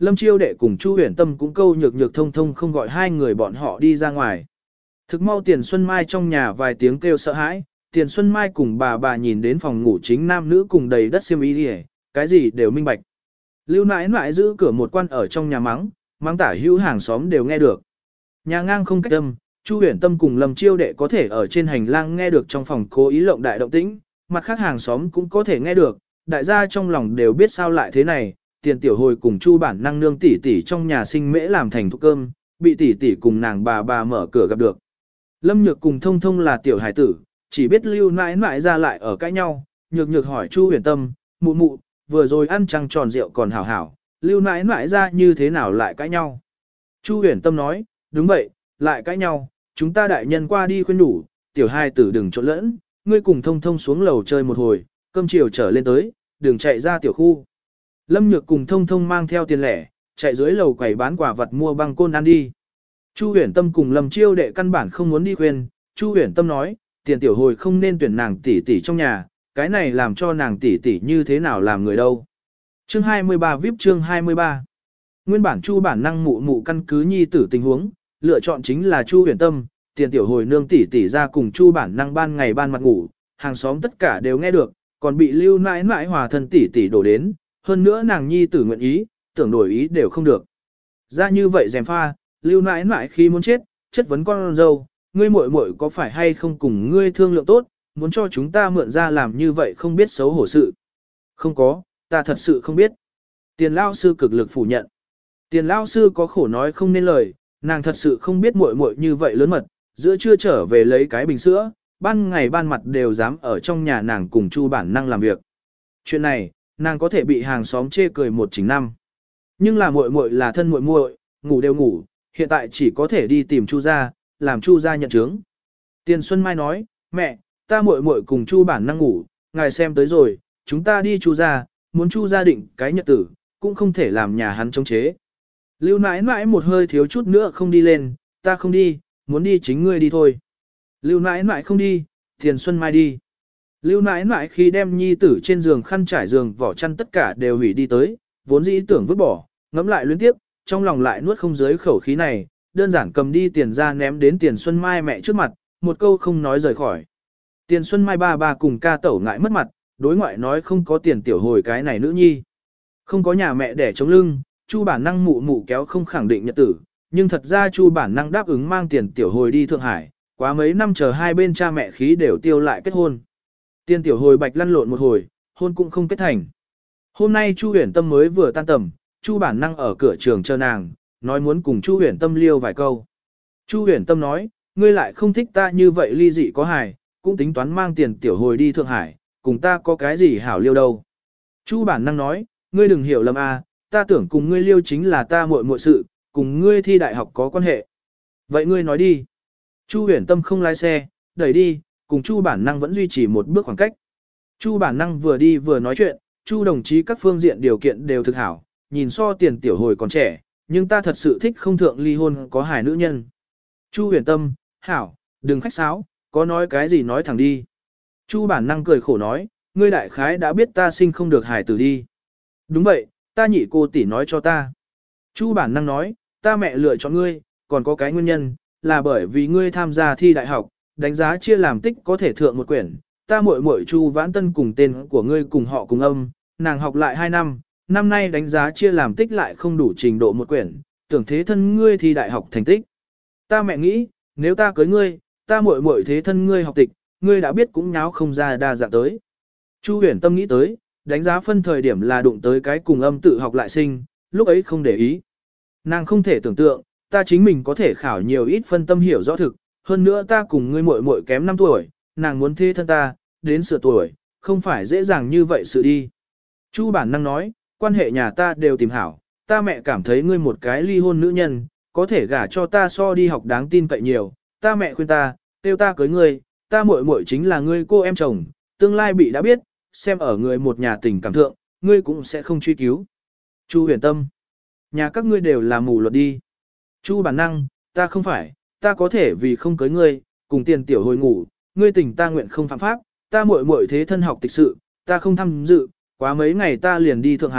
Lâm Chiêu Đệ cùng Chu Huyền Tâm cũng câu nhược nhược thông thông không gọi hai người bọn họ đi ra ngoài. Thực mau Tiền Xuân Mai trong nhà vài tiếng kêu sợ hãi, Tiền Xuân Mai cùng bà nhìn đến phòng ngủ chính nam nữ cùng đầy đất xiêm y đi, cái gì đều minh bạch. Lưu nãi nãi giữ cửa một quan ở trong nhà mắng tả hữu hàng xóm đều nghe được. Nhà ngang không cách âm, Chu Huyền Tâm cùng Lâm Chiêu Đệ có thể ở trên hành lang nghe được trong phòng cố ý lộng đại động tĩnh, mặt khác hàng xóm cũng có thể nghe được, đại gia trong lòng đều biết sao lại thế này. Tiền Tiểu Hồi cùng Chu bản năng nương tỷ tỷ trong nhà sinh mễ làm thành thuốc cơm, bị tỷ tỷ cùng nàng bà mở cửa gặp được. Lâm Nhược cùng Thông Thông là tiểu hải tử, chỉ biết Lưu nãi nãi ra lại ở cãi nhau, nhược nhược hỏi Chu Huyền Tâm, mụ mụ, vừa rồi ăn trăng tròn rượu còn hảo hảo, Lưu nãi nãi ra như thế nào lại cãi nhau? Chu Huyền Tâm nói, đúng vậy, lại cãi nhau, chúng ta đại nhân qua đi khuyên nhủ, tiểu hai tử đừng trộn lẫn, ngươi cùng Thông Thông xuống lầu chơi một hồi, cơm chiều trở lên tới, đừng chạy ra tiểu khu. Lâm Nhược cùng Thông Thông mang theo tiền lẻ, chạy dưới lầu quầy bán quả vật mua băng côn ăn đi. Chu Huyền Tâm cùng Lâm Chiêu Đệ căn bản không muốn đi khuyên, Chu Huyền Tâm nói, Tiền Tiểu Hồi không nên tuyển nàng tỷ tỷ trong nhà, cái này làm cho nàng tỷ tỷ như thế nào làm người đâu. Chương 23 VIP chương 23. Nguyên bản Chu bản năng mụ mụ căn cứ nhi tử tình huống, lựa chọn chính là Chu Huyền Tâm, Tiền Tiểu Hồi nương tỷ tỷ ra cùng Chu bản năng ban ngày ban mặt ngủ, hàng xóm tất cả đều nghe được, còn bị Lưu nãi nãi hòa thân tỷ tỷ đổ đến, hơn nữa nàng nhi tử nguyện ý, tưởng đổi ý đều không được. Ra như vậy dèm pha, Lưu nãi nãi khi muốn chết, chất vấn con dâu, ngươi muội muội có phải hay không cùng ngươi thương lượng tốt, muốn cho chúng ta mượn ra làm như vậy không biết xấu hổ sự. Không có, ta thật sự không biết. Tiền lao sư cực lực phủ nhận. Tiền lao sư có khổ nói không nên lời, nàng thật sự không biết muội muội như vậy lớn mật, giữa trưa trở về lấy cái bình sữa, ban ngày ban mặt đều dám ở trong nhà nàng cùng Chu bản năng làm việc. Chuyện này, nàng có thể bị hàng xóm chê cười một chính năm. Nhưng là muội muội là thân muội muội, ngủ đều ngủ, hiện tại chỉ có thể đi tìm Chu gia, làm Chu gia nhận chứng. Tiền Xuân Mai nói, mẹ, ta muội muội cùng Chu bản năng ngủ, ngài xem tới rồi, chúng ta đi Chu gia, muốn Chu gia định cái nhật tử, cũng không thể làm nhà hắn chống chế. Lưu nãi nãi một hơi thiếu chút nữa không đi lên, ta không đi, muốn đi chính ngươi đi thôi. Lưu nãi nãi không đi, Tiền Xuân Mai đi. Lưu nãi nãi khi đem nhi tử trên giường khăn trải giường vỏ chăn tất cả đều hủy đi tới, vốn dĩ tưởng vứt bỏ, ngẫm lại luyến tiếp, trong lòng lại nuốt không dưới khẩu khí này, đơn giản cầm đi tiền ra ném đến Tiền Xuân Mai mẹ trước mặt, một câu không nói rời khỏi. Tiền Xuân Mai ba cùng ca tẩu ngại mất mặt, đối ngoại nói không có Tiền Tiểu Hồi cái này nữ nhi. Không có nhà mẹ để chống lưng, Chu bản năng mụ mụ kéo không khẳng định nhật tử, nhưng thật ra Chu bản năng đáp ứng mang Tiền Tiểu Hồi đi Thượng Hải, quá mấy năm chờ hai bên cha mẹ khí đều tiêu lại kết hôn. Tiền Tiểu Hồi bạch lăn lộn một hồi, hôn cũng không kết thành. Hôm nay Chu Huyền Tâm mới vừa tan tầm, Chu bản năng ở cửa trường chờ nàng, nói muốn cùng Chu Huyền Tâm liêu vài câu. Chu Huyền Tâm nói, ngươi lại không thích ta như vậy ly dị có hài, cũng tính toán mang Tiền Tiểu Hồi đi Thượng Hải, cùng ta có cái gì hảo liêu đâu. Chu bản năng nói, ngươi đừng hiểu lầm à, ta tưởng cùng ngươi liêu chính là ta muội muội sự, cùng ngươi thi đại học có quan hệ. Vậy ngươi nói đi. Chu Huyền Tâm không lái xe, đẩy đi, cùng Chu bản năng vẫn duy trì một bước khoảng cách. Chu bản năng vừa đi vừa nói chuyện, Chu đồng chí các phương diện điều kiện đều thực hảo, nhìn so Tiền Tiểu Hồi còn trẻ, nhưng ta thật sự thích không thượng ly hôn có hài nữ nhân. Chu Huyền Tâm, hảo, đừng khách sáo, có nói cái gì nói thẳng đi. Chu bản năng cười khổ nói, ngươi đại khái đã biết ta sinh không được hài tử đi. Đúng vậy, ta nhị cô tỷ nói cho ta. Chu bản năng nói, ta mẹ lựa chọn ngươi, còn có cái nguyên nhân, là bởi vì ngươi tham gia thi đại học, đánh giá chia làm tích có thể thượng một quyển, ta muội muội Chu Vãn Tân cùng tên của ngươi cùng họ cùng âm, nàng học lại 2 năm, năm nay đánh giá chia làm tích lại không đủ trình độ một quyển, tưởng thế thân ngươi thi đại học thành tích. Ta mẹ nghĩ, nếu ta cưới ngươi, ta muội muội thế thân ngươi học tịch, ngươi đã biết cũng nháo không ra đa dạng tới. Chu Huyền Tâm nghĩ tới, đánh giá phân thời điểm là đụng tới cái cùng âm tự học lại sinh, lúc ấy không để ý. Nàng không thể tưởng tượng, ta chính mình có thể khảo nhiều ít phân tâm hiểu rõ thực, hơn nữa ta cùng ngươi muội muội kém 5 tuổi, nàng muốn thế thân ta, đến sửa tuổi, không phải dễ dàng như vậy sự đi. Chu bản năng nói, quan hệ nhà ta đều tìm hảo, ta mẹ cảm thấy ngươi một cái ly hôn nữ nhân, có thể gả cho ta so đi học đáng tin cậy nhiều, ta mẹ khuyên ta, tiêu ta cưới ngươi, ta muội muội chính là ngươi cô em chồng, tương lai bị đã biết, xem ở người một nhà tình cảm thượng, ngươi cũng sẽ không truy cứu. Chu Huyền Tâm, nhà các ngươi đều là mù luật đi. Chu bản năng, ta không phải, ta có thể vì không cưới ngươi, cùng Tiền Tiểu Hồi ngủ, ngươi tình ta nguyện không phạm pháp, ta muội muội thế thân học tịch sự, ta không tham dự, quá mấy ngày ta liền đi Thượng Hải,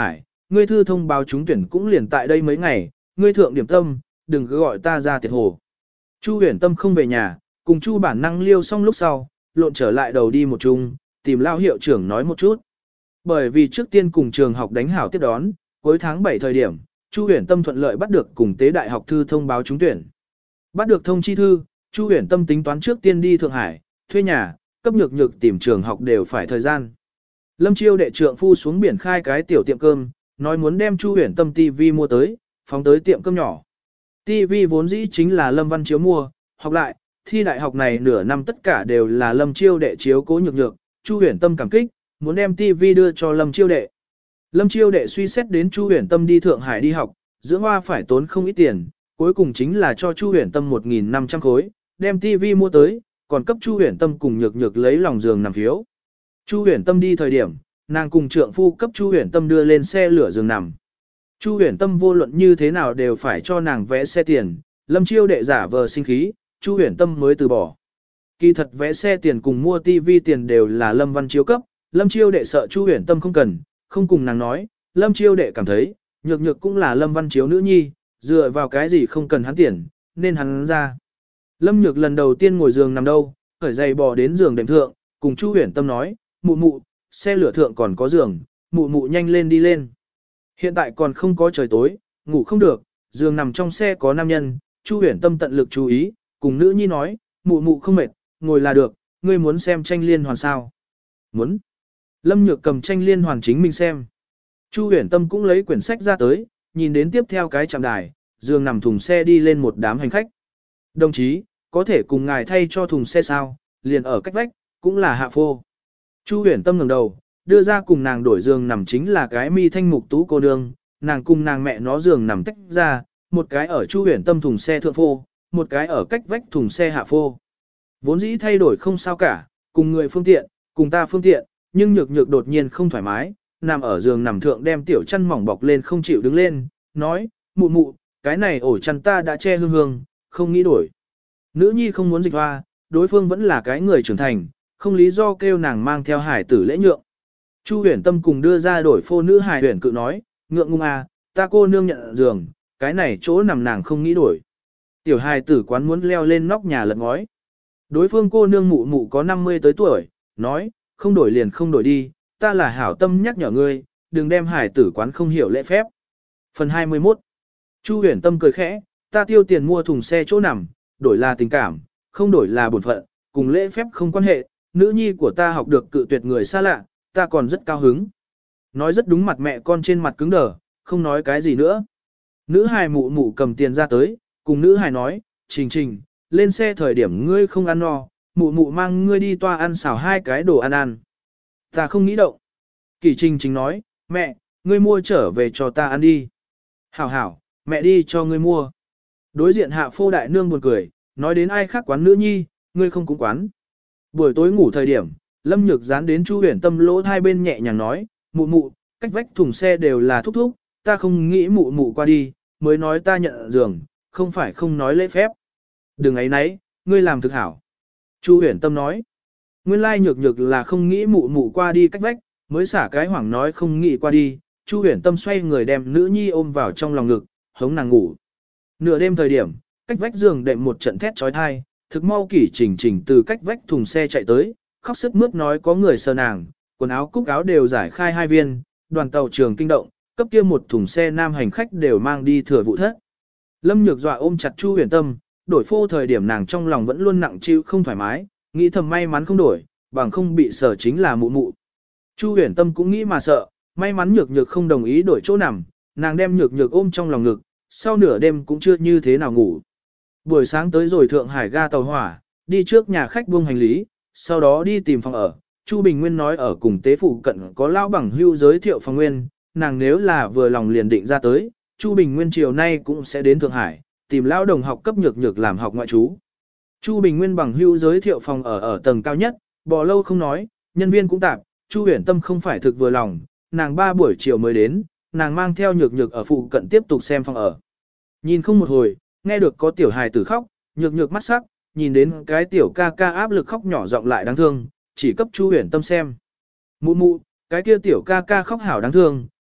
ngươi thư thông báo trúng tuyển cũng liền tại đây mấy ngày, ngươi thượng điểm tâm, đừng cứ gọi ta ra tiệt hồ. Chu Huyền Tâm không về nhà, cùng Chu bản năng liêu xong lúc sau, lộn trở lại đầu đi một chung, tìm lao hiệu trưởng nói một chút. Bởi vì trước tiên cùng trường học đánh hảo tiếp đón, cuối tháng 7 thời điểm, Chu Huyền Tâm thuận lợi bắt được cùng tế đại học thư thông báo trúng tuyển. Bắt được thông chi thư, Chu Huyền Tâm tính toán trước tiên đi Thượng Hải, thuê nhà, cấp nhược nhược tìm trường học đều phải thời gian. Lâm Chiêu đệ trượng phu xuống biển khai cái tiểu tiệm cơm, nói muốn đem Chu Huyền Tâm TV mua tới, phóng tới tiệm cơm nhỏ. TV vốn dĩ chính là Lâm Văn Chiếu mua, học lại, thi đại học này nửa năm tất cả đều là Lâm Chiêu đệ chiếu cố nhược nhược, Chu Huyền Tâm cảm kích, muốn đem TV đưa cho Lâm Chiêu đệ. Lâm Chiêu đệ suy xét đến Chu Huyền Tâm đi Thượng Hải đi học, dưỡng hoa phải tốn không ít tiền, cuối cùng chính là cho Chu Huyền Tâm 1.500 khối, đem TV mua tới, còn cấp Chu Huyền Tâm cùng nhược nhược lấy lòng giường nằm phiếu. Chu Huyền Tâm đi thời điểm, nàng cùng trượng phu cấp Chu Huyền Tâm đưa lên xe lửa giường nằm. Chu Huyền Tâm vô luận như thế nào đều phải cho nàng vẽ xe tiền, Lâm Chiêu đệ giả vờ sinh khí, Chu Huyền Tâm mới từ bỏ. Kỳ thật vẽ xe tiền cùng mua TV tiền đều là Lâm Văn Chiếu cấp, Lâm Chiêu đệ sợ Chu Huyền Tâm không cần, không cùng nàng nói, Lâm Chiêu đệ cảm thấy, nhược nhược cũng là Lâm Văn Chiếu nữ nhi, dựa vào cái gì không cần hắn tiền, nên hắn ra. Lâm Nhược lần đầu tiên ngồi giường nằm đâu, khởi giày bò đến giường đệm thượng, cùng Chu Huyền Tâm nói, mụ mụ, xe lửa thượng còn có giường, mụ mụ nhanh lên đi lên. Hiện tại còn không có trời tối, ngủ không được, giường nằm trong xe có nam nhân, Chu Huyền Tâm tận lực chú ý, cùng nữ nhi nói, mụ mụ không mệt, ngồi là được, ngươi muốn xem tranh liên hoàn sao? Muốn. Lâm Nhược cầm tranh liên hoàn chính mình xem. Chu Huyền Tâm cũng lấy quyển sách ra tới, nhìn đến tiếp theo cái trạm đài, giường nằm thùng xe đi lên một đám hành khách. Đồng chí, có thể cùng ngài thay cho thùng xe sao, liền ở cách vách, cũng là hạ phô. Chu Huyền Tâm ngẩng đầu, đưa ra cùng nàng đổi giường nằm chính là cái mi thanh mục tú cô nương, nàng cùng nàng mẹ nó giường nằm tách ra, một cái ở Chu Huyền Tâm thùng xe thượng phô, một cái ở cách vách thùng xe hạ phô. Vốn dĩ thay đổi không sao cả, cùng người phương tiện, cùng ta phương tiện, nhưng nhược nhược đột nhiên không thoải mái, nằm ở giường nằm thượng đem tiểu chăn mỏng bọc lên không chịu đứng lên, nói, mụ mụ, cái này ổ chăn ta đã che hương hương, không nghĩ đổi. Nữ nhi không muốn dịch hoa, đối phương vẫn là cái người trưởng thành, không lý do kêu nàng mang theo hải tử lễ nhượng. Chu Huyền Tâm cùng đưa ra đổi phô nữ hải huyền cự nói, ngượng ngung à, ta cô nương nhận giường, cái này chỗ nằm nàng không nghĩ đổi. Tiểu hài tử quán muốn leo lên nóc nhà lật ngói. Đối phương cô nương mụ mụ có 50 tới tuổi, nói, không đổi liền không đổi đi, ta là hảo tâm nhắc nhở ngươi, đừng đem hài tử quán không hiểu lễ phép. Phần 21. Chu Huyền Tâm cười khẽ, ta tiêu tiền mua thùng xe chỗ nằm, đổi là tình cảm, không đổi là bổn phận, cùng lễ phép không quan hệ, nữ nhi của ta học được cự tuyệt người xa lạ, ta còn rất cao hứng. Nói rất đúng mặt mẹ con trên mặt cứng đờ, không nói cái gì nữa. Nữ hài mụ mụ cầm tiền ra tới, cùng nữ hài nói, Trình Trình, lên xe thời điểm ngươi không ăn no, mụ mụ mang ngươi đi toa ăn xào 2 cái đồ ăn. Ta không nghĩ động. Kỳ Trình Trình nói, mẹ, ngươi mua trở về cho ta ăn đi. Hảo hảo, mẹ đi cho ngươi mua. Đối diện hạ phô đại nương buồn cười, nói đến ai khác quán nữ nhi, ngươi không cũng quán. Buổi tối ngủ thời điểm, Lâm Nhược dán đến Chu Huyền Tâm lỗ hai bên nhẹ nhàng nói, mụ mụ, cách vách thùng xe đều là thúc thúc, ta không nghĩ mụ mụ qua đi, mới nói ta nhận giường, không phải không nói lễ phép. Đừng ấy nấy, ngươi làm thực hảo. Chu Huyền Tâm nói, nguyên lai nhược nhược là không nghĩ mụ mụ qua đi cách vách, mới xả cái hoảng nói không nghĩ qua đi. Chu Huyền Tâm xoay người đem nữ nhi ôm vào trong lòng ngực, hống nàng ngủ. Nửa đêm thời điểm, cách vách giường đệm một trận thét trói thai, thực mau Kỷ Trình Trình từ cách vách thùng xe chạy tới, khóc sướt mướt nói có người sờ nàng, quần áo cúc áo đều giải khai 2 viên, đoàn tàu trường kinh động, cấp kia một thùng xe nam hành khách đều mang đi thừa vụ thất. Lâm Nhược dọa ôm chặt Chu Huyền Tâm, đổi phô thời điểm nàng trong lòng vẫn luôn nặng chịu không thoải mái, nghĩ thầm may mắn không đổi, bằng không bị sở chính là mụ mụ. Chu Huyền Tâm cũng nghĩ mà sợ, may mắn Nhược Nhược không đồng ý đổi chỗ nằm, nàng đem Nhược Nhược ôm trong lòng ngực, sau nửa đêm cũng chưa như thế nào ngủ. Buổi sáng tới rồi Thượng Hải ga tàu hỏa, đi trước nhà khách buông hành lý, sau đó đi tìm phòng ở. Chu Bình Nguyên nói ở cùng tế phụ cận có lão bằng hưu giới thiệu phòng nguyên, nàng nếu là vừa lòng liền định ra tới, Chu Bình Nguyên chiều nay cũng sẽ đến Thượng Hải, tìm lão đồng học cấp Nhược Nhược làm học ngoại trú. Chu Bình Nguyên bằng hưu giới thiệu phòng ở tầng cao nhất, bò lâu không nói, nhân viên cũng tạp, Chu Huyền Tâm không phải thực vừa lòng, nàng 3 buổi chiều mới đến, nàng mang theo Nhược Nhược ở phụ cận tiếp tục xem phòng ở. Nhìn không một hồi, nghe được có tiểu hài tử khóc, Nhược Nhược mắt sắc, nhìn đến cái tiểu ca ca áp lực khóc nhỏ giọng lại đáng thương, chỉ cấp Chu Huyền Tâm xem. Mụ mụ, cái kia tiểu ca ca khóc hảo đáng thương,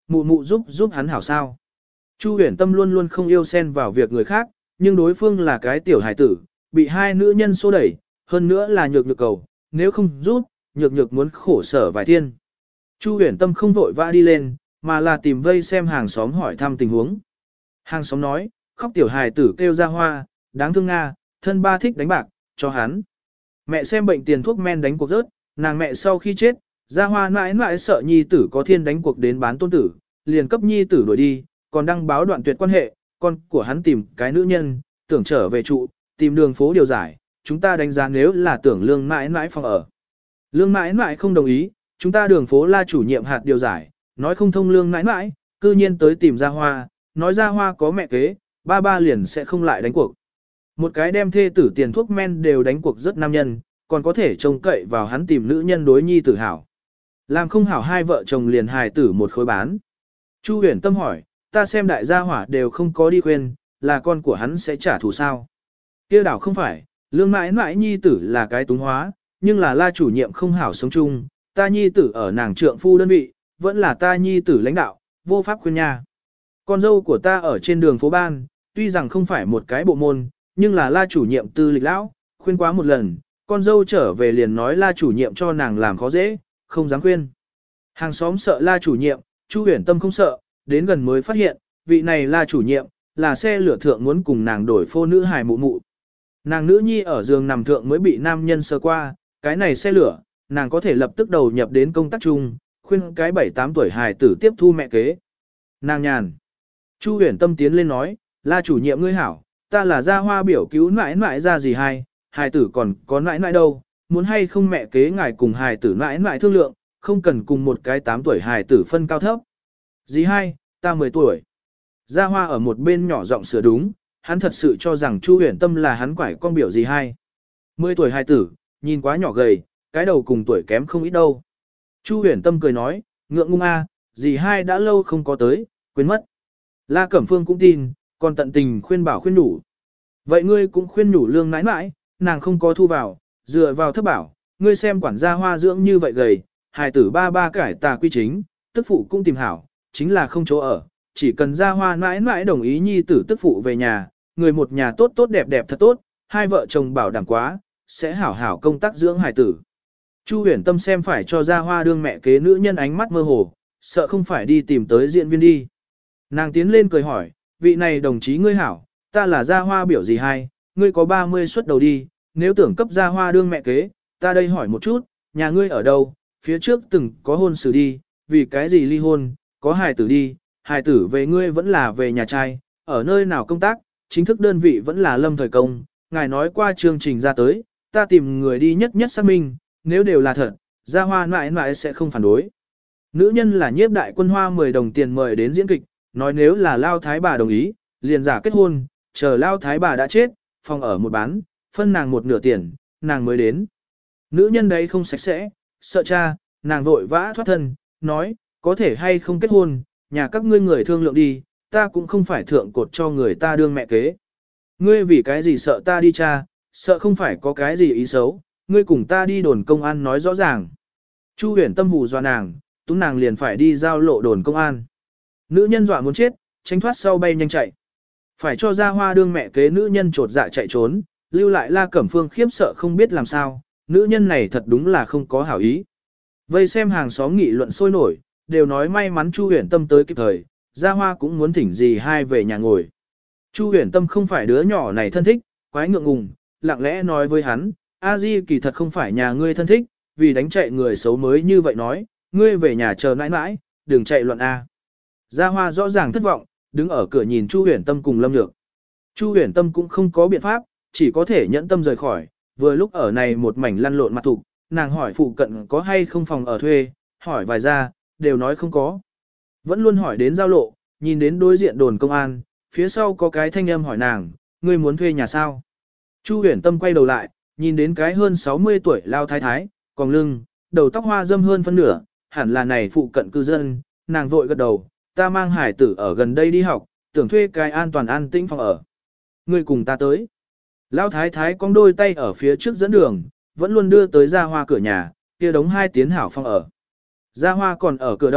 mụ mụ giúp giúp hắn hảo sao. Chu Huyền Tâm luôn luôn không yêu xen vào việc người khác, nhưng đối phương là cái tiểu hài tử, bị hai nữ nhân xô đẩy, hơn nữa là nhược nhược cầu, nếu không giúp, nhược nhược muốn khổ sở vài thiên. Chu Huyền Tâm không vội vã đi lên, mà là tìm vây xem hàng xóm hỏi thăm tình huống. Hàng xóm nói, khóc tiểu hài tử kêu ra hoa, đáng thương Nga, thân ba thích đánh bạc, cho hắn. Mẹ xem bệnh tiền thuốc men đánh cuộc rớt, nàng mẹ sau khi chết, ra hoa mãi mãi sợ nhi tử có thiên đánh cuộc đến bán tôn tử, liền cấp nhi tử đuổi đi, còn đăng báo đoạn tuyệt quan hệ, con của hắn tìm cái nữ nhân, tưởng trở về trụ, tìm đường phố điều giải, chúng ta đánh giá nếu là tưởng lương mãi mãi phòng ở. Lương mãi mãi không đồng ý, chúng ta đường phố la chủ nhiệm hạt điều giải, nói không thông lương mãi mãi, cư nhiên tới tìm ra hoa, nói ra hoa có mẹ kế, ba ba liền sẽ không lại đánh cuộc. Một cái đem thê tử tiền thuốc men đều đánh cuộc rất nam nhân, còn có thể trông cậy vào hắn tìm nữ nhân đối nhi tử hảo. Làm không hảo hai vợ chồng liền hài tử một khối bán. Chu Huyền Tâm hỏi, ta xem đại gia hỏa đều không có đi khuyên, là con của hắn sẽ trả thù sao? Kia đảo không phải, lương mãi mãi nhi tử là cái túng hóa, nhưng là la chủ nhiệm không hảo sống chung, ta nhi tử ở nàng trượng phu đơn vị, vẫn là ta nhi tử lãnh đạo, vô pháp khuyên nha. Con dâu của ta ở trên đường phố ban, tuy rằng không phải một cái bộ môn, nhưng là la chủ nhiệm tư lịch lão, khuyên quá một lần, con dâu trở về liền nói la chủ nhiệm cho nàng làm khó dễ, không dám khuyên. Hàng xóm sợ la chủ nhiệm, Chu Huyền Tâm không sợ, đến gần mới phát hiện, vị này la chủ nhiệm, là xe lửa thượng muốn cùng nàng đổi phô nữ hài mụ mụ. Nàng nữ nhi ở giường nằm thượng mới bị nam nhân sơ qua, cái này xe lửa, nàng có thể lập tức đầu nhập đến công tác chung, khuyên cái 7-8 tuổi hài tử tiếp thu mẹ kế. Nàng nhàn. Chu Huyền Tâm tiến lên nói, la chủ nhiệm ngươi hảo, ta là gia hoa biểu cứu nãi nãi ra gì hai, hài tử còn có nãi nãi đâu, muốn hay không mẹ kế ngài cùng hài tử nãi nãi thương lượng, không cần cùng một cái 8 tuổi hài tử phân cao thấp. Dì hai, ta 10 tuổi. Gia hoa ở một bên nhỏ giọng sửa đúng, hắn thật sự cho rằng Chu Huyền Tâm là hắn quải con biểu dì hai. 10 tuổi hài tử, nhìn quá nhỏ gầy, cái đầu cùng tuổi kém không ít đâu. Chu Huyền Tâm cười nói, ngượng ngung a, dì hai đã lâu không có tới, quên mất. La Cẩm Phương cũng tin, còn tận tình khuyên bảo khuyên nhủ. Vậy ngươi cũng khuyên nhủ lương nãi nãi, nàng không có thu vào, dựa vào thất bảo, ngươi xem quản gia hoa dưỡng như vậy gầy, hài tử ba ba cải tà quy chính, tức phụ cũng tìm hảo, chính là không chỗ ở, chỉ cần gia hoa nãi nãi đồng ý nhi tử tức phụ về nhà, người một nhà tốt tốt đẹp đẹp thật tốt, hai vợ chồng bảo đảm quá, sẽ hảo hảo công tác dưỡng hài tử. Chu Huyền Tâm xem phải cho gia hoa đương mẹ kế nữ nhân ánh mắt mơ hồ, sợ không phải đi tìm tới diễn viên đi. Nàng tiến lên cười hỏi, vị này đồng chí ngươi hảo, ta là gia hoa biểu gì hai, ngươi có 30 suất đầu đi, nếu tưởng cấp gia hoa đương mẹ kế, ta đây hỏi một chút, nhà ngươi ở đâu, phía trước từng có hôn sự đi, vì cái gì ly hôn, có hài tử đi, hài tử về ngươi vẫn là về nhà trai, ở nơi nào công tác, chính thức đơn vị vẫn là Lâm Thời Công, ngài nói qua chương trình ra tới, ta tìm người đi nhất nhất xác minh, nếu đều là thật, gia hoa mãi mãi sẽ không phản đối. Nữ nhân là nhiếp đại quân hoa 10 đồng tiền mời đến diễn kịch, nói nếu là Lao Thái bà đồng ý, liền giả kết hôn, chờ Lao Thái bà đã chết, phòng ở một bán, phân nàng một nửa tiền, nàng mới đến. Nữ nhân đấy không sạch sẽ, sợ cha, nàng vội vã thoát thân, nói, có thể hay không kết hôn, nhà các ngươi người thương lượng đi, ta cũng không phải thượng cột cho người ta đương mẹ kế. Ngươi vì cái gì sợ ta đi cha, sợ không phải có cái gì ý xấu, ngươi cùng ta đi đồn công an nói rõ ràng. Chu Huyền Tâm hù dọa nàng, túm nàng liền phải đi giao lộ đồn công an. Nữ nhân dọa muốn chết, tránh thoát sau bay nhanh chạy. Phải cho gia hoa đương mẹ kế nữ nhân trột dạ chạy trốn, lưu lại La Cẩm Phương khiếp sợ không biết làm sao, nữ nhân này thật đúng là không có hảo ý. Vây xem hàng xóm nghị luận sôi nổi, đều nói may mắn Chu Huyền Tâm tới kịp thời, gia hoa cũng muốn thỉnh dì hai về nhà ngồi. Chu Huyền Tâm không phải đứa nhỏ này thân thích, quái ngượng ngùng, lặng lẽ nói với hắn, A Di kỳ thật không phải nhà ngươi thân thích, vì đánh chạy người xấu mới như vậy nói, ngươi về nhà chờ nãi nãi, đừng chạy loạn A. Gia hoa rõ ràng thất vọng, đứng ở cửa nhìn Chu Huyền Tâm cùng Lâm Nhược. Chu Huyền Tâm cũng không có biện pháp, chỉ có thể nhẫn tâm rời khỏi, vừa lúc ở này một mảnh lăn lộn mặt thục, nàng hỏi phụ cận có hay không phòng ở thuê, hỏi vài gia, đều nói không có. Vẫn luôn hỏi đến giao lộ, nhìn đến đối diện đồn công an, phía sau có cái thanh âm hỏi nàng, ngươi muốn thuê nhà sao? Chu Huyền Tâm quay đầu lại, nhìn đến cái hơn 60 tuổi lao thái thái, còng lưng, đầu tóc hoa dâm hơn phân nửa, hẳn là này phụ cận cư dân, nàng vội gật đầu, ta mang hải tử ở gần đây đi học, tưởng thuê cái an toàn an tĩnh phòng ở. Ngươi cùng ta tới. Lao thái thái cong đôi tay ở phía trước dẫn đường, vẫn luôn đưa tới gia hoa cửa nhà, kia đống hai tiến hảo phòng ở. Gia hoa còn ở cửa đâu,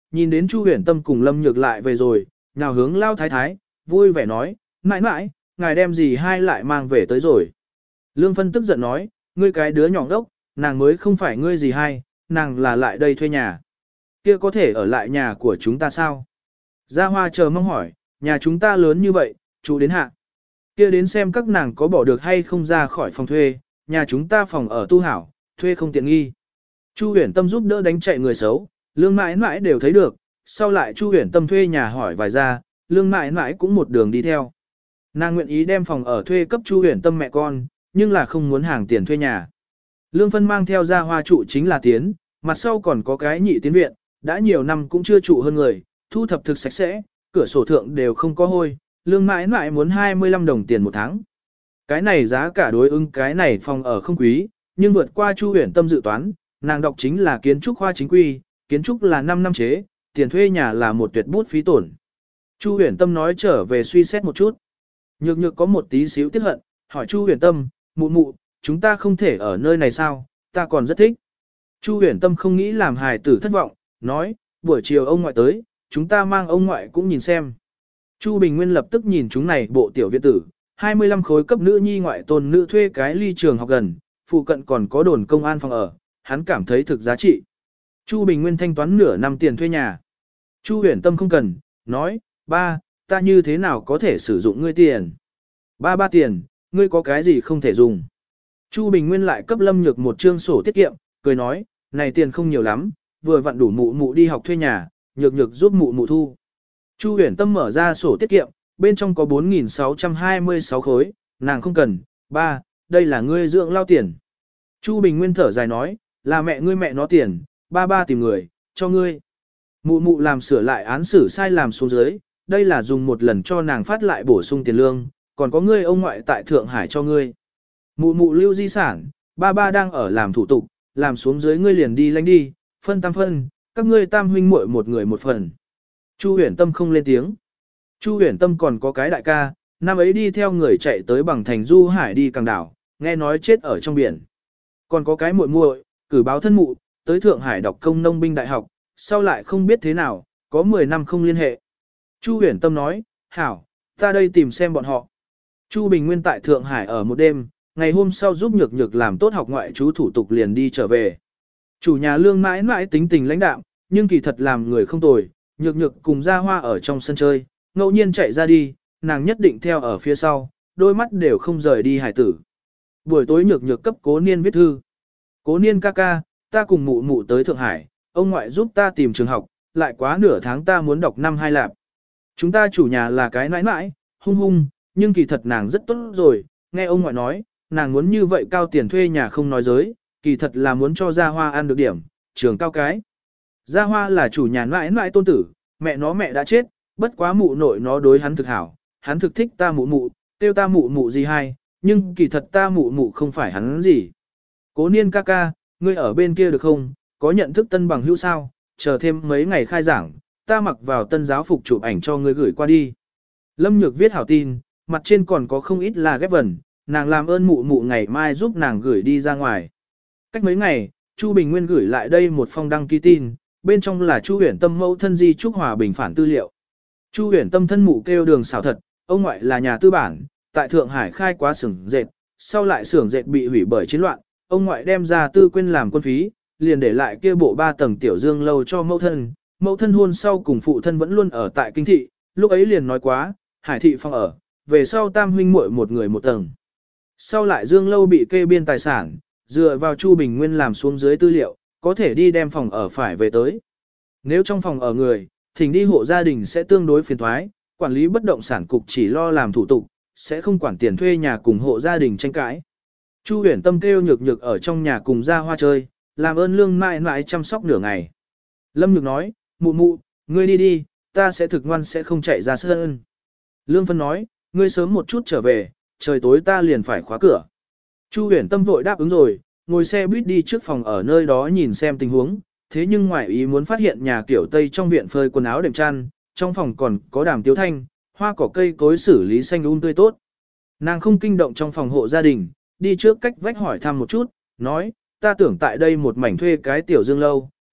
nhìn đến Chu Huyền Tâm cùng Lâm Nhược lại về rồi, nào hướng lao thái thái, vui vẻ nói, mãi mãi, ngài đem gì hai lại mang về tới rồi. Lương Phân tức giận nói, ngươi cái đứa nhỏ đốc, nàng mới không phải ngươi gì hai, nàng là lại đây thuê nhà. Kia có thể ở lại nhà của chúng ta sao? Gia Hoa chờ mong hỏi, nhà chúng ta lớn như vậy, chú đến hạ. Kia đến xem các nàng có bỏ được hay không ra khỏi phòng thuê, nhà chúng ta phòng ở tu hảo, thuê không tiện nghi. Chu Huyền Tâm giúp đỡ đánh chạy người xấu, Lương mãi mãi đều thấy được, sau lại Chu Huyền Tâm thuê nhà hỏi vài ra, Lương mãi mãi cũng một đường đi theo. Nàng nguyện ý đem phòng ở thuê cấp Chu Huyền Tâm mẹ con, nhưng là không muốn hàng tiền thuê nhà. Lương Phân mang theo Gia Hoa trụ chính là tiến, mặt sau còn có cái nhị tiến viện, đã nhiều năm cũng chưa trụ hơn người, thu thập thực sạch sẽ, cửa sổ thượng đều không có hôi, Lương mãi mãi muốn 25 đồng tiền một tháng. Cái này giá cả đối ứng cái này phòng ở không quý, nhưng vượt qua Chu Huyền Tâm dự toán, nàng đọc chính là kiến trúc khoa chính quy, kiến trúc là 5 năm chế, tiền thuê nhà là một tuyệt bút phí tổn. Chu Huyền Tâm nói trở về suy xét một chút. Nhược nhược có một tí xíu tiếc hận, hỏi Chu Huyền Tâm, mụ mụ, chúng ta không thể ở nơi này sao, ta còn rất thích. Chu Huyền Tâm không nghĩ làm hài tử thất vọng, nói, buổi chiều ông ngoại tới, chúng ta mang ông ngoại cũng nhìn xem. Chu Bình Nguyên lập tức nhìn chúng này bộ tiểu viện tử, 25 khối cấp nữ nhi ngoại tôn nữ thuê cái ly trường học gần, phụ cận còn có đồn công an phòng ở, hắn cảm thấy thực giá trị. Chu Bình Nguyên thanh toán nửa năm tiền thuê nhà. Chu Huyền Tâm không cần, nói, ba, ta như thế nào có thể sử dụng ngươi tiền? Ba tiền, ngươi có cái gì không thể dùng? Chu Bình Nguyên lại cấp Lâm Nhược một trương sổ tiết kiệm, cười nói, này tiền không nhiều lắm, vừa vặn đủ mụ mụ đi học thuê nhà, nhược nhược giúp mụ mụ thu. Chu Huyền Tâm mở ra sổ tiết kiệm, bên trong có 4.626 khối, nàng không cần, ba, đây là ngươi dưỡng lao tiền. Chu Bình Nguyên thở dài nói, là mẹ ngươi mẹ nó tiền, ba tìm người, cho ngươi. Mụ mụ làm sửa lại án xử sai làm xuống dưới, đây là dùng một lần cho nàng phát lại bổ sung tiền lương, còn có ngươi ông ngoại tại Thượng Hải cho ngươi. Mụ mụ lưu di sản, ba đang ở làm thủ tục, làm xuống dưới ngươi liền đi lãnh đi, phân tam phân, các ngươi tam huynh muội một người một phần. Chu Huyền Tâm không lên tiếng. Chu Huyền Tâm còn có cái đại ca, năm ấy đi theo người chạy tới bằng thành du hải đi càng đảo, nghe nói chết ở trong biển. Còn có cái muội muội, cử báo thân mụ, tới Thượng Hải đọc công nông binh đại học, sau lại không biết thế nào, có 10 năm không liên hệ. Chu Huyền Tâm nói, hảo, ta đây tìm xem bọn họ. Chu Bình Nguyên tại Thượng Hải ở một đêm, ngày hôm sau giúp nhược nhược làm tốt học ngoại trú thủ tục liền đi trở về. Chủ nhà Lương mãi mãi tính tình lãnh đạm, nhưng kỳ thật làm người không tồi, nhược nhược cùng Gia Hoa ở trong sân chơi, ngẫu nhiên chạy ra đi, nàng nhất định theo ở phía sau, đôi mắt đều không rời đi hải tử. Buổi tối nhược nhược cấp Cố Niên viết thư. Cố Niên ca ca, ta cùng mụ mụ tới Thượng Hải, ông ngoại giúp ta tìm trường học, lại quá nửa tháng ta muốn đọc năm 2 lạp. Chúng ta chủ nhà là cái nãi nãi, hung, nhưng kỳ thật nàng rất tốt rồi, nghe ông ngoại nói, nàng muốn như vậy cao tiền thuê nhà không nói giới, kỳ thật là muốn cho Gia Hoa ăn được điểm, trường cao cái. Gia Hoa là chủ nhà nãi nãi tôn tử, mẹ đã chết, bất quá mụ nội nó đối hắn thực hảo, hắn thực thích ta mụ, tiêu ta mụ gì hay, nhưng kỳ thật ta mụ không phải hắn gì. Cố Niên ca ca, ngươi ở bên kia được không, có nhận thức tân bằng hữu sao, chờ thêm mấy ngày khai giảng, ta mặc vào tân giáo phục chụp ảnh cho ngươi gửi qua đi. Lâm Nhược viết hảo tin, mặt trên còn có không ít là ghép vần, nàng làm ơn mụ ngày mai giúp nàng gửi đi ra ngoài. Cách mấy ngày, Chu Bình Nguyên gửi lại đây một phong đăng ký tin, bên trong là Chu Huyền Tâm mẫu thân di chúc hòa bình phản tư liệu. Chu Huyền Tâm thân mụ kêu Đường xảo thật, ông ngoại là nhà tư bản, tại Thượng Hải khai quá xưởng dệt, sau lại xưởng dệt bị hủy bởi chiến loạn, ông ngoại đem ra tư quên làm quân phí, liền để lại kia bộ 3 tầng tiểu dương lâu cho mẫu thân hôn sau cùng phụ thân vẫn luôn ở tại kinh thị, lúc ấy liền nói quá, Hải thị phòng ở, về sau tam huynh muội một người một tầng. Sau lại dương lâu bị kê biên tài sản, dựa vào Chu Bình Nguyên làm xuống dưới tư liệu, có thể đi đem phòng ở phải về tới. Nếu trong phòng ở người, thỉnh đi hộ gia đình sẽ tương đối phiền thoái, quản lý bất động sản cục chỉ lo làm thủ tục, sẽ không quản tiền thuê nhà cùng hộ gia đình tranh cãi. Chu Huyền Tâm kêu nhược nhược ở trong nhà cùng Gia Hoa chơi, làm ơn Lương mãi mãi chăm sóc nửa ngày. Lâm Nhược nói, mụ, ngươi đi, ta sẽ thực ngoan sẽ không chạy ra sân. Lương Phân nói, ngươi sớm một chút trở về, trời tối ta liền phải khóa cửa. Chu Huyền Tâm vội đáp ứng rồi, ngồi xe buýt đi trước phòng ở nơi đó nhìn xem tình huống, thế nhưng ngoài ý muốn phát hiện nhà kiểu Tây trong viện phơi quần áo đệm chăn, trong phòng còn có đàm tiếu thanh, hoa cỏ cây cối xử lý xanh tươi tốt. Nàng không kinh động trong phòng hộ gia đình, đi trước cách vách hỏi thăm một chút, nói, ta tưởng tại đây một mảnh thuê cái tiểu dương lâu,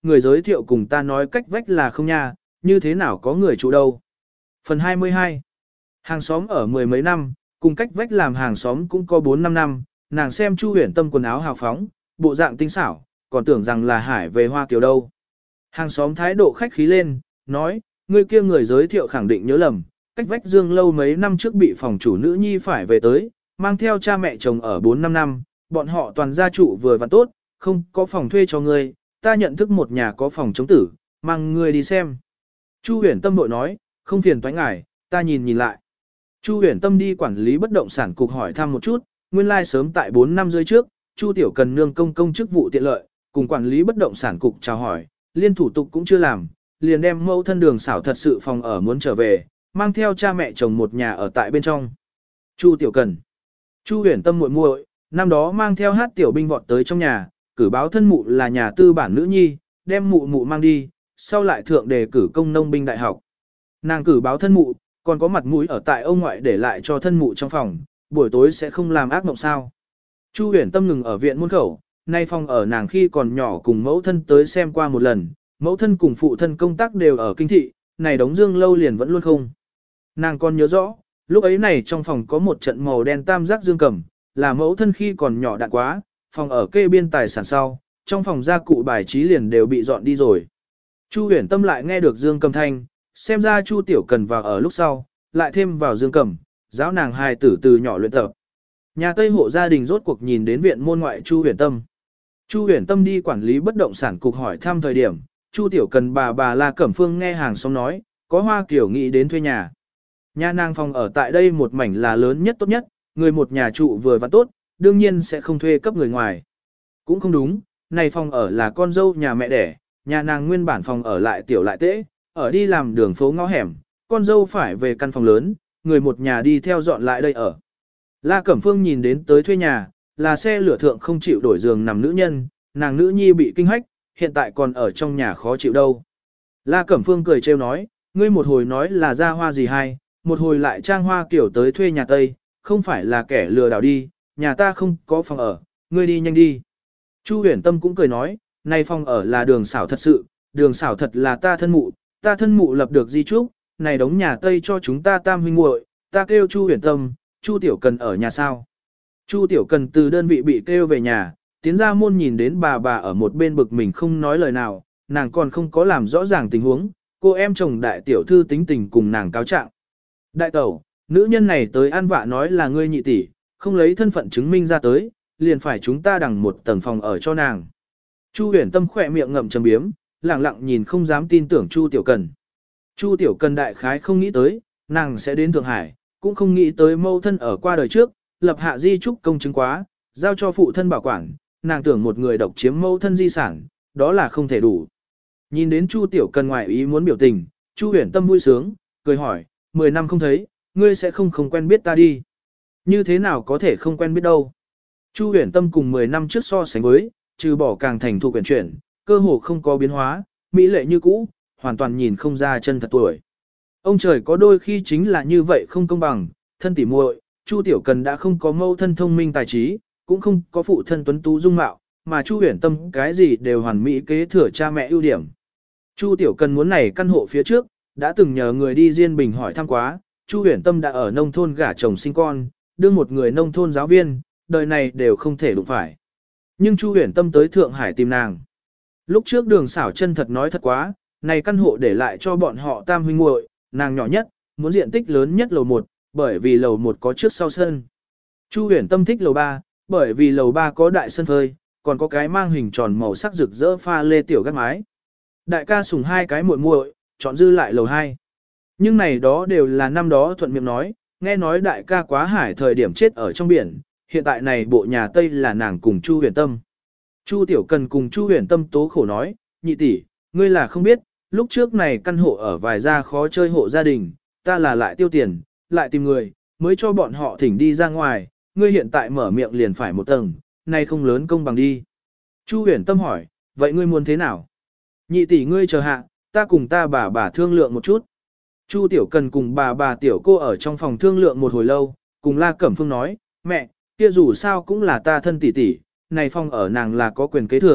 người giới thiệu cùng ta nói cách vách là không nha, như thế nào có người trụ đâu. Phần 22. Hàng xóm ở mười mấy năm, cùng cách vách làm hàng xóm cũng có 4-5 năm, nàng xem Chu Huyền Tâm quần áo hào phóng, bộ dạng tinh xảo, còn tưởng rằng là Hải về Hoa Kiều đâu. Hàng xóm thái độ khách khí lên, nói, người kia người giới thiệu khẳng định nhớ lầm, cách vách Dương Lâu mấy năm trước bị phòng chủ nữ nhi phải về tới, mang theo cha mẹ chồng ở 4-5 năm, bọn họ toàn gia trụ vừa và tốt, không có phòng thuê cho ngươi, ta nhận thức một nhà có phòng chống tử, mang ngươi đi xem. Chu Huyền Tâm bội nói, không phiền toái ngài, ta nhìn lại. Chu Huyền Tâm đi quản lý bất động sản cục hỏi thăm một chút, nguyên lai sớm tại 4 năm rưỡi trước, Chu Tiểu Cần nương công chức vụ tiện lợi, cùng quản lý bất động sản cục chào hỏi, liên thủ tục cũng chưa làm, liền đem mẫu thân Đường xảo thật sự phòng ở muốn trở về, mang theo cha mẹ chồng một nhà ở tại bên trong. Chu Tiểu Cần, Chu Huyền Tâm muội muội, năm đó mang theo hát tiểu binh vọt tới trong nhà, cử báo thân mụ là nhà tư bản nữ nhi, đem mụ mụ mang đi, sau lại thượng đề cử công nông binh đại học. Nàng cử báo thân mụ, còn có mặt mũi ở tại ông ngoại để lại cho thân mụ trong phòng, buổi tối sẽ không làm ác mộng sao. Chu Huyền Tâm ngừng ở viện môn khẩu, nay phòng ở nàng khi còn nhỏ cùng mẫu thân tới xem qua một lần, mẫu thân cùng phụ thân công tác đều ở kinh thị, này đống Dương Lâu liền vẫn luôn không. Nàng còn nhớ rõ, lúc ấy này trong phòng có một trận màu đen tam giác dương cầm, là mẫu thân khi còn nhỏ đạn quá, phòng ở kê biên tài sản sau, trong phòng gia cụ bài trí liền đều bị dọn đi rồi. Chu Huyền Tâm lại nghe được dương cầm thanh, xem ra Chu Tiểu Cần vào ở lúc sau, lại thêm vào dương cầm, giáo nàng hài tử từ nhỏ luyện tập. Nhà Tây hộ gia đình rốt cuộc nhìn đến viện môn ngoại Chu Huyền Tâm. Chu Huyền Tâm đi quản lý bất động sản cục hỏi thăm thời điểm, Chu Tiểu Cần bà La Cẩm Phương nghe hàng xóm nói, có Hoa Kiều nghĩ đến thuê nhà. Nhà nàng phòng ở tại đây một mảnh là lớn nhất tốt nhất, người một nhà trụ vừa và tốt, đương nhiên sẽ không thuê cấp người ngoài. Cũng không đúng, này phòng ở là con dâu nhà mẹ đẻ, nhà nàng nguyên bản phòng ở lại tiểu lại tễ, ở đi làm đường phố ngõ hẻm, con dâu phải về căn phòng lớn, người một nhà đi theo dọn lại đây ở. La Cẩm Phương nhìn đến tới thuê nhà, là xe lửa thượng không chịu đổi giường nằm nữ nhân, nàng nữ nhi bị kinh hách, hiện tại còn ở trong nhà khó chịu đâu. La Cẩm Phương cười trêu nói, ngươi một hồi nói là ra hoa gì hay, một hồi lại trang hoa kiểu tới thuê nhà Tây, không phải là kẻ lừa đảo đi, nhà ta không có phòng ở, ngươi đi nhanh đi. Chu Huyền Tâm cũng cười nói, này phòng ở là Đường xảo thật sự, Đường xảo thật là ta thân mụ lập được di trúc, này đóng nhà Tây cho chúng ta tam huynh muội, ta kêu Chu Huyền Tâm, Chu Tiểu Cần ở nhà sao. Chu Tiểu Cần từ đơn vị bị kêu về nhà, tiến ra môn nhìn đến bà ở một bên bực mình không nói lời nào, nàng còn không có làm rõ ràng tình huống, cô em chồng đại tiểu thư tính tình cùng nàng cáo trạng. Đại tẩu, nữ nhân này tới ăn vạ nói là ngươi nhị tỷ, không lấy thân phận chứng minh ra tới, liền phải chúng ta đằng một tầng phòng ở cho nàng. Chu Huyền Tâm khỏe miệng ngậm châm biếm, lẳng lặng nhìn không dám tin tưởng Chu Tiểu Cần. Chu Tiểu Cần đại khái không nghĩ tới, nàng sẽ đến Thượng Hải, cũng không nghĩ tới mâu thân ở qua đời trước, lập hạ di trúc công chứng quá, giao cho phụ thân bảo quản, nàng tưởng một người độc chiếm mâu thân di sản, đó là không thể đủ. Nhìn đến Chu Tiểu Cần ngoại ý muốn biểu tình, Chu Huyền Tâm vui sướng, cười hỏi, 10 năm không thấy, ngươi sẽ không quen biết ta đi. Như thế nào có thể không quen biết đâu. Chu Huyền Tâm cùng 10 năm trước so sánh với, trừ bỏ càng thành thục quyển chuyển, cơ hồ không có biến hóa, mỹ lệ như cũ, hoàn toàn nhìn không ra chân thật tuổi. Ông trời có đôi khi chính là như vậy không công bằng, thân tỉ muội, Chu Tiểu Cần đã không có mâu thân thông minh tài trí, cũng không có phụ thân tuấn tú dung mạo, mà Chu Huyền Tâm cái gì đều hoàn mỹ kế thừa cha mẹ ưu điểm. Chu Tiểu Cần muốn này căn hộ phía trước, đã từng nhờ người đi Diên Bình hỏi thăm quá, Chu Huyền Tâm đã ở nông thôn gả chồng sinh con, đương một người nông thôn giáo viên, đời này đều không thể đụng phải. Nhưng Chu Huyền Tâm tới Thượng Hải tìm nàng. Lúc trước Đường xảo chân thật nói thật quá, này căn hộ để lại cho bọn họ tam huynh muội, nàng nhỏ nhất, muốn diện tích lớn nhất lầu 1, bởi vì lầu 1 có trước sau sân. Chu Huyền Tâm thích lầu 3, bởi vì lầu 3 có đại sân phơi, còn có cái mang hình tròn màu sắc rực rỡ pha lê tiểu gác mái. Đại ca sủng hai cái muội muội, chọn dư lại lầu 2. Nhưng này đó đều là năm đó thuận miệng nói, nghe nói đại ca quá hải thời điểm chết ở trong biển, hiện tại này bộ nhà Tây là nàng cùng Chu Huyền Tâm. Chu Tiểu Cần cùng Chu Huyền Tâm tố khổ nói, nhị tỷ, ngươi là không biết, lúc trước này căn hộ ở vài gia khó chơi hộ gia đình, ta là lại tiêu tiền, lại tìm người, mới cho bọn họ thỉnh đi ra ngoài, ngươi hiện tại mở miệng liền phải một tầng, nay không lớn công bằng đi. Chu Huyền Tâm hỏi, vậy ngươi muốn thế nào? Nhị tỷ ngươi chờ hạ, ta cùng ta bà thương lượng một chút. Chu Tiểu Cần cùng bà tiểu cô ở trong phòng thương lượng một hồi lâu, cùng La Cẩm Phương nói, mẹ, kia dù sao cũng là ta thân tỷ tỷ, này phòng ở nàng là có quyền kế thừa,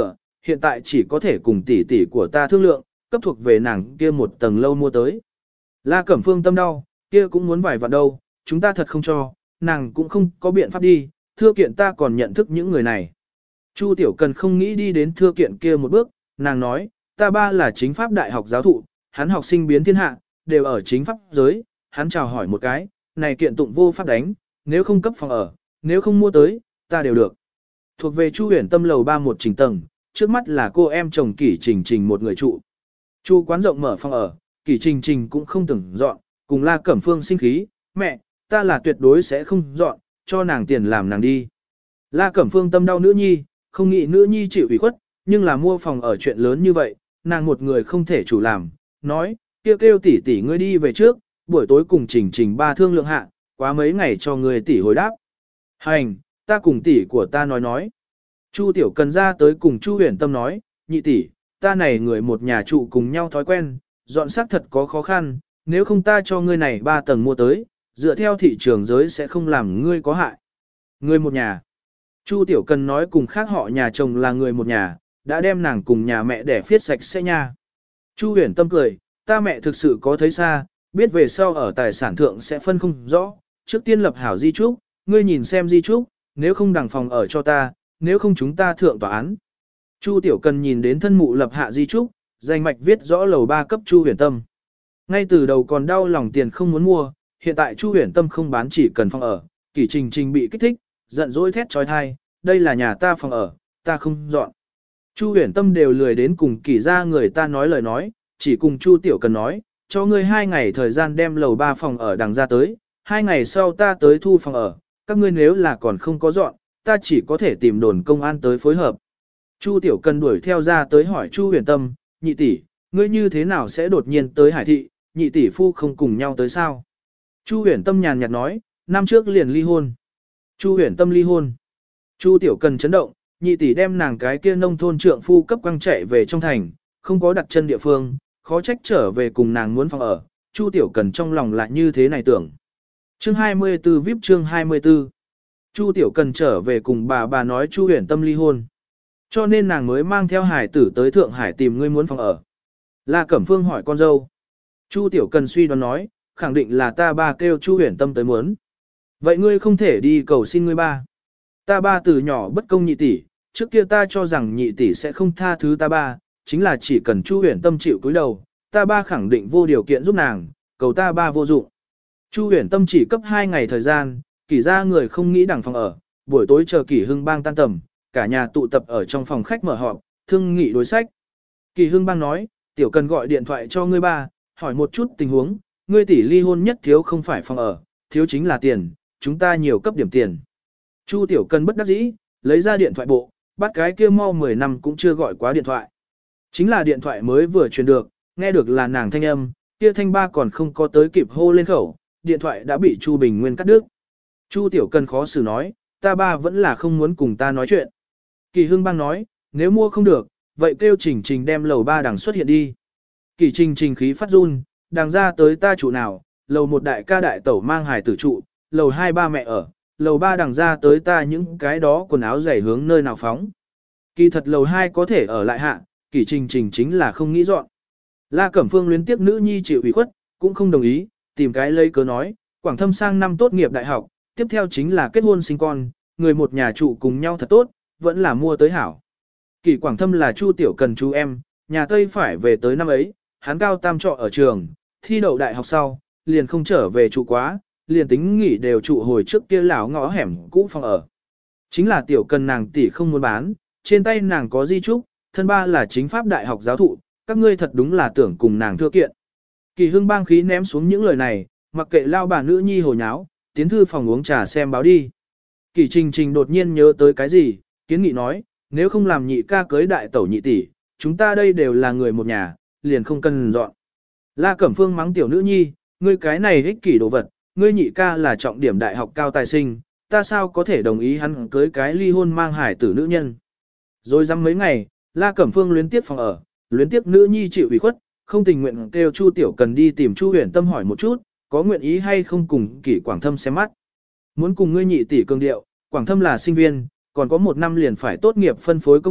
hiện tại chỉ có thể cùng tỷ tỷ của ta thương lượng, cấp thuộc về nàng kia một tầng lâu mua tới. La Cẩm Phương tâm đau, kia cũng muốn vài vạn đâu, chúng ta thật không cho, nàng cũng không có biện pháp đi, thưa kiện ta còn nhận thức những người này. Chu Tiểu Cần không nghĩ đi đến thưa kiện kia một bước, nàng nói, ta ba là chính pháp đại học giáo thụ, hắn học sinh biến thiên hạ, đều ở chính pháp giới, hắn chào hỏi một cái, này kiện tụng vô pháp đánh, nếu không cấp phòng ở, nếu không mua tới, ta đều được. Thuộc về Chu Huyền Tâm lầu 31 trình tầng, trước mắt là cô em chồng Kỷ Trình Trình một người trụ. Chu quán rộng mở phòng ở, Kỷ Trình Trình cũng không từng dọn, cùng La Cẩm Phương sinh khí, mẹ, ta là tuyệt đối sẽ không dọn, cho nàng tiền làm nàng đi. La Cẩm Phương tâm đau nữ nhi, không nghĩ nữ nhi chịu ủy khuất, nhưng là mua phòng ở chuyện lớn như vậy, nàng một người không thể chủ làm, nói, kêu tỷ tỷ ngươi đi về trước, buổi tối cùng Trình Trình ba thương lượng hạ, quá mấy ngày cho ngươi tỷ hồi đáp. Hành, ta cùng tỷ của ta nói. Chu Tiểu Cần ra tới cùng Chu Huyền Tâm nói, nhị tỷ, ta này người một nhà trụ cùng nhau thói quen, dọn xác thật có khó khăn, nếu không ta cho ngươi này 3 tầng mua tới, dựa theo thị trường giới sẽ không làm ngươi có hại. Người một nhà. Chu Tiểu Cần nói cùng khác họ nhà chồng là người một nhà, đã đem nàng cùng nhà mẹ để phiết sạch sẽ nha. Chu Huyền Tâm cười, ta mẹ thực sự có thấy xa, biết về sau ở tài sản thượng sẽ phân không rõ, trước tiên lập hảo di trúc, ngươi nhìn xem di trúc, nếu không đằng phòng ở cho ta, nếu không chúng ta thượng tòa án. Chu Tiểu Cần nhìn đến thân mụ lập hạ di trúc, danh mạch viết rõ lầu 3 cấp Chu Huyền Tâm. Ngay từ đầu còn đau lòng tiền không muốn mua, hiện tại Chu Huyền Tâm không bán chỉ cần phòng ở, Kỷ Trình Trình bị kích thích, giận dỗi thét trói thai, đây là nhà ta phòng ở, ta không dọn. Chu Huyền Tâm đều lười đến cùng Kỷ ra người ta nói lời nói, chỉ cùng Chu Tiểu Cần nói, cho ngươi 2 ngày thời gian đem lầu 3 phòng ở đằng ra tới, 2 ngày sau ta tới thu phòng ở, các ngươi nếu là còn không có dọn, ta chỉ có thể tìm đồn công an tới phối hợp. Chu Tiểu Cần đuổi theo ra tới hỏi Chu Huyền Tâm, nhị tỷ, ngươi như thế nào sẽ đột nhiên tới Hải Thị, nhị tỷ phu không cùng nhau tới sao? Chu Huyền Tâm nhàn nhạt nói, năm trước liền ly hôn. Chu Huyền Tâm ly hôn. Chu Tiểu Cần chấn động, nhị tỷ đem nàng cái kia nông thôn trượng phu cấp quăng chạy về trong thành, không có đặt chân địa phương, khó trách trở về cùng nàng muốn phòng ở. Chu Tiểu Cần trong lòng lại như thế này tưởng. Chương 24 VIP chương 24. Chu Tiểu Cần trở về cùng bà nói Chu Huyền Tâm ly hôn. Cho nên nàng mới mang theo hải tử tới Thượng Hải tìm ngươi muốn phòng ở. La Cẩm Phương hỏi con dâu. Chu Tiểu Cần suy đoán nói, khẳng định là ta ba kêu Chu Huyền Tâm tới muốn. Vậy ngươi không thể đi cầu xin ngươi ba. Ta ba từ nhỏ bất công nhị tỷ, trước kia ta cho rằng nhị tỷ sẽ không tha thứ ta ba, chính là chỉ cần Chu Huyền Tâm chịu cúi đầu, ta ba khẳng định vô điều kiện giúp nàng, cầu ta ba vô dụng. Chu Huyền Tâm chỉ cấp 2 ngày thời gian, Kỷ ra người không nghĩ đằng phòng ở, buổi tối chờ Kỷ Hưng Bang tan tầm, cả nhà tụ tập ở trong phòng khách mở họp, thương nghị đối sách. Kỷ Hưng Bang nói, Tiểu Cần gọi điện thoại cho ngươi ba, hỏi một chút tình huống, ngươi tỷ ly hôn nhất thiếu không phải phòng ở, thiếu chính là tiền, chúng ta nhiều cấp điểm tiền. Chu Tiểu Cần bất đắc dĩ, lấy ra điện thoại bộ, bắt cái kia mau 10 năm cũng chưa gọi quá điện thoại. Chính là điện thoại mới vừa truyền được, nghe được là nàng thanh âm, kia thanh ba còn không có tới kịp hô lên khẩu, điện thoại đã bị Chu Bình Nguyên cắt đứt. Chu Tiểu Cần khó xử nói, ta ba vẫn là không muốn cùng ta nói chuyện. Kỷ Hưng Bang nói, nếu mua không được, vậy kêu Trình Trình đem lầu 3 đằng xuất hiện đi. Kỷ Trình Trình khí phát run, đằng ra tới ta trụ nào, lầu 1 đại ca đại tẩu mang hài tử trụ, lầu 2 ba mẹ ở, lầu 3 đằng ra tới ta những cái đó quần áo giày hướng nơi nào phóng. Kỳ thật lầu 2 có thể ở lại hạ, Kỷ Trình Trình chính là không nghĩ dọn. La Cẩm Phương luyến tiếp nữ nhi chịu ủy khuất, cũng không đồng ý, tìm cái lấy cớ nói, Quảng Thâm sang năm tốt nghiệp đại học, tiếp theo chính là kết hôn sinh con, người một nhà trụ cùng nhau thật tốt, vẫn là mua tới hảo. Kỷ Quảng Thâm là Chu Tiểu Cần chú em, nhà Tây phải về tới năm ấy, hắn cao tam trọ ở trường, thi đậu đại học sau, liền không trở về trụ quá, liền tính nghỉ đều trụ hồi trước kia lão ngõ hẻm cũ phòng ở. Chính là Tiểu Cần nàng tỷ không muốn bán, trên tay nàng có di trúc, thân ba là chính pháp đại học giáo thụ, các ngươi thật đúng là tưởng cùng nàng thưa kiện. Kỷ Hưng Bang khí ném xuống những lời này, mặc kệ lao bà nữ nhi hồ nháo, tiến thư phòng uống trà xem báo đi. Kỷ Trình Trình đột nhiên nhớ tới cái gì, kiến nghị nói, nếu không làm nhị ca cưới đại tẩu nhị tỷ, chúng ta đây đều là người một nhà, liền không cần dọn. La Cẩm Phương mắng tiểu nữ nhi, ngươi cái này ích kỷ đồ vật, ngươi nhị ca là trọng điểm đại học cao tài sinh, ta sao có thể đồng ý hắn cưới cái ly hôn mang hải tử nữ nhân. Rồi dăm mấy ngày, La Cẩm Phương luyến tiếp phòng ở, luyến tiếp nữ nhi chịu ủy khuất, không tình nguyện kêu Chu Tiểu Cần đi tìm Chu Huyền Tâm hỏi một chút, có nguyện ý hay không cùng Kỷ Quảng Thâm xem mắt. Muốn cùng ngươi nhị tỷ cường điệu, Quảng Thâm là sinh viên, còn có 1 năm liền phải tốt nghiệp phân phối công tác,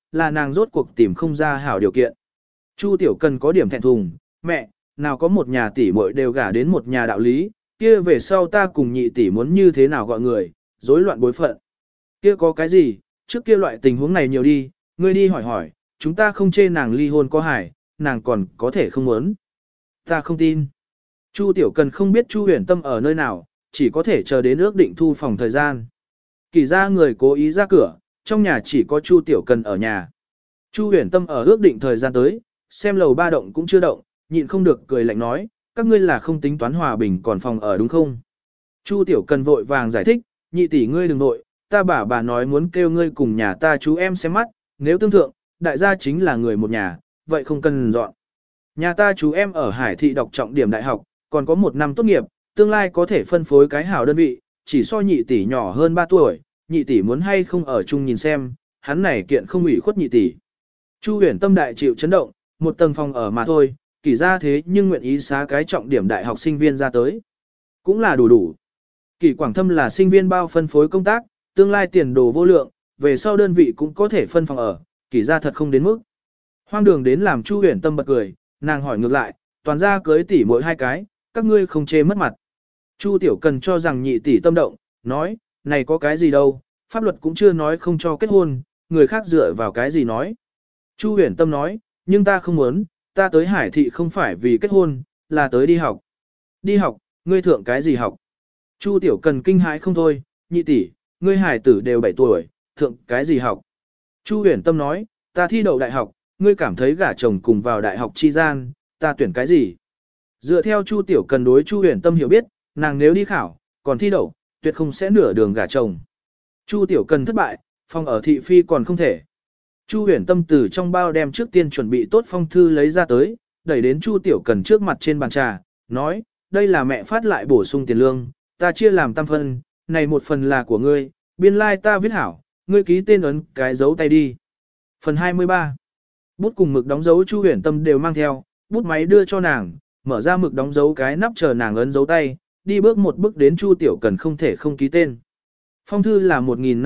là nàng rốt cuộc tìm không ra hảo điều kiện. Chu Tiểu Cần có điểm thẹn thùng, mẹ, nào có một nhà tỷ muội đều gả đến một nhà đạo lý, kia về sau ta cùng nhị tỷ muốn như thế nào gọi người, rối loạn bối phận. Kia có cái gì, trước kia loại tình huống này nhiều đi, ngươi đi hỏi hỏi, chúng ta không chê nàng ly hôn có hại, nàng còn có thể không muốn. Ta không tin. Chu Tiểu Cần không biết Chu Huyền Tâm ở nơi nào, chỉ có thể chờ đến ước định thu phòng thời gian. Kỳ ra người cố ý ra cửa, trong nhà chỉ có Chu Tiểu Cần ở nhà. Chu Huyền Tâm ở ước định thời gian tới, xem lầu ba động cũng chưa động, nhịn không được cười lạnh nói, các ngươi là không tính toán hòa bình còn phòng ở đúng không? Chu Tiểu Cần vội vàng giải thích, nhị tỷ ngươi đừng nội, ta bà nói muốn kêu ngươi cùng nhà ta chú em xem mắt, nếu tương thượng, đại gia chính là người một nhà, vậy không cần dọn. Nhà ta chú em ở Hải Thị đọc trọng điểm đại học, còn có 1 năm tốt nghiệp, tương lai có thể phân phối cái hảo đơn vị, chỉ so nhị tỷ nhỏ hơn 3 tuổi, nhị tỷ muốn hay không ở chung nhìn xem, hắn này kiện không ủy khuất nhị tỷ. Chu Huyền Tâm đại chịu chấn động, một tầng phòng ở mà thôi, kỳ ra thế nhưng nguyện ý xá cái trọng điểm đại học sinh viên ra tới. Cũng là đủ. Kỳ Quảng Thâm là sinh viên bao phân phối công tác, tương lai tiền đồ vô lượng, về sau đơn vị cũng có thể phân phòng ở, kỳ ra thật không đến mức. Hoang đường đến làm Chu Huyền Tâm bật cười, nàng hỏi ngược lại, toàn ra cưới tỷ mỗi 2 cái, các ngươi không chê mất mặt. Chu Tiểu Cần cho rằng nhị tỷ tâm động, nói, này có cái gì đâu, pháp luật cũng chưa nói không cho kết hôn, người khác dựa vào cái gì nói. Chu Huyền Tâm nói, nhưng ta không muốn, ta tới Hải Thị không phải vì kết hôn, là tới đi học. Đi học, ngươi thượng cái gì học? Chu Tiểu Cần kinh hãi không thôi, nhị tỷ, ngươi hải tử đều 7 tuổi, thượng cái gì học? Chu Huyền Tâm nói, ta thi đậu đại học, ngươi cảm thấy gả chồng cùng vào đại học chi gian, ta tuyển cái gì? Dựa theo Chu Tiểu Cần đối Chu Huyền Tâm hiểu biết, nàng nếu đi khảo, còn thi đậu, tuyệt không sẽ nửa đường gả chồng. Chu Tiểu Cần thất bại, phòng ở thị phi còn không thể. Chu Huyền Tâm từ trong bao đem trước tiên chuẩn bị tốt phong thư lấy ra tới, đẩy đến Chu Tiểu Cần trước mặt trên bàn trà, nói, đây là mẹ phát lại bổ sung tiền lương, ta chia làm tam phần, này 1 phần là của ngươi, biên lai like ta viết hảo, ngươi ký tên ấn cái dấu tay đi. Phần 23. Bút cùng mực đóng dấu Chu Huyền Tâm đều mang theo, bút máy đưa cho nàng, mở ra mực đóng dấu cái nắp chờ nàng ấn dấu tay, đi bước một bước đến Chu Tiểu Cần không thể không ký tên. Phong thư là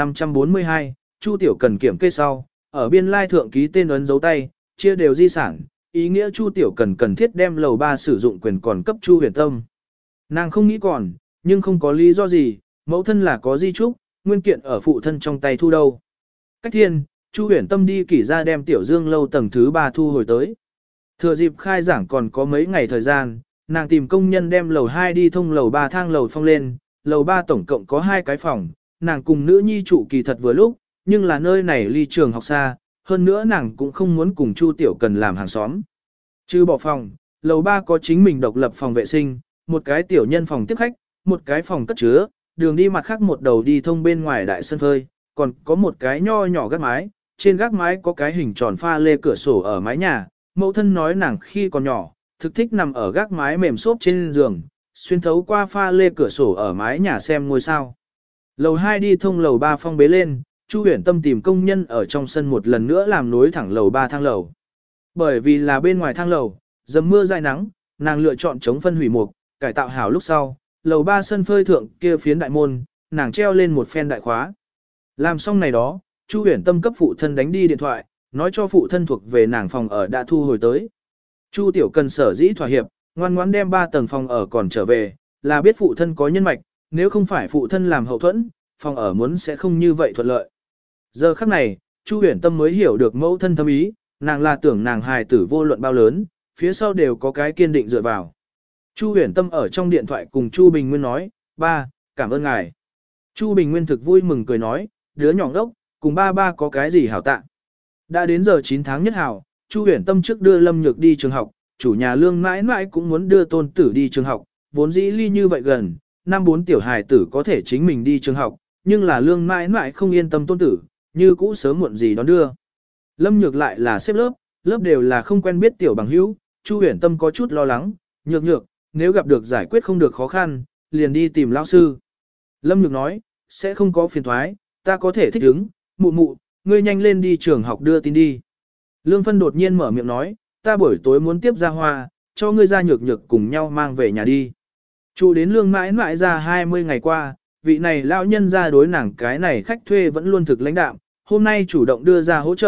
1542, Chu Tiểu Cần kiểm kê sau, ở biên lai thượng ký tên ấn dấu tay, chia đều di sản, ý nghĩa Chu Tiểu Cần cần thiết đem lầu 3 sử dụng quyền còn cấp Chu Huyền Tâm. Nàng không nghĩ còn, nhưng không có lý do gì, mẫu thân là có di trúc, nguyên kiện ở phụ thân trong tay thu đâu. Cách thiên, Chu Huyền Tâm đi kỷ ra đem Tiểu Dương lâu tầng thứ 3 thu hồi tới. Thừa dịp khai giảng còn có mấy ngày thời gian, nàng tìm công nhân đem lầu 2 đi thông lầu 3 thang lầu phong lên, lầu 3 tổng cộng có 2 cái phòng, nàng cùng nữ nhi trụ kỳ thật vừa lúc, nhưng là nơi này ly trường học xa, hơn nữa nàng cũng không muốn cùng Chu Tiểu Cần làm hàng xóm. Chứ bỏ phòng, lầu 3 có chính mình độc lập phòng vệ sinh, một cái tiểu nhân phòng tiếp khách, một cái phòng cất chứa, đường đi mặt khác một đầu đi thông bên ngoài đại sân phơi, còn có một cái nho nhỏ gác mái, trên gác mái có cái hình tròn pha lê cửa sổ ở mái nhà, mẫu thân nói nàng khi còn nhỏ, thực thích nằm ở gác mái mềm xốp trên giường, xuyên thấu qua pha lê cửa sổ ở mái nhà xem ngôi sao. Lầu 2 đi thông lầu 3 phong bế lên, Chu Huyền Tâm tìm công nhân ở trong sân một lần nữa làm nối thẳng lầu 3 thang lầu. Bởi vì là bên ngoài thang lầu, dầm mưa dài nắng, nàng lựa chọn chống phân hủy mục, cải tạo hảo lúc sau, lầu 3 sân phơi thượng kia phiến đại môn, nàng treo lên một phen đại khóa. Làm xong này đó, Chu Huyền Tâm cấp phụ thân đánh đi điện thoại, nói cho phụ thân thuộc về nàng phòng ở đã thu hồi tới. Chu Tiểu Cần sở dĩ thỏa hiệp, ngoan ngoãn đem 3 tầng phòng ở còn trở về, là biết phụ thân có nhân mạch, nếu không phải phụ thân làm hậu thuẫn, phòng ở muốn sẽ không như vậy thuận lợi. Giờ khắc này, Chu Huyền Tâm mới hiểu được mẫu thân thâm ý, nàng là tưởng nàng hài tử vô luận bao lớn, phía sau đều có cái kiên định dựa vào. Chu Huyền Tâm ở trong điện thoại cùng Chu Bình Nguyên nói, ba, cảm ơn ngài. Chu Bình Nguyên thực vui mừng cười nói, đứa nhỏ ngốc, cùng ba có cái gì hảo tạ. Đã đến giờ 9 tháng nhất hảo, Chu Huyền Tâm trước đưa Lâm Nhược đi trường học, chủ nhà Lương mãi mãi cũng muốn đưa tôn tử đi trường học, vốn dĩ ly như vậy gần, 5-4 tiểu hài tử có thể chính mình đi trường học, nhưng là Lương mãi mãi không yên tâm tôn tử, như cũ sớm muộn gì đón đưa. Lâm Nhược lại là xếp lớp, lớp đều là không quen biết tiểu bằng hữu, Chu Huyền Tâm có chút lo lắng, nhược, nếu gặp được giải quyết không được khó khăn, liền đi tìm lão sư. Lâm Nhược nói, sẽ không có phiền thoái, ta có thể thích ứng, mụ, ngươi nhanh lên đi trường học đưa tin đi. Lương Phân đột nhiên mở miệng nói, ta buổi tối muốn tiếp ra hoa, cho ngươi ra nhược cùng nhau mang về nhà đi. Chu đến Lương mãi mãi ra 20 ngày qua, vị này lão nhân ra đối nàng cái này khách thuê vẫn luôn thực lãnh đạm, hôm nay chủ động đưa ra hỗ trợ,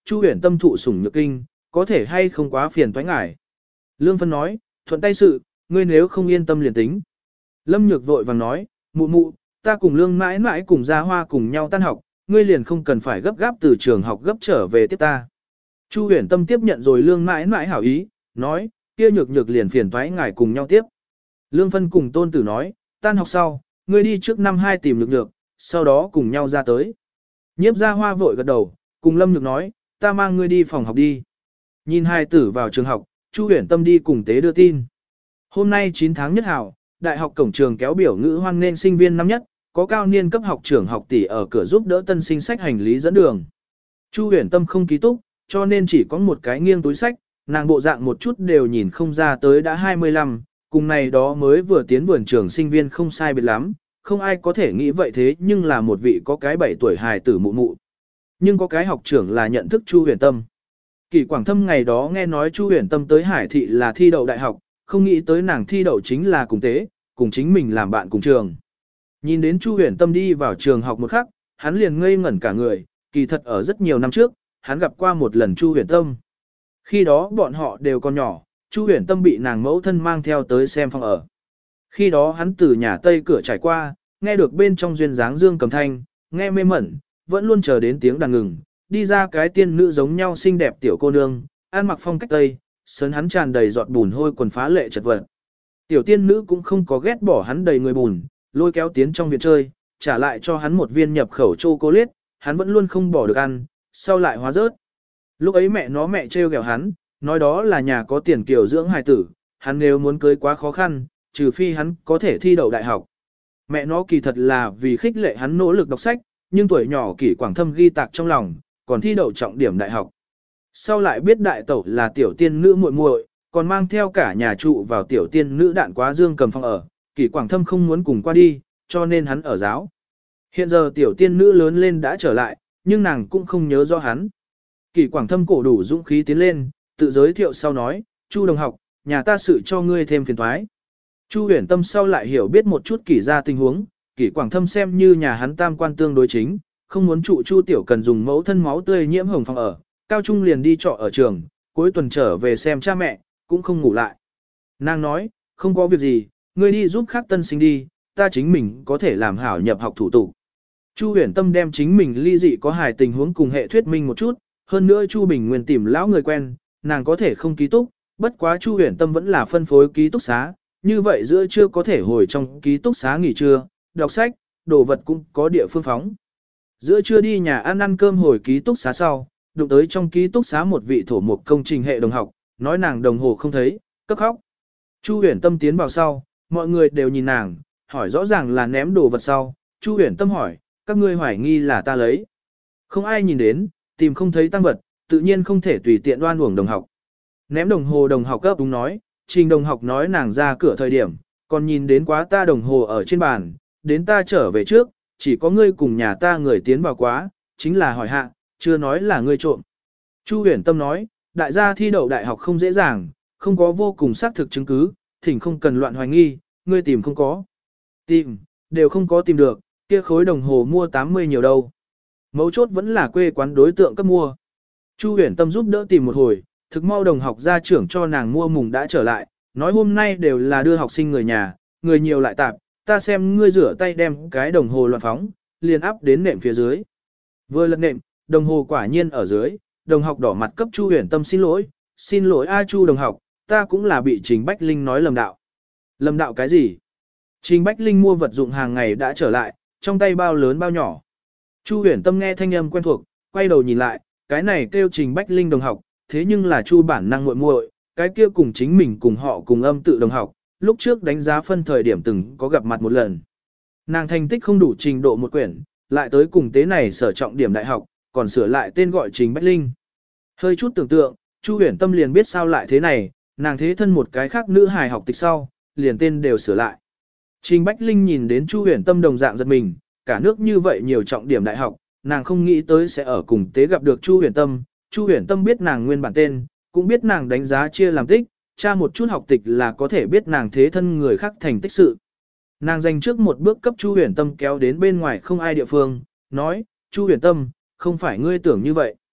Chu Huyền Tâm thụ sủng nhược kinh, có thể hay không quá phiền toái ngại. Lương Phân nói, thuận tay sự, ngươi nếu không yên tâm liền tính. Lâm Nhược vội vàng nói, mụ mụ, ta cùng Lương mãi mãi cùng Gia Hoa cùng nhau tan học, ngươi liền không cần phải gấp gáp từ trường học gấp trở về tiếp ta. Chu Huyền Tâm tiếp nhận rồi Lương mãi mãi hảo ý, nói, kia Nhược Nhược liền phiền toái ngài cùng nhau tiếp. Lương Phân cùng Tôn Tử nói, tan học sau, ngươi đi trước năm 2 tìm Nhược Nhược, sau đó cùng nhau ra tới. Nhiếp Gia Hoa vội gật đầu, cùng Lâm Nhược nói, ta mang ngươi đi phòng học đi. Nhìn hai tử vào trường học, Chu Huyền Tâm đi cùng tế đưa tin. Hôm nay 9 tháng nhất hảo, đại học cổng trường kéo biểu ngữ hoan nên sinh viên năm nhất, có cao niên cấp học trưởng học tỷ ở cửa giúp đỡ tân sinh sách hành lý dẫn đường. Chu Huyền Tâm không ký túc, cho nên chỉ có một cái nghiêng túi sách, nàng bộ dạng một chút đều nhìn không ra tới đã 25, cùng này đó mới vừa tiến vườn trường sinh viên không sai biệt lắm, không ai có thể nghĩ vậy thế nhưng là một vị có cái 7 tuổi hài tử mụ mụ. Nhưng có cái học trưởng là nhận thức Chu Huyền Tâm. Kỷ Quảng Thâm ngày đó nghe nói Chu Huyền Tâm tới Hải Thị là thi đậu đại học, không nghĩ tới nàng thi đậu chính là cùng tế, cùng chính mình làm bạn cùng trường. Nhìn đến Chu Huyền Tâm đi vào trường học một khắc, hắn liền ngây ngẩn cả người, kỳ thật ở rất nhiều năm trước, hắn gặp qua một lần Chu Huyền Tâm. Khi đó bọn họ đều còn nhỏ, Chu Huyền Tâm bị nàng mẫu thân mang theo tới xem phòng ở. Khi đó hắn từ nhà Tây cửa trải qua, nghe được bên trong duyên dáng dương cầm thanh, nghe mê mẩn, vẫn luôn chờ đến tiếng đàn ngừng, đi ra cái tiên nữ giống nhau xinh đẹp tiểu cô nương, ăn mặc phong cách Tây, sấn hắn tràn đầy giọt bùn hôi quần phá lệ chật vật. Tiểu tiên nữ cũng không có ghét bỏ hắn đầy người bùn, lôi kéo tiến trong viện chơi, trả lại cho hắn một viên nhập khẩu chocolate, hắn vẫn luôn không bỏ được ăn, sau lại hóa rớt. Lúc ấy mẹ trêu ghẹo hắn, nói đó là nhà có tiền kiểu dưỡng hài tử, hắn nếu muốn cưới quá khó khăn, trừ phi hắn có thể thi đậu đại học. Mẹ nó kỳ thật là vì khích lệ hắn nỗ lực đọc sách, nhưng tuổi nhỏ Kỷ Quảng Thâm ghi tạc trong lòng, còn thi đậu trọng điểm đại học. Sau lại biết đại tẩu là tiểu tiên nữ muội muội, còn mang theo cả nhà trụ vào tiểu tiên nữ đạn quá dương cầm phòng ở, Kỷ Quảng Thâm không muốn cùng qua đi, cho nên hắn ở giáo. Hiện giờ tiểu tiên nữ lớn lên đã trở lại, nhưng nàng cũng không nhớ rõ hắn. Kỷ Quảng Thâm cổ đủ dũng khí tiến lên, tự giới thiệu sau nói, Chu đồng học, nhà ta sự cho ngươi thêm phiền toái. Chu Huyền Tâm sau lại hiểu biết một chút Kỷ ra tình huống, Kỷ Quảng Thâm xem như nhà hắn tam quan tương đối chính, không muốn trụ Chu Tiểu Cần dùng mẫu thân máu tươi nhiễm hồng phòng ở, cao trung liền đi trọ ở trường, cuối tuần trở về xem cha mẹ, cũng không ngủ lại. Nàng nói, không có việc gì, ngươi đi giúp khác tân sinh đi, ta chính mình có thể làm hảo nhập học thủ tục. Chu Huyền Tâm đem chính mình ly dị có hài tình huống cùng hệ thuyết minh một chút, hơn nữa Chu Bình Nguyên tìm lão người quen, nàng có thể không ký túc, bất quá Chu Huyền Tâm vẫn là phân phối ký túc xá, như vậy giữa trưa có thể hồi trong ký túc xá nghỉ trưa, đọc sách, đồ vật cũng có địa phương phóng. Giữa trưa đi nhà ăn cơm hồi ký túc xá sau, đụng tới trong ký túc xá một vị thổ mục công trình hệ đồng học, nói nàng đồng hồ không thấy, cấp khóc. Chu Huyền Tâm tiến vào sau, mọi người đều nhìn nàng, hỏi rõ ràng là ném đồ vật sau, Chu Huyền Tâm hỏi, các ngươi hoài nghi là ta lấy. Không ai nhìn đến, tìm không thấy tăng vật, tự nhiên không thể tùy tiện đoan uổng đồng học. Ném đồng hồ đồng học cấp đúng nói, Trình đồng học nói nàng ra cửa thời điểm, còn nhìn đến quá ta đồng hồ ở trên bàn, đến ta trở về trước, chỉ có ngươi cùng nhà ta người tiến vào quá, chính là hỏi hạ, chưa nói là ngươi trộm. Chu Huyền Tâm nói, đại gia thi đậu đại học không dễ dàng, không có vô cùng xác thực chứng cứ, thỉnh không cần loạn hoài nghi, ngươi tìm không có. Tìm, đều không có tìm được, kia khối đồng hồ mua 80 nhiều đâu. Mấu chốt vẫn là quê quán đối tượng cấp mua. Chu Huyền Tâm giúp đỡ tìm một hồi, thực mau đồng học gia trưởng cho nàng mua mùng đã trở lại, nói hôm nay đều là đưa học sinh người nhà, người nhiều lại tạp, ta xem ngươi rửa tay đem cái đồng hồ loạn phóng, liền áp đến nệm phía dưới. Vừa lật nệm, đồng hồ quả nhiên ở dưới, đồng học đỏ mặt cấp Chu Huyền Tâm xin lỗi a Chu đồng học, ta cũng là bị Trình Bách Linh nói lầm đạo. Lầm đạo cái gì? Trình Bách Linh mua vật dụng hàng ngày đã trở lại, trong tay bao lớn bao nhỏ. Chu Huyền Tâm nghe thanh âm quen thuộc, quay đầu nhìn lại, cái này kêu Trình Bách Linh đồng học, thế nhưng là Chu bản năng muội muội, cái kia cùng chính mình cùng họ cùng âm tự đồng học, lúc trước đánh giá phân thời điểm từng có gặp mặt một lần. Nàng thành tích không đủ trình độ một quyển, lại tới cùng tế này sở trọng điểm đại học, còn sửa lại tên gọi Trình Bách Linh. Hơi chút tưởng tượng, Chu Huyền Tâm liền biết sao lại thế này, nàng thế thân một cái khác nữ hài học tịch sau, liền tên đều sửa lại. Trình Bách Linh nhìn đến Chu Huyền Tâm đồng dạng giật mình, cả nước như vậy nhiều trọng điểm đại học, nàng không nghĩ tới sẽ ở cùng tế gặp được Chu Huyền Tâm. Chu Huyền Tâm biết nàng nguyên bản tên, cũng biết nàng đánh giá chia làm tích, tra một chút học tịch là có thể biết nàng thế thân người khác thành tích sự. Nàng dành trước một bước cấp Chu Huyền Tâm kéo đến bên ngoài không ai địa phương, nói, Chu Huyền Tâm, không phải ngươi tưởng như vậy.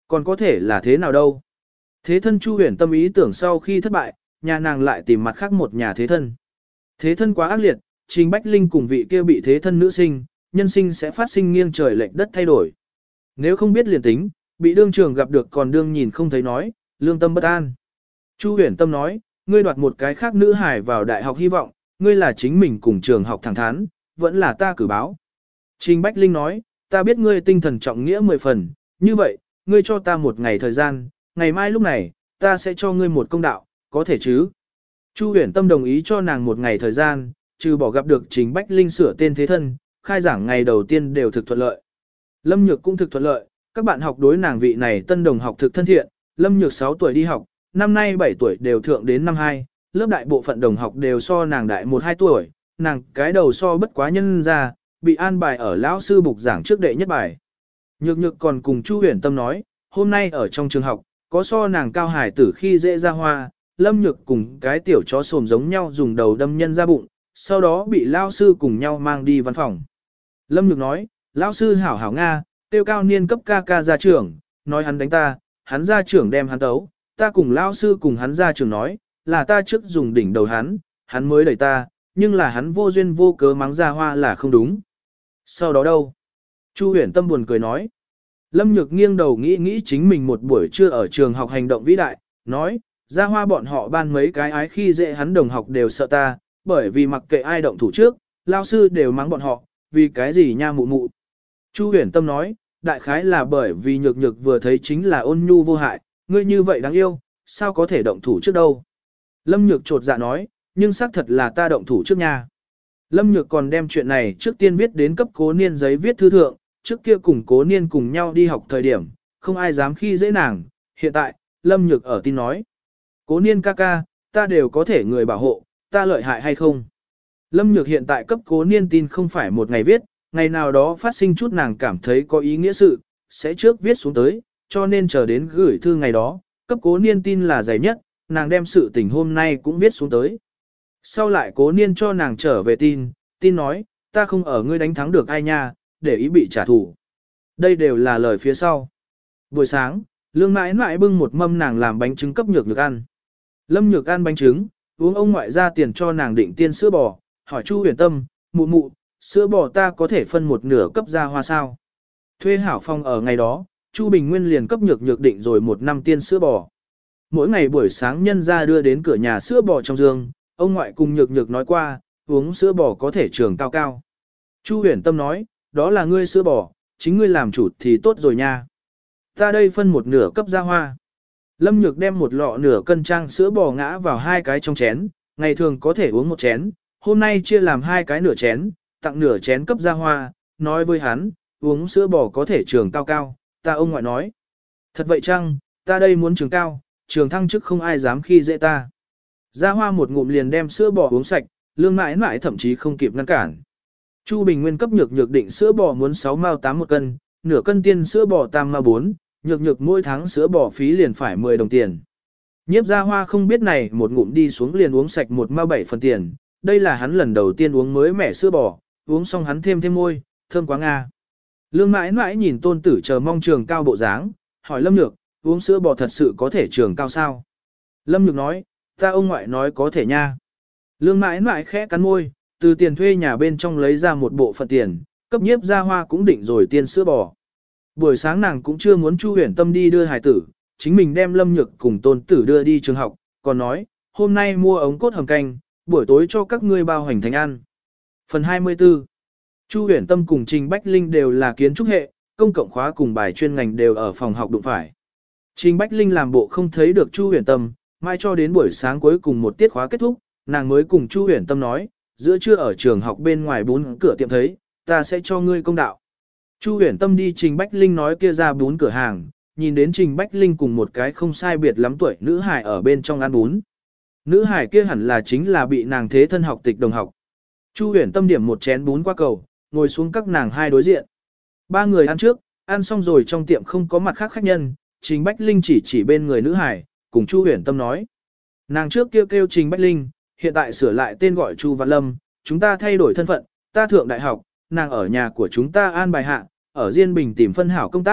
Còn có thể là thế nào đâu? Thế thân Chu Huyền Tâm ý tưởng sau khi thất bại, nhà nàng lại tìm mặt khác một nhà thế thân. Thế thân quá ác liệt, Trình Bách Linh cùng vị kia bị thế thân nữ sinh, nhân sinh sẽ phát sinh nghiêng trời lệch đất thay đổi. Nếu không biết liền tính, bị đương trường gặp được còn đương nhìn không thấy nói, lương tâm bất an. Chu Huyền Tâm nói, ngươi đoạt một cái khác nữ hài vào đại học hy vọng, ngươi là chính mình cùng trường học thẳng thắn, vẫn là ta cử báo. Trình Bách Linh nói, ta biết ngươi tinh thần trọng nghĩa 10 phần, như vậy, ngươi cho ta một ngày thời gian, ngày mai lúc này, ta sẽ cho ngươi một công đạo, có thể chứ? Chu Huyền Tâm đồng ý cho nàng một ngày thời gian, trừ bỏ gặp được Trình Bách Linh sửa tên thế thân, khai giảng ngày đầu tiên đều thực thuận lợi. Lâm Nhược cũng thực thuận lợi, các bạn học đối nàng vị này tân đồng học thực thân thiện, Lâm Nhược 6 tuổi đi học, năm nay 7 tuổi đều thượng đến năm 2, lớp đại bộ phận đồng học đều so nàng đại 1-2 tuổi, nàng cái đầu so bất quá nhân ra, bị an bài ở lão sư bục giảng trước đệ nhất bài. Nhược Nhược còn cùng Chu Huyền Tâm nói, hôm nay ở trong trường học, có so nàng cao hải tử khi dễ ra hoa, Lâm Nhược cùng cái tiểu chó sồm giống nhau dùng đầu đâm nhân ra bụng, sau đó bị lão sư cùng nhau mang đi văn phòng. Lâm Nhược nói, lão sư hảo hảo Nga, tiêu cao niên cấp ca ca ra trưởng, nói hắn đánh ta, hắn ra trưởng đem hắn tấu, ta cùng lão sư cùng hắn ra trưởng nói, là ta trước dùng đỉnh đầu hắn mới đẩy ta, nhưng là hắn vô duyên vô cớ mắng ra hoa là không đúng. Sau đó đâu? Chu Huyền Tâm buồn cười nói. Lâm Nhược nghiêng đầu nghĩ chính mình một buổi trưa ở trường học hành động vĩ đại, nói, ra hoa bọn họ ban mấy cái ái khi dễ hắn đồng học đều sợ ta, bởi vì mặc kệ ai động thủ trước, lao sư đều mắng bọn họ, vì cái gì nha mụ mụ. Chu Huyền Tâm nói, đại khái là bởi vì Nhược Nhược vừa thấy chính là ôn nhu vô hại, ngươi như vậy đáng yêu, sao có thể động thủ trước đâu. Lâm Nhược trột dạ nói, nhưng xác thật là ta động thủ trước nha. Lâm Nhược còn đem chuyện này trước tiên viết đến cấp Cố Niên giấy viết thư thượng, trước kia cùng Cố Niên cùng nhau đi học thời điểm, không ai dám khi dễ nàng, hiện tại, Lâm Nhược ở tin nói. Cố Niên ca ca, ta đều có thể người bảo hộ, ta lợi hại hay không? Lâm Nhược hiện tại cấp Cố Niên tin không phải một ngày viết, ngày nào đó phát sinh chút nàng cảm thấy có ý nghĩa sự, sẽ trước viết xuống tới, cho nên chờ đến gửi thư ngày đó, cấp Cố Niên tin là dày nhất, nàng đem sự tình hôm nay cũng viết xuống tới. Sau lại Cố Niên cho nàng trở về tin nói, ta không ở ngươi đánh thắng được ai nha, để ý bị trả thù. Đây đều là lời phía sau. Buổi sáng, Lương mãi mãi bưng một mâm nàng làm bánh trứng cấp Nhược Nhược ăn. Lâm Nhược ăn bánh trứng, uống ông ngoại ra tiền cho nàng định tiên sữa bò, hỏi Chu Huyền Tâm, mụ mụ, sữa bò ta có thể phân một nửa cấp ra hoa sao? Thuê hảo phong ở ngày đó, Chu Bình Nguyên liền cấp Nhược Nhược định rồi 1 năm tiên sữa bò. Mỗi ngày buổi sáng nhân ra đưa đến cửa nhà sữa bò trong giường, ông ngoại cùng Nhược Nhược nói qua, uống sữa bò có thể trường cao cao. Chu Huyền Tâm nói, đó là ngươi sữa bò, chính ngươi làm chủ thì tốt rồi nha. Ta đây phân một nửa cấp ra hoa. Lâm Nhược đem một lọ nửa cân trang sữa bò ngã vào 2 cái trong chén, ngày thường có thể uống 1 chén, hôm nay chia làm 2 cái nửa chén, tặng nửa chén cấp ra hoa, nói với hắn, uống sữa bò có thể trường cao cao, ta ông ngoại nói. Thật vậy chăng, ta đây muốn trường cao, trường thăng chức không ai dám khi dễ ta. Ra hoa một ngụm liền đem sữa bò uống sạch, Lương mãi mãi thậm chí không kịp ngăn cản. Chu Bình Nguyên cấp Nhược Nhược định sữa bò muốn 6 mao 8 một cân, nửa cân tiên sữa bò tam mao 4, Nhược Nhược mỗi tháng sữa bò phí liền phải 10 đồng tiền. Nhiếp Gia Hoa không biết này một ngụm đi xuống liền uống sạch 1 mao 7 phần tiền, đây là hắn lần đầu tiên uống mới mẻ sữa bò, uống xong hắn thêm môi, thơm quá nga. Lương mãi mãi nhìn tôn tử chờ mong trường cao bộ dáng, hỏi Lâm Nhược, uống sữa bò thật sự có thể trường cao sao? Lâm Nhược nói, ta ông ngoại nói có thể nha. Lương mãi mãi khẽ cắn môi, từ tiền thuê nhà bên trong lấy ra một bộ phận tiền, cấp Nhiếp Gia Hoa cũng định rồi tiên sữa bò. Buổi sáng nàng cũng chưa muốn Chu Huyền Tâm đi đưa hài tử, chính mình đem Lâm Nhược cùng tôn tử đưa đi trường học, còn nói, hôm nay mua ống cốt hầm canh, buổi tối cho các ngươi bao hành thành ăn. Phần 24. Chu Huyền Tâm cùng Trình Bách Linh đều là kiến trúc hệ, công cộng khóa cùng bài chuyên ngành đều ở phòng học đụng phải. Trình Bách Linh làm bộ không thấy được Chu Huyền Tâm, mai cho đến buổi sáng cuối cùng một tiết khóa kết thúc, nàng mới cùng Chu Huyền Tâm nói, giữa trưa ở trường học bên ngoài 4 cửa tiệm thấy, ta sẽ cho ngươi công đạo. Chu Huyền Tâm đi Trình Bách Linh nói kia ra 4 cửa hàng, nhìn đến Trình Bách Linh cùng một cái không sai biệt lắm tuổi nữ hải ở bên trong ăn bún. Nữ hải kia hẳn là chính là bị nàng thế thân học tịch đồng học. Chu Huyền Tâm điểm một chén bún qua cầu, ngồi xuống các nàng hai đối diện. 3 người ăn trước, ăn xong rồi trong tiệm không có mặt khác khách nhân, Trình Bách Linh chỉ bên người nữ hải, cùng Chu Huyền Tâm nói. Nàng trước kêu Trình Bách Linh, hiện tại sửa lại tên gọi Chu Văn Lâm, chúng ta thay đổi thân phận, ta thượng đại học, nàng ở nhà của chúng ta an bài hạ, ở Diên Bình tìm phân hảo công tác,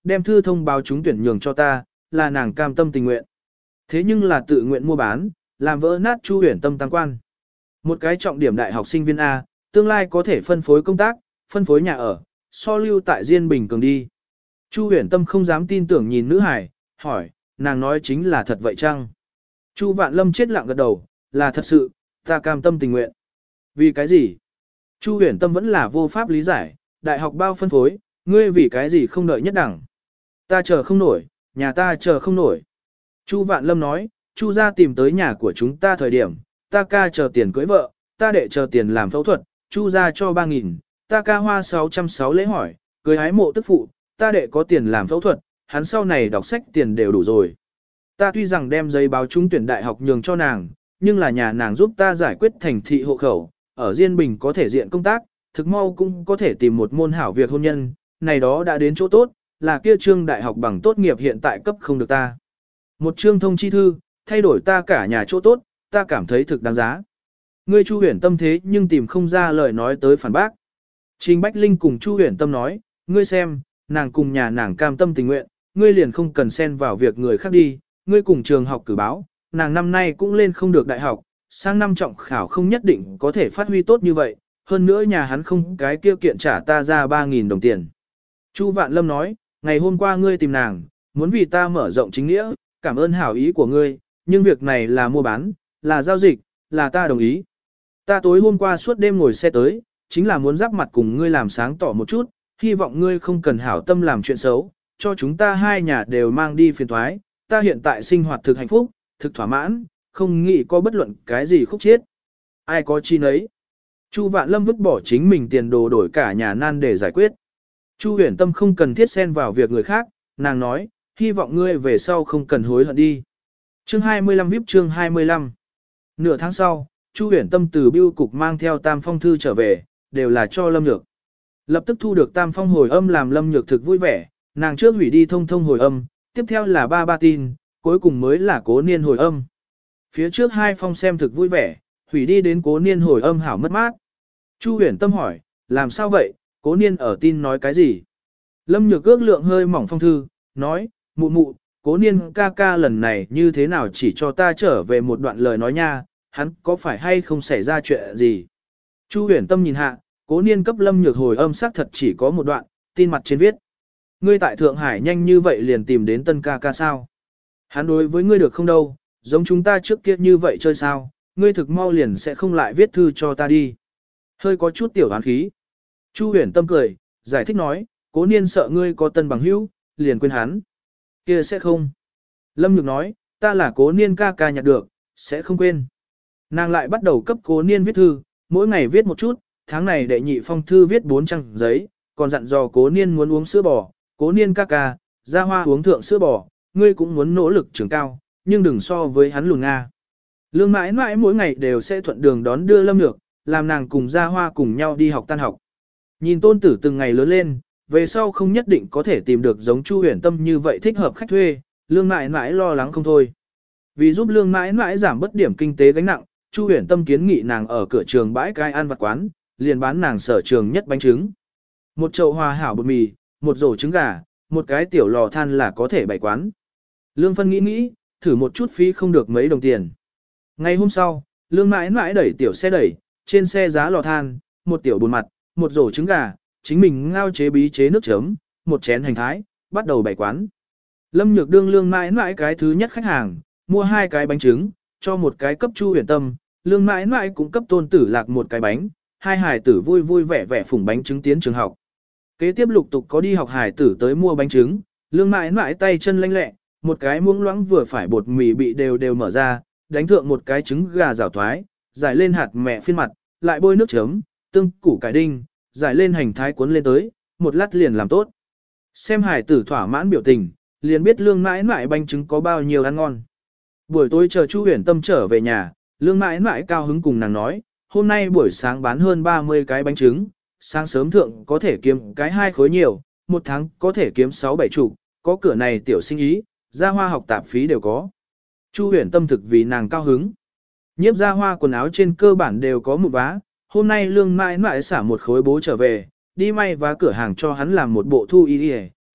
đem thư thông báo trúng tuyển nhường cho ta, là nàng cam tâm tình nguyện. Thế nhưng là tự nguyện mua bán, làm vỡ nát Chu Huyền Tâm tam quan. Một cái trọng điểm đại học sinh viên A, tương lai có thể phân phối công tác, phân phối nhà ở, so lưu tại Diên Bình cường đi. Chu Huyền Tâm không dám tin tưởng nhìn nữ hải, hỏi, nàng nói chính là thật vậy chăng? Chu Vạn Lâm chết lặng gật đầu, là thật sự, ta cam tâm tình nguyện. Vì cái gì? Chu Huyền Tâm vẫn là vô pháp lý giải, đại học bao phân phối, ngươi vì cái gì không đợi nhất đẳng? Ta chờ không nổi, nhà ta chờ không nổi. Chu Vạn Lâm nói, Chu gia tìm tới nhà của chúng ta thời điểm, ta ca chờ tiền cưới vợ, ta đệ chờ tiền làm phẫu thuật, Chu gia cho 3.000, ta ca hoa 660 lễ hỏi, cưới hái mộ tức phụ, ta đệ có tiền làm phẫu thuật, hắn sau này đọc sách tiền đều đủ rồi. Ta tuy rằng đem giấy báo trúng tuyển đại học nhường cho nàng, nhưng là nhà nàng giúp ta giải quyết thành thị hộ khẩu, ở Diên Bình có thể diện công tác, thực mau cũng có thể tìm một môn hảo việc hôn nhân, này đó đã đến chỗ tốt, là kia trương đại học bằng tốt nghiệp hiện tại cấp không được ta. Một trương thông chi thư, thay đổi ta cả nhà chỗ tốt, ta cảm thấy thực đáng giá. Ngươi Chu Huyền Tâm thế nhưng tìm không ra lời nói tới phản bác. Trình Bách Linh cùng Chu Huyền Tâm nói, ngươi xem, nàng cùng nhà nàng cam tâm tình nguyện, ngươi liền không cần xen vào việc người khác đi, ngươi cùng trường học cử báo, nàng năm nay cũng lên không được đại học, sang năm trọng khảo không nhất định có thể phát huy tốt như vậy, hơn nữa nhà hắn không cái kia kiện trả ta ra 3.000 đồng tiền. Chu Vạn Lâm nói, ngày hôm qua ngươi tìm nàng, muốn vì ta mở rộng chính nghĩa, cảm ơn hảo ý của ngươi, nhưng việc này là mua bán, là giao dịch, là ta đồng ý. Ta tối hôm qua suốt đêm ngồi xe tới, chính là muốn giáp mặt cùng ngươi làm sáng tỏ một chút, hy vọng ngươi không cần hảo tâm làm chuyện xấu, cho chúng ta hai nhà đều mang đi phiền thoái, ta hiện tại sinh hoạt thực hạnh phúc, thực thỏa mãn, không nghĩ có bất luận cái gì khúc chiết. Ai có chi nấy. Chu Vạn Lâm vứt bỏ chính mình tiền đồ đổi cả nhà nan để giải quyết. Chu Huyền Tâm không cần thiết xen vào việc người khác, nàng nói, hy vọng ngươi về sau không cần hối hận đi. Chương 25 VIP chương 25. Nửa tháng sau, Chu Huyền Tâm từ bưu cục mang theo tam phong thư trở về, đều là cho Lâm Nhược. Lập tức thu được tam phong hồi âm làm Lâm Nhược thực vui vẻ, nàng trước hủy đi thông thông hồi âm, tiếp theo là ba tin, cuối cùng mới là Cố Niên hồi âm. Phía trước hai phong xem thực vui vẻ, hủy đi đến Cố Niên hồi âm hảo mất mát. Chu Huyền Tâm hỏi, làm sao vậy, Cố Niên ở tin nói cái gì? Lâm Nhược ước lượng hơi mỏng phong thư, nói, mụ mụ, Cố Niên ca ca lần này như thế nào chỉ cho ta trở về một đoạn lời nói nha, hắn có phải hay không xảy ra chuyện gì? Chu Huyền Tâm nhìn hạ, Cố Niên cấp Lâm Nhược hồi âm xác thật chỉ có một đoạn, tin mặt trên viết. Ngươi tại Thượng Hải nhanh như vậy liền tìm đến tân ca ca sao? Hắn đối với ngươi được không đâu, giống chúng ta trước kia như vậy chơi sao, ngươi thực mau liền sẽ không lại viết thư cho ta đi. Hơi có chút tiểu hoán khí. Chu Huyền Tâm cười, giải thích nói, Cố Niên sợ ngươi có tân bằng hữu, liền quên hắn. Kia sẽ không. Lâm Nhược nói, ta là Cố Niên ca ca nhặt được, sẽ không quên. Nàng lại bắt đầu cấp Cố Niên viết thư, mỗi ngày viết một chút, tháng này đệ nhị phong thư viết 4 trang giấy, còn dặn dò Cố Niên muốn uống sữa bò, Cố Niên ca ca, ra hoa uống thượng sữa bò, ngươi cũng muốn nỗ lực trưởng cao, nhưng đừng so với hắn lùn Nga. Lương mãi mãi mỗi ngày đều sẽ thuận đường đón đưa Lâm Nhược, làm nàng cùng ra hoa cùng nhau đi học tan học. Nhìn tôn tử từng ngày lớn lên, về sau không nhất định có thể tìm được giống Chu Huyền Tâm như vậy thích hợp khách thuê, Lương mãi mãi lo lắng không thôi. Vì giúp Lương mãi mãi giảm bất điểm kinh tế gánh nặng, Chu Huyền Tâm kiến nghị nàng ở cửa trường bãi cai ăn vặt quán, liền bán nàng sở trường nhất bánh trứng. Một chậu hòa hảo bột mì, một rổ trứng gà, một cái tiểu lò than là có thể bày quán. Lương Phân nghĩ, thử một chút phí không được mấy đồng tiền. Ngày hôm sau, Lương mãi mãi đẩy tiểu xe đẩy, trên xe giá lò than, một tiểu bồn mặt, một rổ trứng gà, chính mình ngao chế bí chế nước chấm, một chén hành thái, bắt đầu bày quán. Lâm Nhược đương Lương mãi mãi cái thứ nhất khách hàng, mua 2 cái bánh trứng, cho một cái cấp Chu Huyền Tâm, Lương mãi mãi cũng cấp tôn tử Lạc một cái bánh, hai hài tử vui vui vẻ vẻ phủng bánh trứng tiến trường học. Kế tiếp lục tục có đi học hài tử tới mua bánh trứng, Lương mãi mãi tay chân lanh lẹ, một cái muỗng loãng vừa phải bột mì bị đều mở ra, đánh thượng một cái trứng gà rảo thoái, giải lên hạt mẹ phiên mặt, lại bôi nước chấm, tương, củ cải đinh, giải lên hành thái cuốn lên tới, một lát liền làm tốt. Xem hài tử thỏa mãn biểu tình, liền biết Lương mãi mãi bánh trứng có bao nhiêu ăn ngon. Buổi tối chờ Chu Huyền Tâm trở về nhà, Lương mãi mãi cao hứng cùng nàng nói, hôm nay buổi sáng bán hơn 30 cái bánh trứng, sáng sớm thượng có thể kiếm cái 2 khối nhiều, một tháng có thể kiếm 6-7 chục, có cửa này tiểu sinh ý, ra hoa học tạp phí đều có. Chu Huyền Tâm thực vì nàng cao hứng. Nhiếp ra hoa quần áo trên cơ bản đều có một vá, hôm nay Lương mãi mãi xả một khối bố trở về, đi may vá cửa hàng cho hắn làm một bộ thu y y,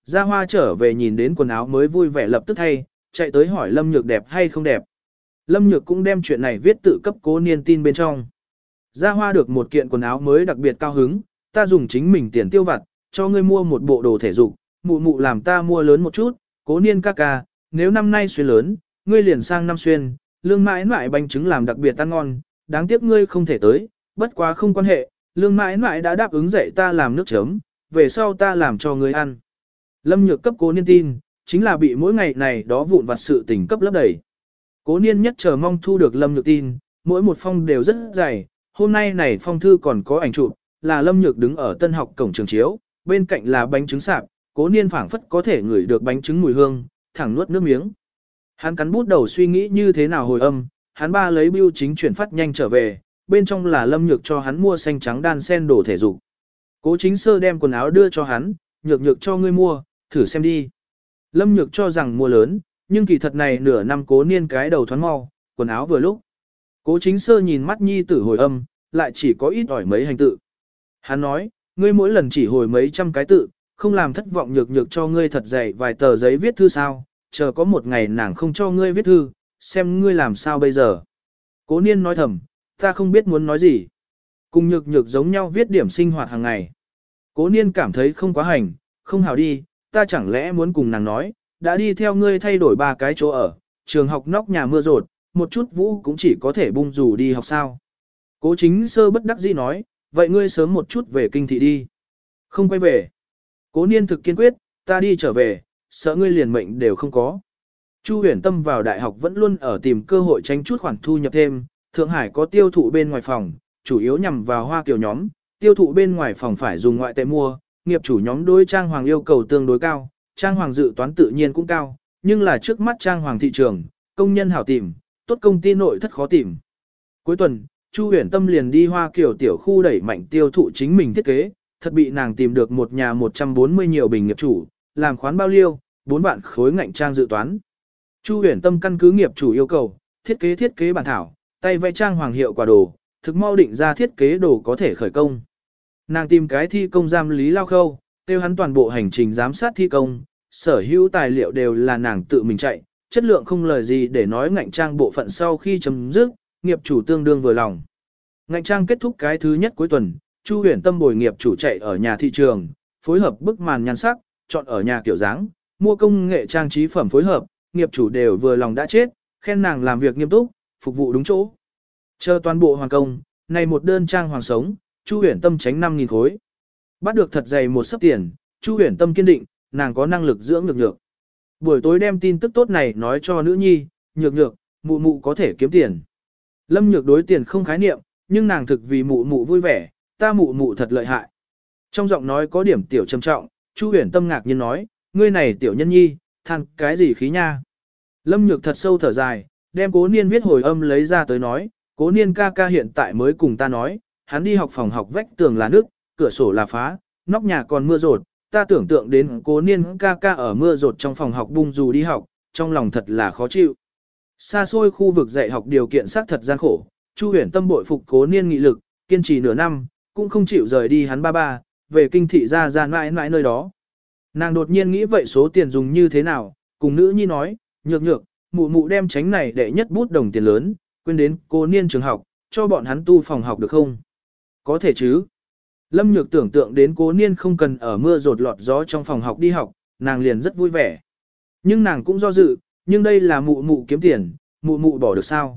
Gia Hoa trở về nhìn đến quần áo mới vui vẻ lập tức thay, chạy tới hỏi Lâm Nhược đẹp hay không đẹp. Lâm Nhược cũng đem chuyện này viết tự cấp Cố Niên tin bên trong. Gia Hoa được một kiện quần áo mới đặc biệt cao hứng, ta dùng chính mình tiền tiêu vặt, cho ngươi mua một bộ đồ thể dục, mụ mụ làm ta mua lớn một chút, Cố Niên ca ca, nếu năm nay xuyên lớn, ngươi liền sang năm xuyên, lương mãi mãi bánh trứng làm đặc biệt ăn ngon, đáng tiếc ngươi không thể tới, bất quá không quan hệ, lương mãi mãi đã đáp ứng dạy ta làm nước chấm, về sau ta làm cho ngươi ăn. Lâm Nhược cấp Cố Niên tin, chính là bị mỗi ngày này đó vụn vặt sự tình cấp lấp đầy. Cố Niên nhất chờ mong thu được Lâm Nhược tin, mỗi một phong đều rất dày, hôm nay này phong thư còn có ảnh chụp, là Lâm Nhược đứng ở tân học cổng trường chiếu, bên cạnh là bánh trứng sạp, Cố Niên phảng phất có thể ngửi được bánh trứng mùi hương, thẳng nuốt nước miếng. Hắn cắn bút đầu suy nghĩ như thế nào hồi âm, hắn ba lấy bưu chính chuyển phát nhanh trở về, bên trong là Lâm Nhược cho hắn mua xanh trắng đan sen đồ thể dục. Cố Chính Sơ đem quần áo đưa cho hắn, nhược cho ngươi mua, thử xem đi. Lâm Nhược cho rằng mua lớn, nhưng kỳ thật này nửa năm Cố Niên cái đầu thoáng mau, quần áo vừa lúc. Cố Chính Sơ nhìn mắt nhi tử hồi âm, lại chỉ có ít ỏi mấy hành tự. Hắn nói, ngươi mỗi lần chỉ hồi mấy trăm cái tự, không làm thất vọng nhược cho ngươi thật dày vài tờ giấy viết thư sao, chờ có một ngày nàng không cho ngươi viết thư, xem ngươi làm sao bây giờ. Cố Niên nói thầm, ta không biết muốn nói gì. Cùng nhược giống nhau viết điểm sinh hoạt hàng ngày. Cố Niên cảm thấy không quá hành, không hảo đi, ta chẳng lẽ muốn cùng nàng nói, đã đi theo ngươi thay đổi 3 cái chỗ ở, trường học nóc nhà mưa rột, một chút vũ cũng chỉ có thể bung dù đi học sao. Cố Chính Sơ bất đắc dĩ nói, vậy ngươi sớm một chút về kinh thị đi. Không quay về. Cố Niên thực kiên quyết, ta đi trở về, sợ ngươi liền mệnh đều không có. Chu Huyền Tâm vào đại học vẫn luôn ở tìm cơ hội tránh chút khoản thu nhập thêm, Thượng Hải có tiêu thụ bên ngoài phòng, chủ yếu nhằm vào Hoa Kiều nhóm, tiêu thụ bên ngoài phòng phải dùng ngoại tệ mua, nghiệp chủ nhóm đối trang hoàng yêu cầu tương đối cao, trang hoàng dự toán tự nhiên cũng cao, nhưng là trước mắt trang hoàng thị trường, công nhân hảo tìm, tốt công ty nội thất khó tìm. Cuối tuần, Chu Huyền Tâm liền đi Hoa Kiều tiểu khu đẩy mạnh tiêu thụ chính mình thiết kế, thật bị nàng tìm được một nhà 140 nhiều bình nghiệp chủ, làm khoán bao liêu, 4 vạn khối ngạnh trang dự toán. Chu Huyền Tâm căn cứ nghiệp chủ yêu cầu, thiết kế bản thảo, tay vẽ trang hoàng hiệu quả đồ, thực mau định ra thiết kế đồ có thể khởi công. Nàng tìm cái thi công giam Lý Lao Khâu, tiêu hắn toàn bộ hành trình giám sát thi công, sở hữu tài liệu đều là nàng tự mình chạy, chất lượng không lời gì để nói ngạnh trang bộ phận sau khi chấm dứt, nghiệp chủ tương đương vừa lòng. Ngạnh trang kết thúc cái thứ nhất cuối tuần, Chu Huyền Tâm bồi nghiệp chủ chạy ở nhà thị trường, phối hợp bức màn nhan sắc, chọn ở nhà kiểu dáng, mua công nghệ trang trí phẩm phối hợp, nghiệp chủ đều vừa lòng đã chết, khen nàng làm việc nghiêm túc, phục vụ đúng chỗ. Chờ toàn bộ hoàn công, này một đơn trang hoàng sống, Chu Huyền Tâm tránh 5.000 khối. Bắt được thật dày một sấp tiền, Chu Huyền Tâm kiên định, nàng có năng lực dưỡng nhược. Buổi tối đem tin tức tốt này nói cho nữ nhi, nhược, mụ mụ có thể kiếm tiền. Lâm Nhược đối tiền không khái niệm, nhưng nàng thực vì mụ mụ vui vẻ, ta mụ mụ thật lợi hại. Trong giọng nói có điểm tiểu trầm trọng, Chu Huyền Tâm ngạc nhiên nói, ngươi này tiểu nhân nhi, than cái gì khí nha. Lâm Nhược thật sâu thở dài, đem Cố Niên viết hồi âm lấy ra tới nói, Cố Niên ca ca hiện tại mới cùng ta nói, hắn đi học phòng học vách tường là nước, cửa sổ là phá, nóc nhà còn mưa rột, ta tưởng tượng đến Cố Niên ca ca ở mưa rột trong phòng học bung dù đi học, trong lòng thật là khó chịu. Xa xôi khu vực dạy học điều kiện xác thật gian khổ, Chu Huyền Tâm bội phục Cố Niên nghị lực, kiên trì nửa năm, cũng không chịu rời đi hắn ba, về kinh thị ra mãi nơi đó. Nàng đột nhiên nghĩ vậy số tiền dùng như thế nào, cùng nữ nhi nói, nhược, mụ đem tránh này đệ nhất bút đồng tiền lớn, quên đến Cố Niên trường học, cho bọn hắn tu phòng học được không? Có thể chứ. Lâm Nhược tưởng tượng đến Cố Niên không cần ở mưa rột lọt gió trong phòng học đi học, nàng liền rất vui vẻ. Nhưng nàng cũng do dự, nhưng đây là mụ kiếm tiền, mụ bỏ được sao?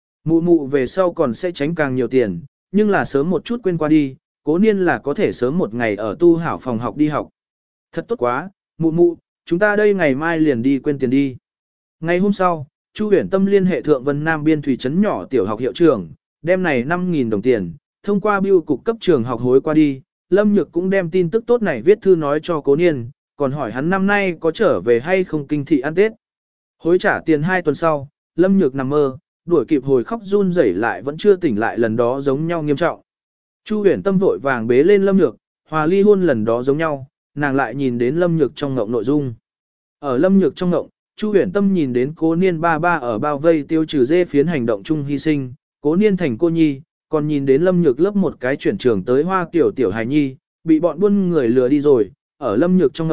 Mụ về sau còn sẽ tránh càng nhiều tiền, nhưng là sớm một chút quên qua đi, Cố Niên là có thể sớm một ngày ở tu hảo phòng học đi học. Thật tốt quá, mụ, chúng ta đây ngày mai liền đi quên tiền đi. Ngày hôm sau, Chu Huyền Tâm liên hệ Thượng Vân Nam biên thủy trấn nhỏ tiểu học hiệu trưởng, đem này 5.000 đồng tiền, thông qua bưu cục cấp trường học hối qua đi. Lâm Nhược cũng đem tin tức tốt này viết thư nói cho Cố Niên, còn hỏi hắn năm nay có trở về hay không kinh thị ăn Tết. Hối trả tiền 2 tuần sau, Lâm Nhược nằm mơ, đuổi kịp hồi khóc run rẩy lại vẫn chưa tỉnh lại lần đó giống nhau nghiêm trọng. Chu Huyền Tâm vội vàng bế lên Lâm Nhược, hòa ly hôn lần đó giống nhau, nàng lại nhìn đến Lâm Nhược trong ngộng nội dung. Ở Lâm Nhược trong ngộng, Chu Huyền Tâm nhìn đến Cố Niên ba ở bao vây tiêu trừ dê phiến hành động chung hy sinh, Cố Niên thành cô nhi, còn nhìn đến Lâm Nhược lớp một cái chuyển trường tới Hoa Kiều tiểu hài nhi, bị bọn buôn người lừa đi rồi, ở Lâm Nhược trong ngộng,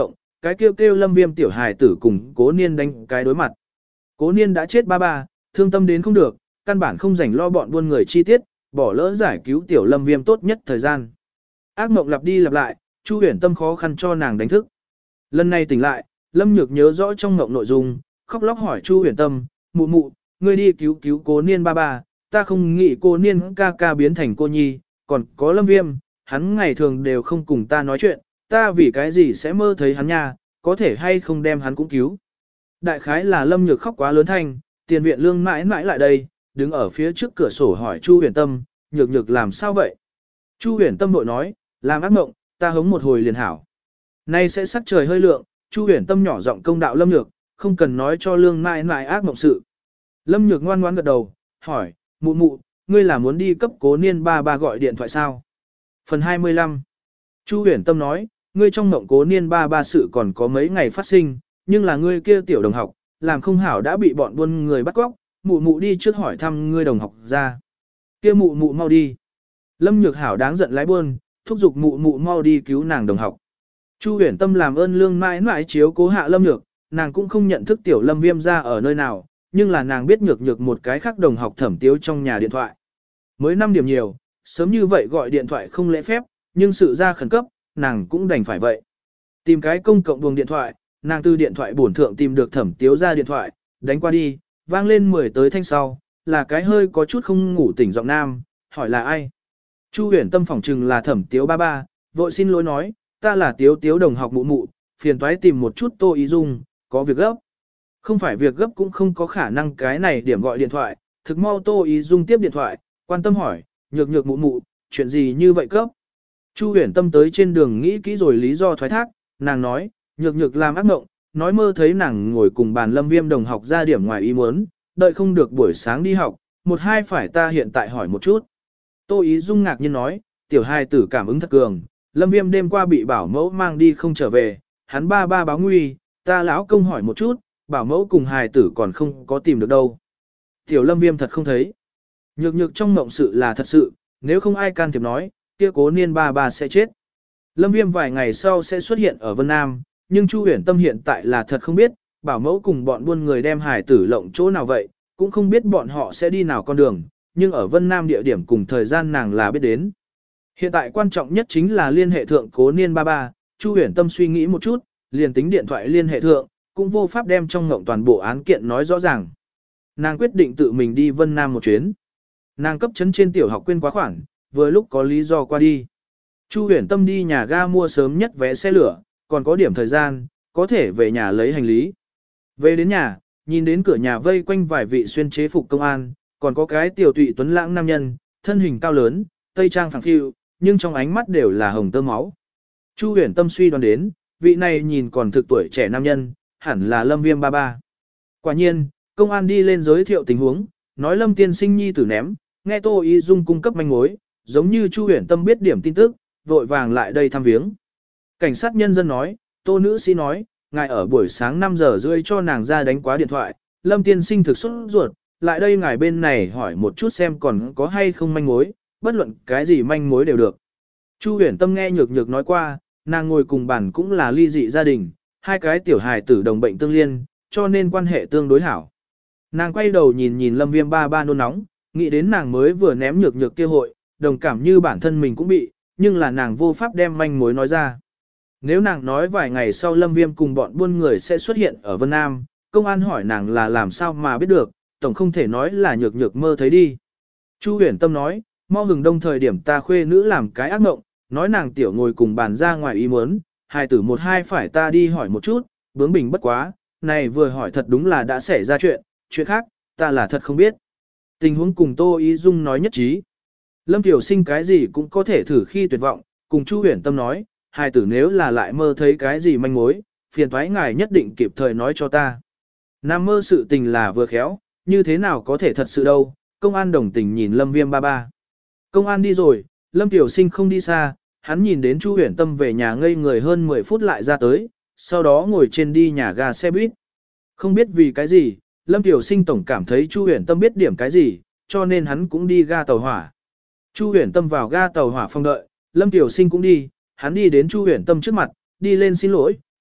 cái kêu kêu Lâm Viêm tiểu hài tử cùng Cố Niên đánh cái đối mặt. Cố Niên đã chết ba ba, thương tâm đến không được, căn bản không rảnh lo bọn buôn người chi tiết, bỏ lỡ giải cứu tiểu Lâm Viêm tốt nhất thời gian. Ác mộng lặp đi lặp lại, Chu Huyền Tâm khó khăn cho nàng đánh thức. Lần này tỉnh lại, Lâm Nhược nhớ rõ trong mộng nội dung, khóc lóc hỏi Chu Huyền Tâm, mụ mụ, ngươi đi cứu cứu Cố Niên ba ba, ta không nghĩ Cố Niên ca ca biến thành cô nhi, còn có Lâm Viêm, hắn ngày thường đều không cùng ta nói chuyện, ta vì cái gì sẽ mơ thấy hắn nha, có thể hay không đem hắn cũng cứu. Đại khái là Lâm Nhược khóc quá lớn thanh, tiền viện lương mãi mãi lại đây, đứng ở phía trước cửa sổ hỏi Chu Huyền Tâm, Nhược Nhược làm sao vậy? Chu Huyền Tâm bội nói, làm ác mộng, ta hống một hồi liền hảo. Nay sẽ sắc trời hơi lượng, Chu Huyền Tâm nhỏ giọng công đạo Lâm Nhược, không cần nói cho lương mãi mãi ác mộng sự. Lâm Nhược ngoan ngoãn gật đầu, hỏi, mụ mụ, ngươi là muốn đi cấp Cố Niên ba ba gọi điện thoại sao? Phần 25 Chu Huyền Tâm nói, ngươi trong mộng Cố Niên ba ba sự còn có mấy ngày phát sinh, nhưng là ngươi kia tiểu đồng học, làm không hảo đã bị bọn buôn người bắt cóc, mụ mụ đi trước hỏi thăm ngươi đồng học ra. Kia mụ mụ mau đi. Lâm Nhược hảo đáng giận lái buôn, thúc giục mụ mụ mau đi cứu nàng đồng học. Chu Huyền Tâm làm ơn lương mãi mãi chiếu cố hạ Lâm Nhược, nàng cũng không nhận thức tiểu Lâm Viêm ra ở nơi nào, nhưng là nàng biết Nhược Nhược một cái khác đồng học Thẩm Tiếu trong nhà điện thoại. Mới 5 điểm nhiều, sớm như vậy gọi điện thoại không lễ phép, nhưng sự ra khẩn cấp, nàng cũng đành phải vậy. Tìm cái công cộng buồng điện thoại, nàng từ điện thoại bổn thượng tìm được Thẩm Tiếu ra điện thoại, đánh qua đi, vang lên 10 tới thanh sau, là cái hơi có chút không ngủ tỉnh giọng nam, hỏi là ai. Chu Huyền Tâm phỏng chừng là Thẩm Tiếu ba ba, vội xin lỗi nói, ta là Tiếu Tiếu đồng học mụ mụ, phiền toái tìm một chút Tô Ý Dung, có việc gấp. Không phải việc gấp cũng không có khả năng cái này điểm gọi điện thoại, thực mau Tô Ý Dung tiếp điện thoại, quan tâm hỏi, Nhược Nhược mụ mụ, chuyện gì như vậy cấp. Chu Huyền Tâm tới trên đường nghĩ kỹ rồi lý do thoái thác, nàng nói, Nhược Nhược làm ác mộng, nói mơ thấy nàng ngồi cùng bàn Lâm Viêm đồng học ra điểm ngoài ý muốn, đợi không được buổi sáng đi học, một hai phải ta hiện tại hỏi một chút. Tô Ý Dung ngạc nhiên nói, tiểu hài tử cảm ứng thật cường, Lâm Viêm đêm qua bị bảo mẫu mang đi không trở về, hắn ba ba báo nguy, ta lão công hỏi một chút, bảo mẫu cùng hài tử còn không có tìm được đâu. Tiểu Lâm Viêm thật không thấy. Nhược Nhược trong mộng sự là thật sự, nếu không ai can thiệp nói, kia Cố Niên ba ba sẽ chết. Lâm Viêm vài ngày sau sẽ xuất hiện ở Vân Nam, nhưng Chu Huyền Tâm hiện tại là thật không biết, bảo mẫu cùng bọn buôn người đem hài tử lộng chỗ nào vậy, cũng không biết bọn họ sẽ đi nào con đường, nhưng ở Vân Nam địa điểm cùng thời gian nàng là biết đến. Hiện tại quan trọng nhất chính là liên hệ thượng Cố Niên ba ba, Chu Huyền Tâm suy nghĩ một chút, liền tính điện thoại liên hệ thượng, cũng vô pháp đem trong ngộng toàn bộ án kiện nói rõ ràng. Nàng quyết định tự mình đi Vân Nam một chuyến. Nàng cấp chấn trên tiểu học quên quá khoản, vừa lúc có lý do qua đi. Chu Huyền Tâm đi nhà ga mua sớm nhất vé xe lửa, còn có điểm thời gian, có thể về nhà lấy hành lý. Về đến nhà, nhìn đến cửa nhà vây quanh vài vị xuyên chế phục công an, còn có cái tiểu tụy tuấn lãng nam nhân, thân hình cao lớn, tây trang phẳng phiu, nhưng trong ánh mắt đều là hồng tơ máu. Chu Huyền Tâm suy đoán đến, vị này nhìn còn thực tuổi trẻ nam nhân, hẳn là Lâm Viêm ba ba. Quả nhiên, công an đi lên giới thiệu tình huống, nói Lâm tiên sinh nhi tử ném, nghe Tô Ý Dung cung cấp manh mối, giống như Chu Huyền Tâm biết điểm tin tức, vội vàng lại đây thăm viếng. Cảnh sát nhân dân nói, Tô nữ sĩ nói, ngài ở buổi sáng 5 giờ rưỡi cho nàng ra đánh quá điện thoại, Lâm tiên sinh thực xuất ruột, lại đây ngài bên này hỏi một chút xem còn có hay không manh mối, bất luận cái gì manh mối đều được. Chu Huyền Tâm nghe Nhược Nhược nói qua, nàng ngồi cùng bàn cũng là ly dị gia đình, hai cái tiểu hài tử đồng bệnh tương liên, cho nên quan hệ tương đối hảo. Nàng quay đầu nhìn nhìn Lâm Viêm ba ba nôn nóng, nghĩ đến nàng mới vừa ném Nhược Nhược kia hội, đồng cảm như bản thân mình cũng bị, nhưng là nàng vô pháp đem manh mối nói ra. Nếu nàng nói vài ngày sau Lâm Viêm cùng bọn buôn người sẽ xuất hiện ở Vân Nam, công an hỏi nàng là làm sao mà biết được, tổng không thể nói là Nhược Nhược mơ thấy đi. Chu Huyền Tâm nói, mau hừng đông thời điểm ta khuê nữ làm cái ác mộng, nói nàng tiểu ngồi cùng bàn ra ngoài ý muốn, hài tử một hai phải ta đi hỏi một chút, bướng bỉnh bất quá, này vừa hỏi thật đúng là đã xảy ra chuyện khác, ta là thật không biết. Tình huống cùng Tô Ý Dung nói nhất trí. Lâm Tiểu Sinh cái gì cũng có thể thử khi tuyệt vọng, cùng Chu Huyền Tâm nói, hài tử nếu là lại mơ thấy cái gì manh mối, phiền thoái ngài nhất định kịp thời nói cho ta. Nam mơ sự tình là vừa khéo, như thế nào có thể thật sự đâu, công an đồng tình nhìn Lâm Viêm ba ba. Công an đi rồi, Lâm Tiểu Sinh không đi xa, hắn nhìn đến Chu Huyền Tâm về nhà ngây người hơn 10 phút lại ra tới, sau đó ngồi trên đi nhà ga xe buýt. Không biết vì cái gì, Lâm Tiểu Sinh tổng cảm thấy Chu Huyền Tâm biết điểm cái gì, cho nên hắn cũng đi ga tàu hỏa. Chu Huyền Tâm vào ga tàu hỏa phòng đợi, Lâm Tiểu Sinh cũng đi, hắn đi đến Chu Huyền Tâm trước mặt, đi lên xin lỗi,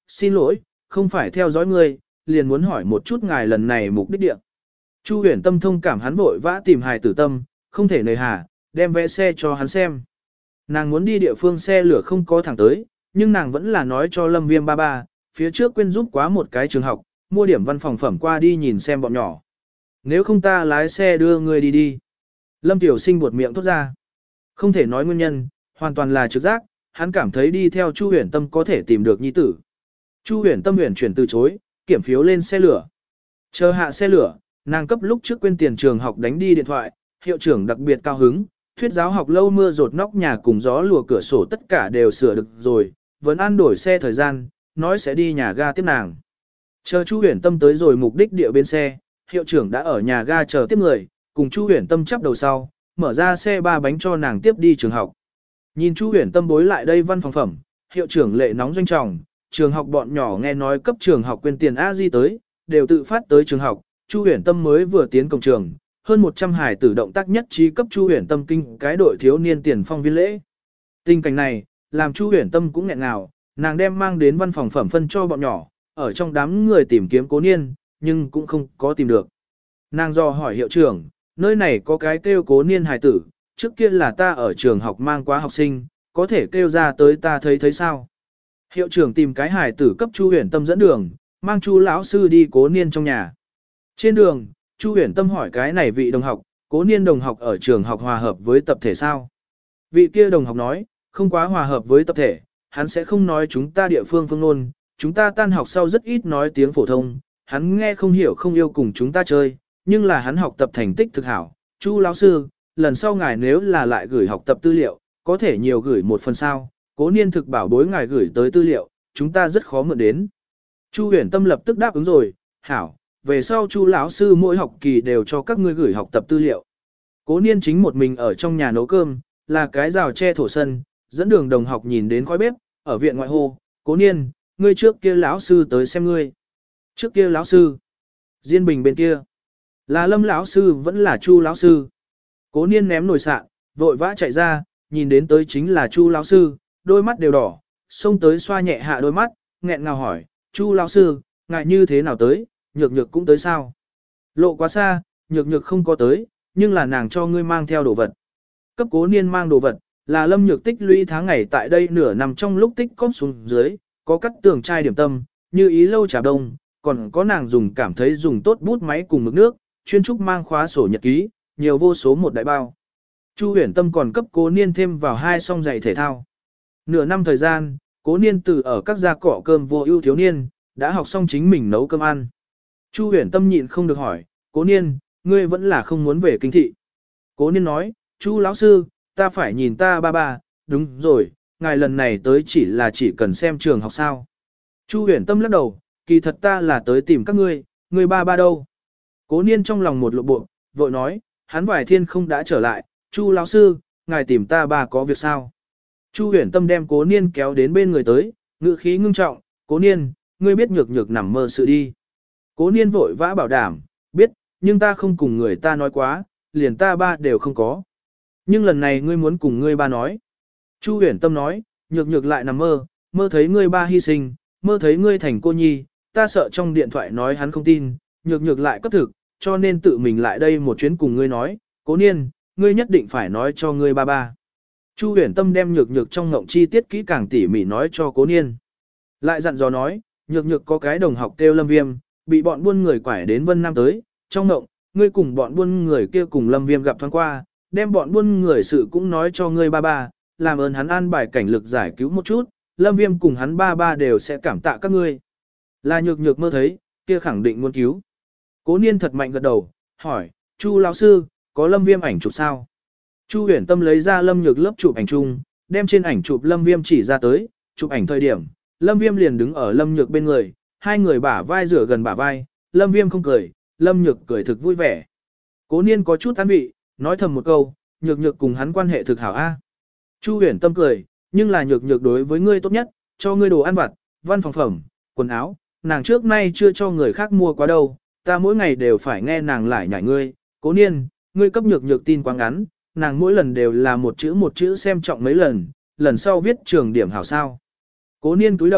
xin lỗi, không phải theo dõi ngươi, liền muốn hỏi một chút ngài lần này mục đích địa. Chu Huyền Tâm thông cảm hắn vội vã tìm hài tử tâm, không thể nề hà, đem vé xe cho hắn xem. Nàng muốn đi địa phương xe lửa không có thẳng tới, nhưng nàng vẫn là nói cho Lâm Viêm ba ba, phía trước quên giúp quá một cái trường học, mua điểm văn phòng phẩm qua đi nhìn xem bọn nhỏ. Nếu không ta lái xe đưa người đi đi. Lâm Tiểu Sinh buột miệng thốt ra. Không thể nói nguyên nhân, hoàn toàn là trực giác, hắn cảm thấy đi theo Chu Huyền Tâm có thể tìm được nhi tử. Chu Huyền Tâm huyền chuyển từ chối, kiểm phiếu lên xe lửa. Chờ hạ xe lửa, nàng cấp lúc trước quên tiền trường học đánh đi điện thoại, hiệu trưởng đặc biệt cao hứng, thuyết giáo học lâu mưa rột nóc nhà cùng gió lùa cửa sổ tất cả đều sửa được rồi, vẫn ăn đổi xe thời gian, nói sẽ đi nhà ga tiếp nàng. Chờ Chu Huyền Tâm tới rồi mục đích địa bên xe, hiệu trưởng đã ở nhà ga chờ tiếp người, cùng Chu Huyền Tâm chắp đầu sau, mở ra xe ba bánh cho nàng tiếp đi trường học. Nhìn Chu Huyền Tâm bối lại đây văn phòng phẩm, hiệu trưởng lệ nóng doanh trọng, trường học bọn nhỏ nghe nói cấp trường học quên tiền A Di tới, đều tự phát tới trường học, Chu Huyền Tâm mới vừa tiến cổng trường, hơn 100 hải tử động tác nhất trí cấp Chu Huyền Tâm kinh cái đội thiếu niên tiền phong viên lễ. Tình cảnh này, làm Chu Huyền Tâm cũng nghẹn ngào, nàng đem mang đến văn phòng phẩm phân cho bọn nhỏ, ở trong đám người tìm kiếm Cố Niên, nhưng cũng không có tìm được. Nàng do hỏi hiệu trưởng, nơi này có cái kêu Cố Niên hải tử, trước kia là ta ở trường học mang quá học sinh, có thể kêu ra tới ta thấy sao. Hiệu trưởng tìm cái hải tử cấp Chu Huyền Tâm dẫn đường, mang Chu lão sư đi Cố Niên trong nhà. Trên đường, Chu Huyền Tâm hỏi cái này vị đồng học, Cố Niên đồng học ở trường học hòa hợp với tập thể sao? Vị kia đồng học nói, không quá hòa hợp với tập thể, hắn sẽ không nói chúng ta địa phương phương ngôn, chúng ta tan học sau rất ít nói tiếng phổ thông, hắn nghe không hiểu không yêu cùng chúng ta chơi, nhưng là hắn học tập thành tích thực hảo. Chu lão sư, lần sau ngài nếu là lại gửi học tập tư liệu, có thể nhiều gửi một phần sao, Cố Niên thực bảo bối ngài gửi tới tư liệu, chúng ta rất khó mượn đến. Chu Huyền Tâm lập tức đáp ứng rồi, hảo, về sau Chu lão sư mỗi học kỳ đều cho các ngươi gửi học tập tư liệu. Cố Niên chính một mình ở trong nhà nấu cơm, là cái rào che thổ sân, dẫn đường đồng học nhìn đến khói bếp, ở viện ngoại hô, Cố Niên, ngươi trước kia lão sư tới xem ngươi. Trước kia lão sư, Diên Bình bên kia, là Lâm lão sư vẫn là Chu lão sư. Cố Niên ném nồi sạn, vội vã chạy ra, nhìn đến tới chính là Chu lão sư, đôi mắt đều đỏ, xông tới xoa nhẹ hạ đôi mắt, nghẹn ngào hỏi, Chu lão sư, ngài như thế nào tới, nhược nhược cũng tới sao? Lộ quá xa, nhược nhược không có tới, nhưng là nàng cho ngươi mang theo đồ vật. Cấp Cố Niên mang đồ vật, là Lâm Nhược tích lũy tháng ngày tại đây nửa năm trong lúc tích cóp xuống dưới, có cắt tường chai điểm tâm, như ý lâu trà đông, còn có nàng dùng cảm thấy dùng tốt bút máy cùng mực nước, chuyên trúc mang khóa sổ nhật ký, nhiều vô số một đại bao. Chu Huyền Tâm còn cấp Cố Niên thêm vào 2 song giày thể thao. Nửa năm thời gian, Cố Niên từ ở các gia cọ cơm vô ưu thiếu niên, đã học xong chính mình nấu cơm ăn. Chu Huyền Tâm nhịn không được hỏi, Cố Niên, ngươi vẫn là không muốn về kinh thị. Cố Niên nói, Chu lão sư, ta phải nhìn ta ba ba, đúng rồi, ngài lần này tới chỉ cần xem trường học sao. Chu Huyền Tâm lắc đầu, kỳ thật ta là tới tìm các ngươi ba ba đâu. Cố Niên trong lòng một lộ bộ, vội nói, hắn vài thiên không đã trở lại, Chu lão sư, ngài tìm ta ba có việc sao. Chu Huyền Tâm đem Cố Niên kéo đến bên người tới, ngữ khí ngưng trọng, Cố Niên, ngươi biết nhược nhược nằm mơ sự đi. Cố Niên vội vã bảo đảm, biết, nhưng ta không cùng người ta nói quá, liền ta ba đều không có. Nhưng lần này ngươi muốn cùng ngươi ba nói. Chu Huyền Tâm nói, nhược nhược lại nằm mơ, mơ thấy ngươi ba hy sinh, mơ thấy ngươi thành cô nhi, ta sợ trong điện thoại nói hắn không tin, nhược nhược lại cấp thực, cho nên tự mình lại đây một chuyến cùng ngươi nói, Cố Niên, ngươi nhất định phải nói cho ngươi ba ba. Chu Huyền Tâm đem nhược nhược trong ngộng chi tiết kỹ càng tỉ mỉ nói cho Cố Niên. Lại dặn dò nói, nhược nhược có cái đồng học kêu Lâm Viêm, bị bọn buôn người quải đến Vân Nam tới, trong ngộng, ngươi cùng bọn buôn người kia cùng Lâm Viêm gặp thoáng qua, đem bọn buôn người sự cũng nói cho ngươi ba ba, làm ơn hắn an bài cảnh lực giải cứu một chút, Lâm Viêm cùng hắn ba ba đều sẽ cảm tạ các ngươi. Là nhược nhược mơ thấy, kia khẳng định muốn cứu. Cố Niên thật mạnh gật đầu, hỏi, Chu lão sư, có Lâm Viêm ảnh chụp sao? Chu Huyền Tâm lấy ra Lâm Nhược lớp chụp ảnh chung, đem trên ảnh chụp Lâm Viêm chỉ ra tới, chụp ảnh thời điểm, Lâm Viêm liền đứng ở Lâm Nhược bên người, hai người bả vai rửa gần bả vai, Lâm Viêm không cười, Lâm Nhược cười thực vui vẻ. Cố Niên có chút tán vị, nói thầm một câu, nhược nhược cùng hắn quan hệ thực hảo a. Chu Huyền Tâm cười, nhưng là nhược nhược đối với ngươi tốt nhất, cho ngươi đồ ăn vặt, văn phòng phẩm, quần áo, nàng trước nay chưa cho người khác mua quá đâu, ta mỗi ngày đều phải nghe nàng lải nhải ngươi, Cố Niên, ngươi cấp nhược nhược tin quá ngắn, nàng mỗi lần đều là một chữ xem trọng mấy lần, lần sau viết trường điểm hảo sao. Cố Niên túi đầu,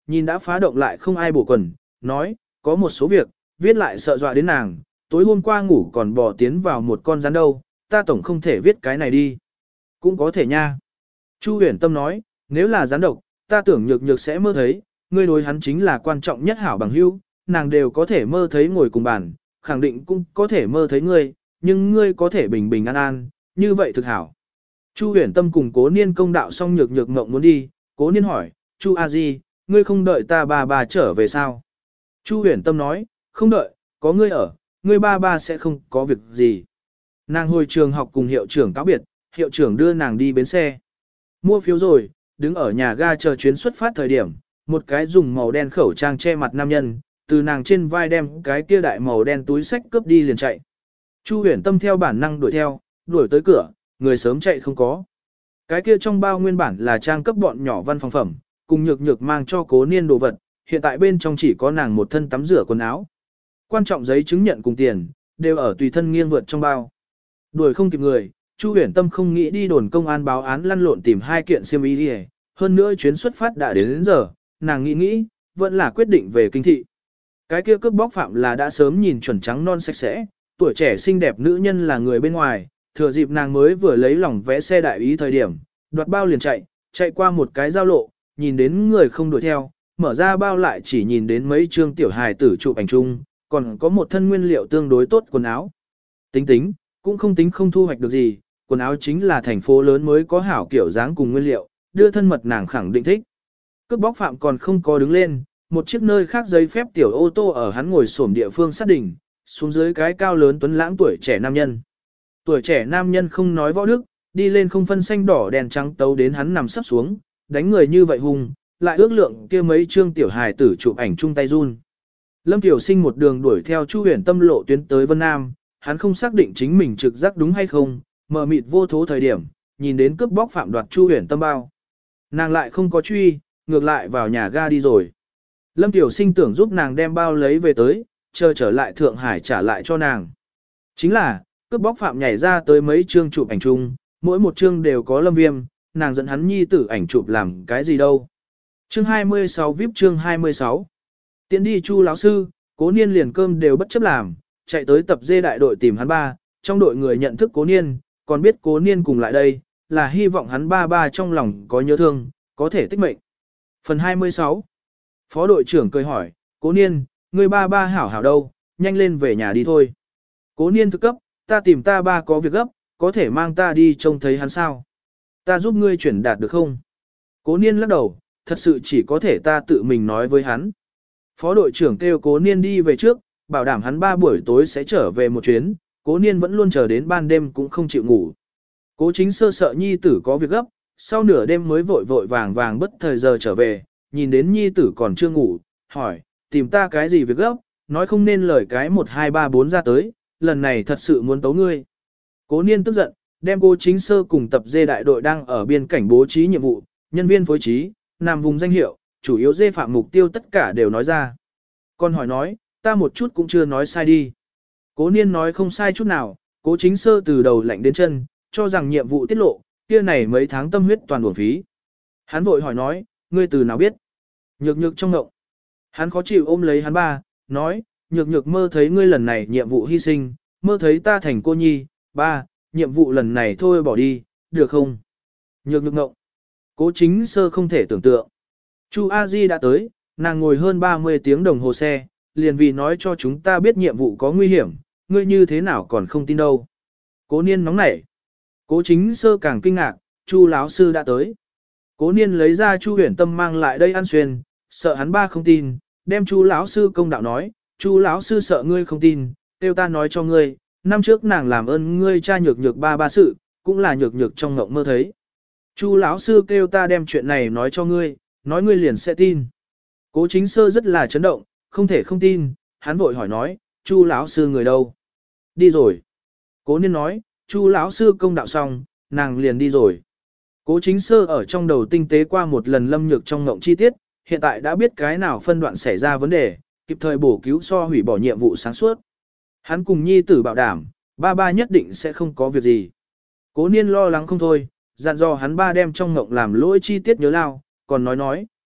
nhìn đã phá động lại không ai bổ quần, nói, có một số việc, viết lại sợ dọa đến nàng, tối hôm qua ngủ còn bỏ tiến vào một con rắn đâu, ta tổng không thể viết cái này đi. Cũng có thể nha. Chu Huyền Tâm nói, nếu là rắn độc, ta tưởng nhược nhược sẽ mơ thấy, ngươi đối hắn chính là quan trọng nhất hảo bằng hữu, nàng đều có thể mơ thấy ngồi cùng bàn, khẳng định cũng có thể mơ thấy ngươi, nhưng ngươi có thể bình bình an an, như vậy thực hảo. Chu Huyền Tâm cùng Cố Niên công đạo xong nhược nhược ngộng muốn đi, Cố Niên hỏi, Chu A Di, ngươi không đợi ta bà trở về sao? Chu Huyền Tâm nói, không đợi, có ngươi ở, ngươi ba sẽ không có việc gì. Nàng hồi trường học cùng hiệu trưởng cáo biệt, hiệu trưởng đưa nàng đi bến xe. Mua phiếu rồi, đứng ở nhà ga chờ chuyến xuất phát thời điểm, một cái dùng màu đen khẩu trang che mặt nam nhân, từ nàng trên vai đem cái kia đại màu đen túi sách cướp đi liền chạy. Chu Huyền Tâm theo bản năng đuổi theo, đuổi tới cửa, người sớm chạy không có. Cái kia trong bao nguyên bản là trang cấp bọn nhỏ văn phòng phẩm, cùng nhược nhược mang cho Cố Niên đồ vật, hiện tại bên trong chỉ có nàng một thân tắm rửa quần áo. Quan trọng giấy chứng nhận cùng tiền, đều ở tùy thân nghiêng vượt trong bao. Đuổi không kịp người, Chu Huyền Tâm không nghĩ đi đồn công an báo án lăn lộn tìm hai kiện xiêm y đi, hơn nữa chuyến xuất phát đã đến giờ, nàng nghĩ, vẫn là quyết định về kinh thị. Cái kia cướp bóc phạm là đã sớm nhìn chuẩn trắng non sạch sẽ, tuổi trẻ xinh đẹp nữ nhân là người bên ngoài, thừa dịp nàng mới vừa lấy lòng vẽ xe đại ý thời điểm, đoạt bao liền chạy qua một cái giao lộ, nhìn đến người không đuổi theo, mở ra bao lại chỉ nhìn đến mấy trương tiểu hài tử chụp ảnh chung, còn có một thân nguyên liệu tương đối tốt quần áo. Tính, cũng không tính không thu hoạch được gì, quần áo chính là thành phố lớn mới có hảo kiểu dáng cùng nguyên liệu, đưa thân mật nàng khẳng định thích. Cướp bóc phạm còn không có đứng lên, một chiếc nơi khác giấy phép tiểu ô tô ở hắn ngồi xổm địa phương sát đỉnh, xuống dưới cái cao lớn tuấn lãng tuổi trẻ nam nhân. Tuổi trẻ nam nhân không nói võ đức, đi lên không phân xanh đỏ đèn trắng tấu đến hắn nằm sắp xuống, đánh người như vậy hùng, lại ước lượng kia mấy trương tiểu hài tử chụp ảnh chung tay run. Lâm Tiểu Sinh một đường đuổi theo Chu Huyền Tâm lộ tuyến tới Vân Nam, hắn không xác định chính mình trực giác đúng hay không, mờ mịt vô thố thời điểm, nhìn đến cướp bóc phạm đoạt Chu Huyền Tâm bao. Nàng lại không có truy, ngược lại vào nhà ga đi rồi. Lâm Tiểu Sinh tưởng giúp nàng đem bao lấy về tới, chờ trở lại Thượng Hải trả lại cho nàng. Chính là, cướp bóc phạm nhảy ra tới mấy chương chụp ảnh chung, mỗi một chương đều có Lâm Viêm, nàng dẫn hắn nhi tử ảnh chụp làm cái gì đâu. Chương 26 VIP chương 26. Tiến đi Chu lão sư, Cố Niên liền cơm đều bất chấp làm, chạy tới tập dê đại đội tìm hắn ba, trong đội người nhận thức Cố Niên, còn biết Cố Niên cùng lại đây, là hy vọng hắn ba trong lòng có nhớ thương, có thể tích mệnh. Phần 26. Phó đội trưởng cười hỏi, Cố Niên, người ba hảo hảo đâu, nhanh lên về nhà đi thôi. Cố Niên thực cấp, ta tìm ta ba có việc gấp, có thể mang ta đi trông thấy hắn sao? Ta giúp ngươi chuyển đạt được không? Cố Niên lắc đầu, thật sự chỉ có thể ta tự mình nói với hắn. Phó đội trưởng kêu Cố Niên đi về trước, bảo đảm hắn 3 buổi tối sẽ trở về một chuyến, Cố Niên vẫn luôn chờ đến ban đêm cũng không chịu ngủ. Cố Chính Sơ sợ nhi tử có việc gấp, sau nửa đêm mới vội vàng bất thời giờ trở về, nhìn đến nhi tử còn chưa ngủ, hỏi, tìm ta cái gì việc gấp, nói không nên lời cái 1 2 3 4 ra tới, lần này thật sự muốn tấu ngươi. Cố Niên tức giận, đem Cố Chính Sơ cùng tập dê đại đội đang ở biên cảnh bố trí nhiệm vụ, nhân viên phối trí, nằm vùng danh hiệu, chủ yếu dê phạm mục tiêu tất cả đều nói ra. Còn hỏi nói, ta một chút cũng chưa nói sai đi. Cố Niên nói không sai chút nào, Cố Chính Sơ từ đầu lạnh đến chân, cho rằng nhiệm vụ tiết lộ, kia này mấy tháng tâm huyết toàn uổng phí. Hắn vội hỏi nói, ngươi từ nào biết? Nhược trong ngộng. Hắn khó chịu ôm lấy hắn ba, nói, nhược mơ thấy ngươi lần này nhiệm vụ hy sinh, mơ thấy ta thành cô nhi, ba, nhiệm vụ lần này thôi bỏ đi, được không? Nhược ngộng. Cố Chính Sơ không thể tưởng tượng. Chu A Di đã tới, nàng ngồi hơn 30 tiếng đồng hồ xe, liền vì nói cho chúng ta biết nhiệm vụ có nguy hiểm, ngươi như thế nào còn không tin đâu. Cố Niên nóng nảy. Cố Chính Sơ càng kinh ngạc, Chu lão sư đã tới. Cố Niên lấy ra Chu Huyền Tâm mang lại đây ăn xuyên, sợ hắn ba không tin, đem Chu lão sư công đạo nói, Chu lão sư sợ ngươi không tin, kêu ta nói cho ngươi, năm trước nàng làm ơn ngươi cha nhược ba sự, cũng là nhược trong ngộng mơ thấy. Chu lão sư kêu ta đem chuyện này nói cho ngươi, nói ngươi liền sẽ tin. Cố Chính Sơ rất là chấn động, không thể không tin, hắn vội hỏi nói, Chu lão sư người đâu? Đi rồi. Cố Niên nói, Chu lão sư công đạo xong, nàng liền đi rồi. Cố Chính Sơ ở trong đầu tinh tế qua một lần Lâm Nhược trong ngộng chi tiết, hiện tại đã biết cái nào phân đoạn xảy ra vấn đề, kịp thời bổ cứu so hủy bỏ nhiệm vụ sáng suốt. Hắn cùng nhi tử bảo đảm, ba nhất định sẽ không có việc gì. Cố Niên lo lắng không thôi, dặn dò hắn ba đem trong ngộng làm lỗi chi tiết nhớ lao, còn nói,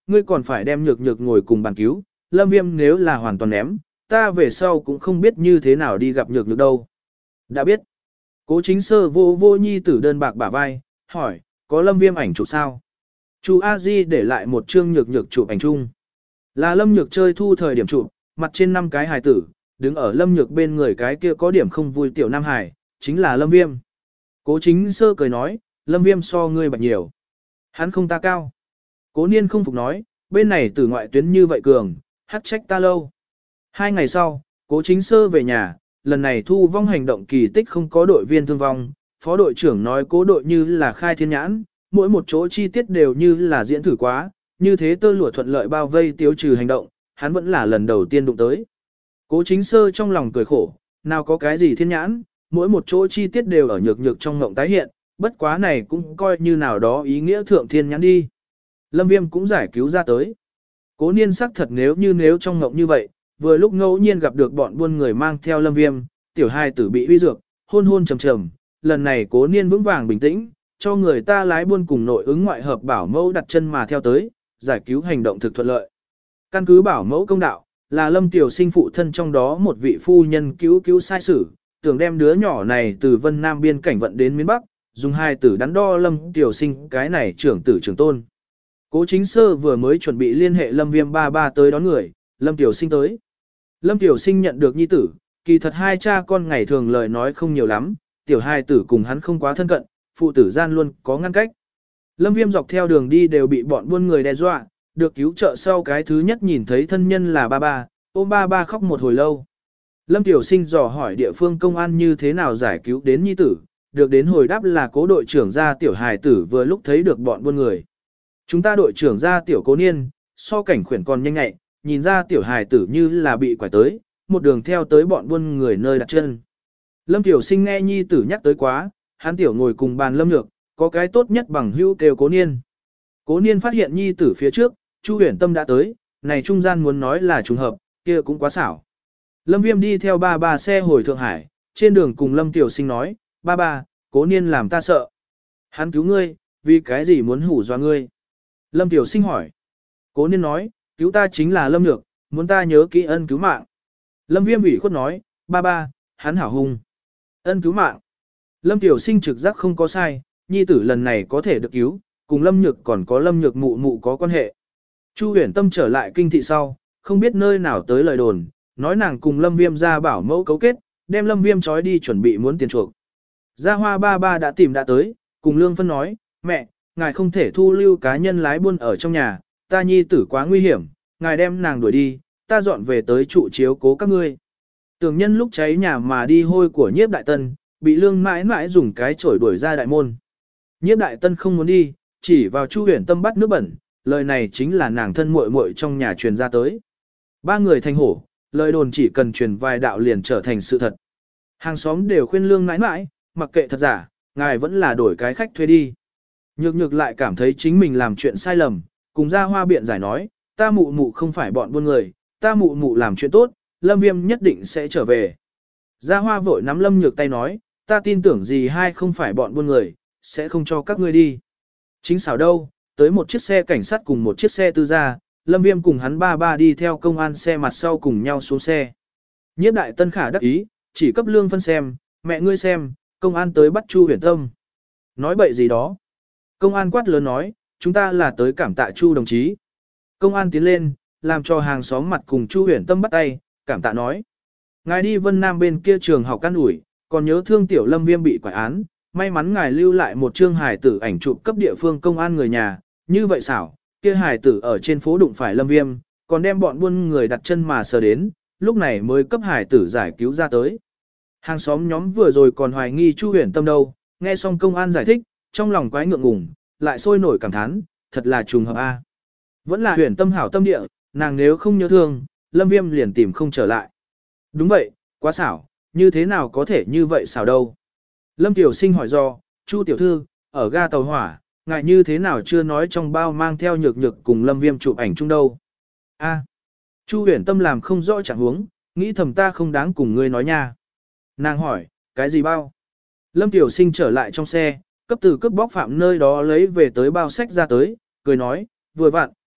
ngươi còn phải đem nhược nhược ngồi cùng bàn cứu, Lâm Viêm nếu là hoàn toàn ném, ta về sau cũng không biết như thế nào đi gặp nhược nhược đâu. Đã biết. Cố Chính Sơ vô vô nhi tử đơn bạc bả vai, hỏi, có Lâm Viêm ảnh chụp sao? Chu A Di để lại một chương nhược nhược chụp ảnh chung. Là Lâm Nhược chơi thu thời điểm chụp, mặt trên 5 cái hài tử, đứng ở Lâm Nhược bên người cái kia có điểm không vui tiểu nam hài, chính là Lâm Viêm. Cố Chính Sơ cười nói, Lâm Viêm so ngươi bạch nhiều. Hắn không ta cao. Cố Niên không phục nói, bên này từ ngoại tuyến như vậy cường, hắc trách ta lâu. 2 ngày sau, Cố Chính Sơ về nhà, lần này thu vong hành động kỳ tích không có đội viên thương vong, phó đội trưởng nói cố đội như là khai thiên nhãn, mỗi một chỗ chi tiết đều như là diễn thử quá, như thế tơ lụa thuận lợi bao vây tiêu trừ hành động, hắn vẫn là lần đầu tiên đụng tới. Cố Chính Sơ trong lòng cười khổ, nào có cái gì thiên nhãn, mỗi một chỗ chi tiết đều ở nhược nhược trong ngộng tái hiện, bất quá này cũng coi như nào đó ý nghĩa thượng thiên nhãn đi. Lâm Viêm cũng giải cứu ra tới. Cố Niên sắc thật nếu trong ngộng như vậy, vừa lúc ngẫu nhiên gặp được bọn buôn người mang theo Lâm Viêm, tiểu hai tử bị uy dược, hôn hôn trầm trầm, lần này Cố Niên vững vàng bình tĩnh, cho người ta lái buôn cùng nội ứng ngoại hợp bảo mẫu đặt chân mà theo tới, giải cứu hành động thực thuận lợi. Căn cứ bảo mẫu công đạo, là Lâm Tiểu Sinh phụ thân trong đó một vị phu nhân cứu sai sử, tưởng đem đứa nhỏ này từ Vân Nam biên cảnh vận đến miền Bắc, dùng hai tử đắn đo Lâm Tiểu Sinh cái này trưởng tử trưởng tôn. Cố Chính Sơ vừa mới chuẩn bị liên hệ Lâm Viêm ba ba tới đón người, Lâm Tiểu Sinh tới. Lâm Tiểu Sinh nhận được nhi tử, kỳ thật hai cha con ngày thường lời nói không nhiều lắm, tiểu hai tử cùng hắn không quá thân cận, phụ tử gian luôn có ngăn cách. Lâm Viêm dọc theo đường đi đều bị bọn buôn người đe dọa, được cứu trợ sau cái thứ nhất nhìn thấy thân nhân là ba ba, ôm ba ba khóc một hồi lâu. Lâm Tiểu Sinh dò hỏi địa phương công an như thế nào giải cứu đến nhi tử, được đến hồi đáp là cố đội trưởng gia tiểu hài tử vừa lúc thấy được bọn buôn người. Chúng ta đội trưởng gia tiểu Cố Niên, so cảnh khuyển còn nhanh nhạy, nhìn ra tiểu hài tử như là bị quải tới, một đường theo tới bọn buôn người nơi đặt chân. Lâm Tiểu Sinh nghe nhi tử nhắc tới quá, hắn tiểu ngồi cùng bàn Lâm Nhược, có cái tốt nhất bằng hữu kêu Cố Niên. Cố Niên phát hiện nhi tử phía trước, Chu Huyền Tâm đã tới, này trung gian muốn nói là trùng hợp, kia cũng quá xảo. Lâm Viêm đi theo ba ba xe hồi Thượng Hải, trên đường cùng Lâm Tiểu Sinh nói, ba ba, Cố Niên làm ta sợ. Hắn cứu ngươi, vì cái gì muốn hủ dọa ngươi? Lâm Tiểu Sinh hỏi. Cố Niên nói, cứu ta chính là Lâm Nhược, muốn ta nhớ kỹ ân cứu mạng. Lâm Viêm ủy khuất nói, ba ba, hắn hảo hung. Ân cứu mạng. Lâm Tiểu Sinh trực giác không có sai, nhi tử lần này có thể được cứu, cùng Lâm Nhược còn có Lâm Nhược mụ mụ có quan hệ. Chu Huyền Tâm trở lại kinh thị sau, không biết nơi nào tới lời đồn, nói nàng cùng Lâm Viêm ra bảo mẫu cấu kết, đem Lâm Viêm trói đi chuẩn bị muốn tiền chuộc. Gia Hoa ba ba đã tìm đã tới, cùng Lương Phân nói, mẹ, ngài không thể thu lưu cá nhân lái buôn ở trong nhà, ta nhi tử quá nguy hiểm, ngài đem nàng đuổi đi, ta dọn về tới trụ chiếu cố các ngươi. Tường nhân lúc cháy nhà mà đi hôi của Nhiếp Đại Tân, bị Lương mãi mãi dùng cái chổi đuổi ra đại môn. Nhiếp Đại Tân không muốn đi, chỉ vào Chu Huyền Tâm bắt nước bẩn, lời này chính là nàng thân muội muội trong nhà truyền ra tới. Ba người thành hổ, lời đồn chỉ cần truyền vài đạo liền trở thành sự thật. Hàng xóm đều khuyên Lương mãi mãi, mặc kệ thật giả, ngài vẫn là đổi cái khách thuê đi. Nhược nhược lại cảm thấy chính mình làm chuyện sai lầm, cùng Gia Hoa biện giải nói, ta mụ mụ không phải bọn buôn người, ta mụ mụ làm chuyện tốt, Lâm Viêm nhất định sẽ trở về. Gia Hoa vội nắm Lâm Nhược tay nói, ta tin tưởng gì hai không phải bọn buôn người, sẽ không cho các ngươi đi. Chính xảo đâu, tới một chiếc xe cảnh sát cùng một chiếc xe tư gia, Lâm Viêm cùng hắn ba ba đi theo công an xe mặt sau cùng nhau xuống xe. Nhiếp Đại Tân khả đắc ý, chỉ cấp Lương Phân xem, mẹ ngươi xem, công an tới bắt Chu Huyền Tâm. Nói bậy gì đó. Công an quát lớn nói, chúng ta là tới cảm tạ Chu đồng chí. Công an tiến lên, làm cho hàng xóm mặt cùng Chu Huyền Tâm bắt tay, cảm tạ nói. Ngài đi Vân Nam bên kia trường học căn ủi, còn nhớ thương tiểu Lâm Viêm bị quải án, may mắn ngài lưu lại một chương hài tử ảnh chụp cấp địa phương công an người nhà, như vậy xảo, kia hài tử ở trên phố đụng phải Lâm Viêm, còn đem bọn buôn người đặt chân mà sờ đến, lúc này mới cấp hài tử giải cứu ra tới. Hàng xóm nhóm vừa rồi còn hoài nghi Chu Huyền Tâm đâu, nghe xong công an giải thích, trong lòng quái ngượng ngùng, lại sôi nổi cảm thán, thật là trùng hợp a. Vẫn là Huyền Tâm hảo tâm địa, nàng nếu không nhớ thương, Lâm Viêm liền tìm không trở lại. Đúng vậy, quá xảo, như thế nào có thể như vậy xảo đâu. Lâm Tiểu Sinh hỏi do, Chu tiểu thư, ở ga tàu hỏa, ngài như thế nào chưa nói trong bao mang theo nhược nhược cùng Lâm Viêm chụp ảnh chung đâu. A, Chu Huyền Tâm làm không rõ trạng huống, nghĩ thầm ta không đáng cùng ngươi nói nha. Nàng hỏi, cái gì bao? Lâm Tiểu Sinh trở lại trong xe, cấp từ cướp bóc phạm nơi đó lấy về tới bao sách ra tới, cười nói, vừa vặn,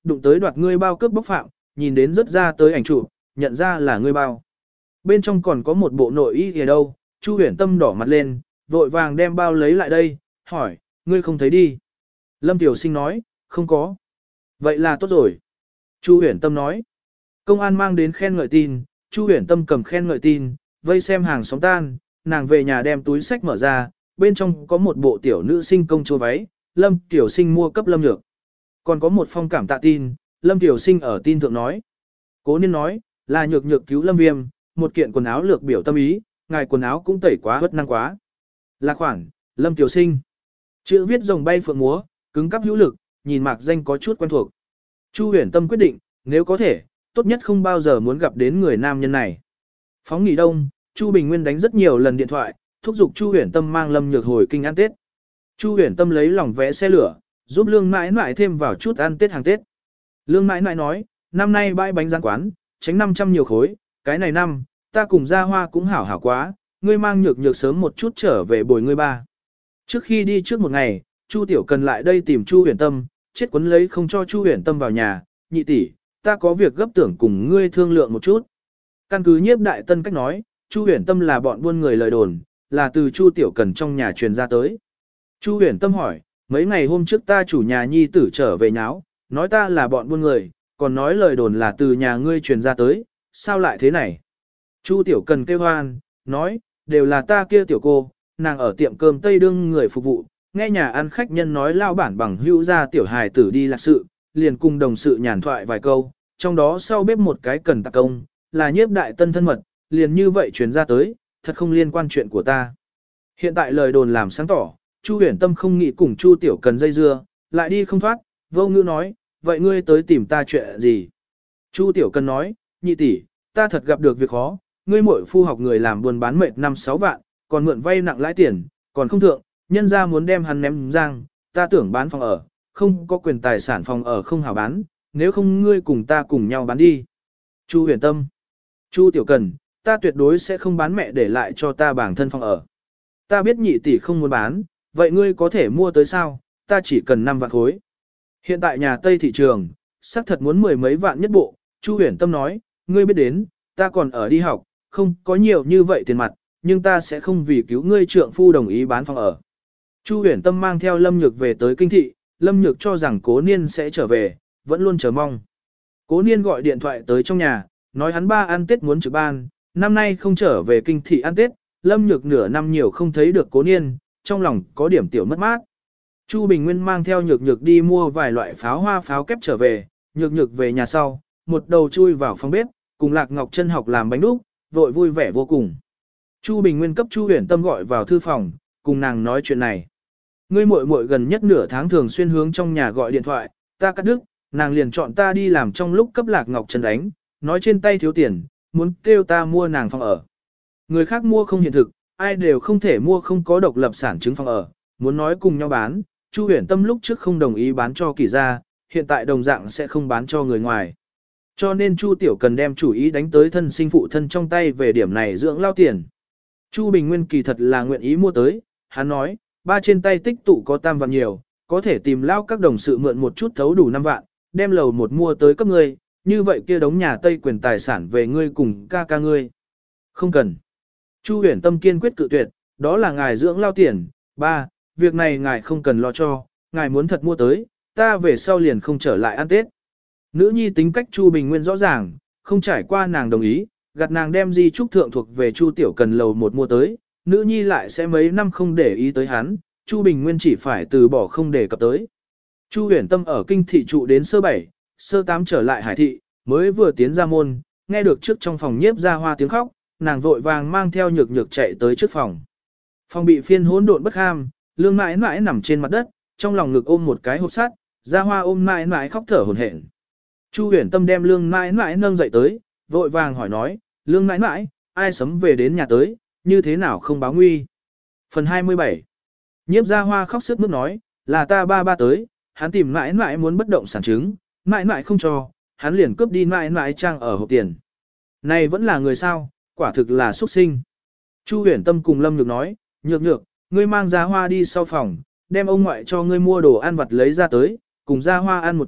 đụng tới đoạt ngươi bao cướp bóc phạm, nhìn đến rất ra tới ảnh chụp, nhận ra là ngươi bao. Bên trong còn có một bộ nội y ở đâu, Chu Huyền Tâm đỏ mặt lên, vội vàng đem bao lấy lại đây, hỏi, ngươi không thấy đi. Lâm Tiểu Sinh nói, không có. Vậy là tốt rồi. Chu Huyền Tâm nói, công an mang đến khen ngợi tin, Chu Huyền Tâm cầm khen ngợi tin, vây xem hàng xóm tan, nàng về nhà đem túi sách mở ra, bên trong có một bộ tiểu nữ sinh công chúa váy, Lâm Tiểu Sinh mua cấp Lâm Nhược. Còn có một phong cảm tạ tin, Lâm Tiểu Sinh ở tin thượng nói. Cố Niên nói, là Nhược Nhược cứu Lâm Viêm, một kiện quần áo lược biểu tâm ý, ngài quần áo cũng tẩy quá bất năng quá. Là khoản, Lâm Tiểu Sinh. Chữ viết rồng bay phượng múa, cứng cắp hữu lực, nhìn mạc danh có chút quen thuộc. Chu Huyền Tâm quyết định, nếu có thể, tốt nhất không bao giờ muốn gặp đến người nam nhân này. Phóng nghỉ đông, Chu Bình Nguyên đánh rất nhiều lần điện thoại, thúc giục Chu Huyền Tâm mang Lâm Nhược hồi kinh ăn Tết. Chu Huyền Tâm lấy lòng vẽ xe lửa, giúp Lương Mãi Mãi thêm vào chút ăn Tết hàng Tết. Lương Mãi Mãi nói, năm nay bãi bánh rán quán, tránh 500 nhiều khối, cái này năm, ta cùng Gia Hoa cũng hảo hảo quá, ngươi mang Nhược Nhược sớm một chút trở về bồi ngươi ba. Trước khi đi trước một ngày, Chu Tiểu Cần lại đây tìm Chu Huyền Tâm, chết quấn lấy không cho Chu Huyền Tâm vào nhà, nhị tỷ, ta có việc gấp tưởng cùng ngươi thương lượng một chút. Căn cứ Nhiếp Đại Tân cách nói, Chu Huyền Tâm là bọn buôn người lời đồn, là từ Chu Tiểu Cần trong nhà truyền ra tới. Chu Huyền Tâm hỏi, mấy ngày hôm trước ta chủ nhà nhi tử trở về nháo, nói ta là bọn buôn người, còn nói lời đồn là từ nhà ngươi truyền ra tới, sao lại thế này? Chu Tiểu Cần kêu hoan, nói, đều là ta kia tiểu cô, nàng ở tiệm cơm Tây đương người phục vụ, nghe nhà ăn khách nhân nói lao bản bằng hữu ra tiểu hài tử đi lạc sự, liền cùng đồng sự nhàn thoại vài câu, trong đó sau bếp một cái cần tạc công, là Nhiếp Đại Tân thân mật, liền như vậy truyền ra tới, thật không liên quan chuyện của ta. Hiện tại lời đồn làm sáng tỏ, Chu Huyền Tâm không nghĩ cùng Chu Tiểu Cần dây dưa, lại đi không thoát, vô ngữ nói, vậy ngươi tới tìm ta chuyện gì? Chu Tiểu Cần nói, nhị tỷ, ta thật gặp được việc khó, ngươi muội phu học người làm buôn bán mệt 5-6 vạn, còn mượn vay nặng lãi tiền, còn không thượng, nhân ra muốn đem hắn ném giang, ta tưởng bán phòng ở, không có quyền tài sản phòng ở không hảo bán, nếu không ngươi cùng ta cùng nhau bán đi. Chu Huyền Tâm, Chu Tiểu Cần, ta tuyệt đối sẽ không bán mẹ để lại cho ta bản thân phòng ở. Ta biết nhị tỷ không muốn bán, vậy ngươi có thể mua tới sao, ta chỉ cần 5 vạn khối. Hiện tại nhà Tây thị trường, xác thật muốn 10 mấy vạn nhất bộ, Chu Huyền Tâm nói, ngươi biết đến, ta còn ở đi học, không có nhiều như vậy tiền mặt, nhưng ta sẽ không vì cứu ngươi trượng phu đồng ý bán phòng ở. Chu Huyền Tâm mang theo Lâm Nhược về tới kinh thị, Lâm Nhược cho rằng Cố Niên sẽ trở về, vẫn luôn chờ mong. Cố Niên gọi điện thoại tới trong nhà, nói hắn ba ăn Tết muốn trực ban, năm nay không trở về kinh thị ăn Tết, Lâm Nhược nửa năm nhiều không thấy được Cố Niên, trong lòng có điểm tiểu mất mát. Chu Bình Nguyên mang theo Nhược Nhược đi mua vài loại pháo hoa pháo kép trở về, Nhược Nhược về nhà sau, một đầu chui vào phòng bếp, cùng Lạc Ngọc Trân học làm bánh đúc, vội vui vẻ vô cùng. Chu Bình Nguyên cấp Chu Huyền Tâm gọi vào thư phòng, cùng nàng nói chuyện này. Ngươi muội muội gần nhất nửa tháng thường xuyên hướng trong nhà gọi điện thoại, ta cắt đứt, nàng liền chọn ta đi làm trong lúc cấp Lạc Ngọc Trân đánh, nói trên tay thiếu tiền, muốn kêu ta mua nàng phòng ở. Người khác mua không hiện thực, ai đều không thể mua không có độc lập sản chứng phòng ở, muốn nói cùng nhau bán, Chu Huyền Tâm lúc trước không đồng ý bán cho Kỳ gia, hiện tại đồng dạng sẽ không bán cho người ngoài. Cho nên Chu Tiểu Cần đem chủ ý đánh tới thân sinh phụ thân trong tay về điểm này dưỡng lao tiền. Chu Bình Nguyên kỳ thật là nguyện ý mua tới, hắn nói, ba trên tay tích tụ có tam vạn nhiều, có thể tìm lao các đồng sự mượn một chút thấu đủ 5 vạn, đem lầu một mua tới cấp ngươi, như vậy kia đống nhà Tây quyền tài sản về ngươi cùng ca ca ngươi. Không cần. Chu Huyền Tâm kiên quyết cự tuyệt, đó là ngài dưỡng lao tiền, ba, việc này ngài không cần lo cho, ngài muốn thật mua tới, ta về sau liền không trở lại ăn Tết. Nữ nhi tính cách Chu Bình Nguyên rõ ràng, không trải qua nàng đồng ý, gạt nàng đem di trúc thượng thuộc về Chu Tiểu Cần lầu một mua tới, nữ nhi lại sẽ mấy năm không để ý tới hắn, Chu Bình Nguyên chỉ phải từ bỏ không để cập tới. Chu Huyền Tâm ở kinh thị trụ đến sơ 7, sơ 8 trở lại Hải thị, mới vừa tiến ra môn, nghe được trước trong phòng Nhiếp Gia Hoa tiếng khóc, nàng vội vàng mang theo Nhược Nhược chạy tới trước phòng. Phòng bị phiên hỗn độn bất ham, Lương Mãi Mãi nằm trên mặt đất, trong lòng ngực ôm một cái hộp sắt, Gia Hoa ôm Mãi Mãi khóc thở hổn hển. Chu Huyền Tâm đem Lương Mãi Mãi nâng dậy tới, vội vàng hỏi nói, Lương Mãi Mãi, ai sớm về đến nhà tới, như thế nào không báo nguy. Phần 27. Nhiếp Gia Hoa khóc sướt mướt nói, là ta ba tới, hắn tìm Mãi Mãi muốn bất động sản chứng, Mãi Mãi không cho, hắn liền cướp đi Mãi Mãi trang ở hộp tiền. Này vẫn là người sao, quả thực là xuất sinh. Chu Huyền Tâm cùng Lâm Nhược nói, Nhược Nhược, ngươi mang Gia Hoa đi sau phòng, đem ông ngoại cho ngươi mua đồ ăn vặt lấy ra tới, cùng Gia Hoa ăn một chút,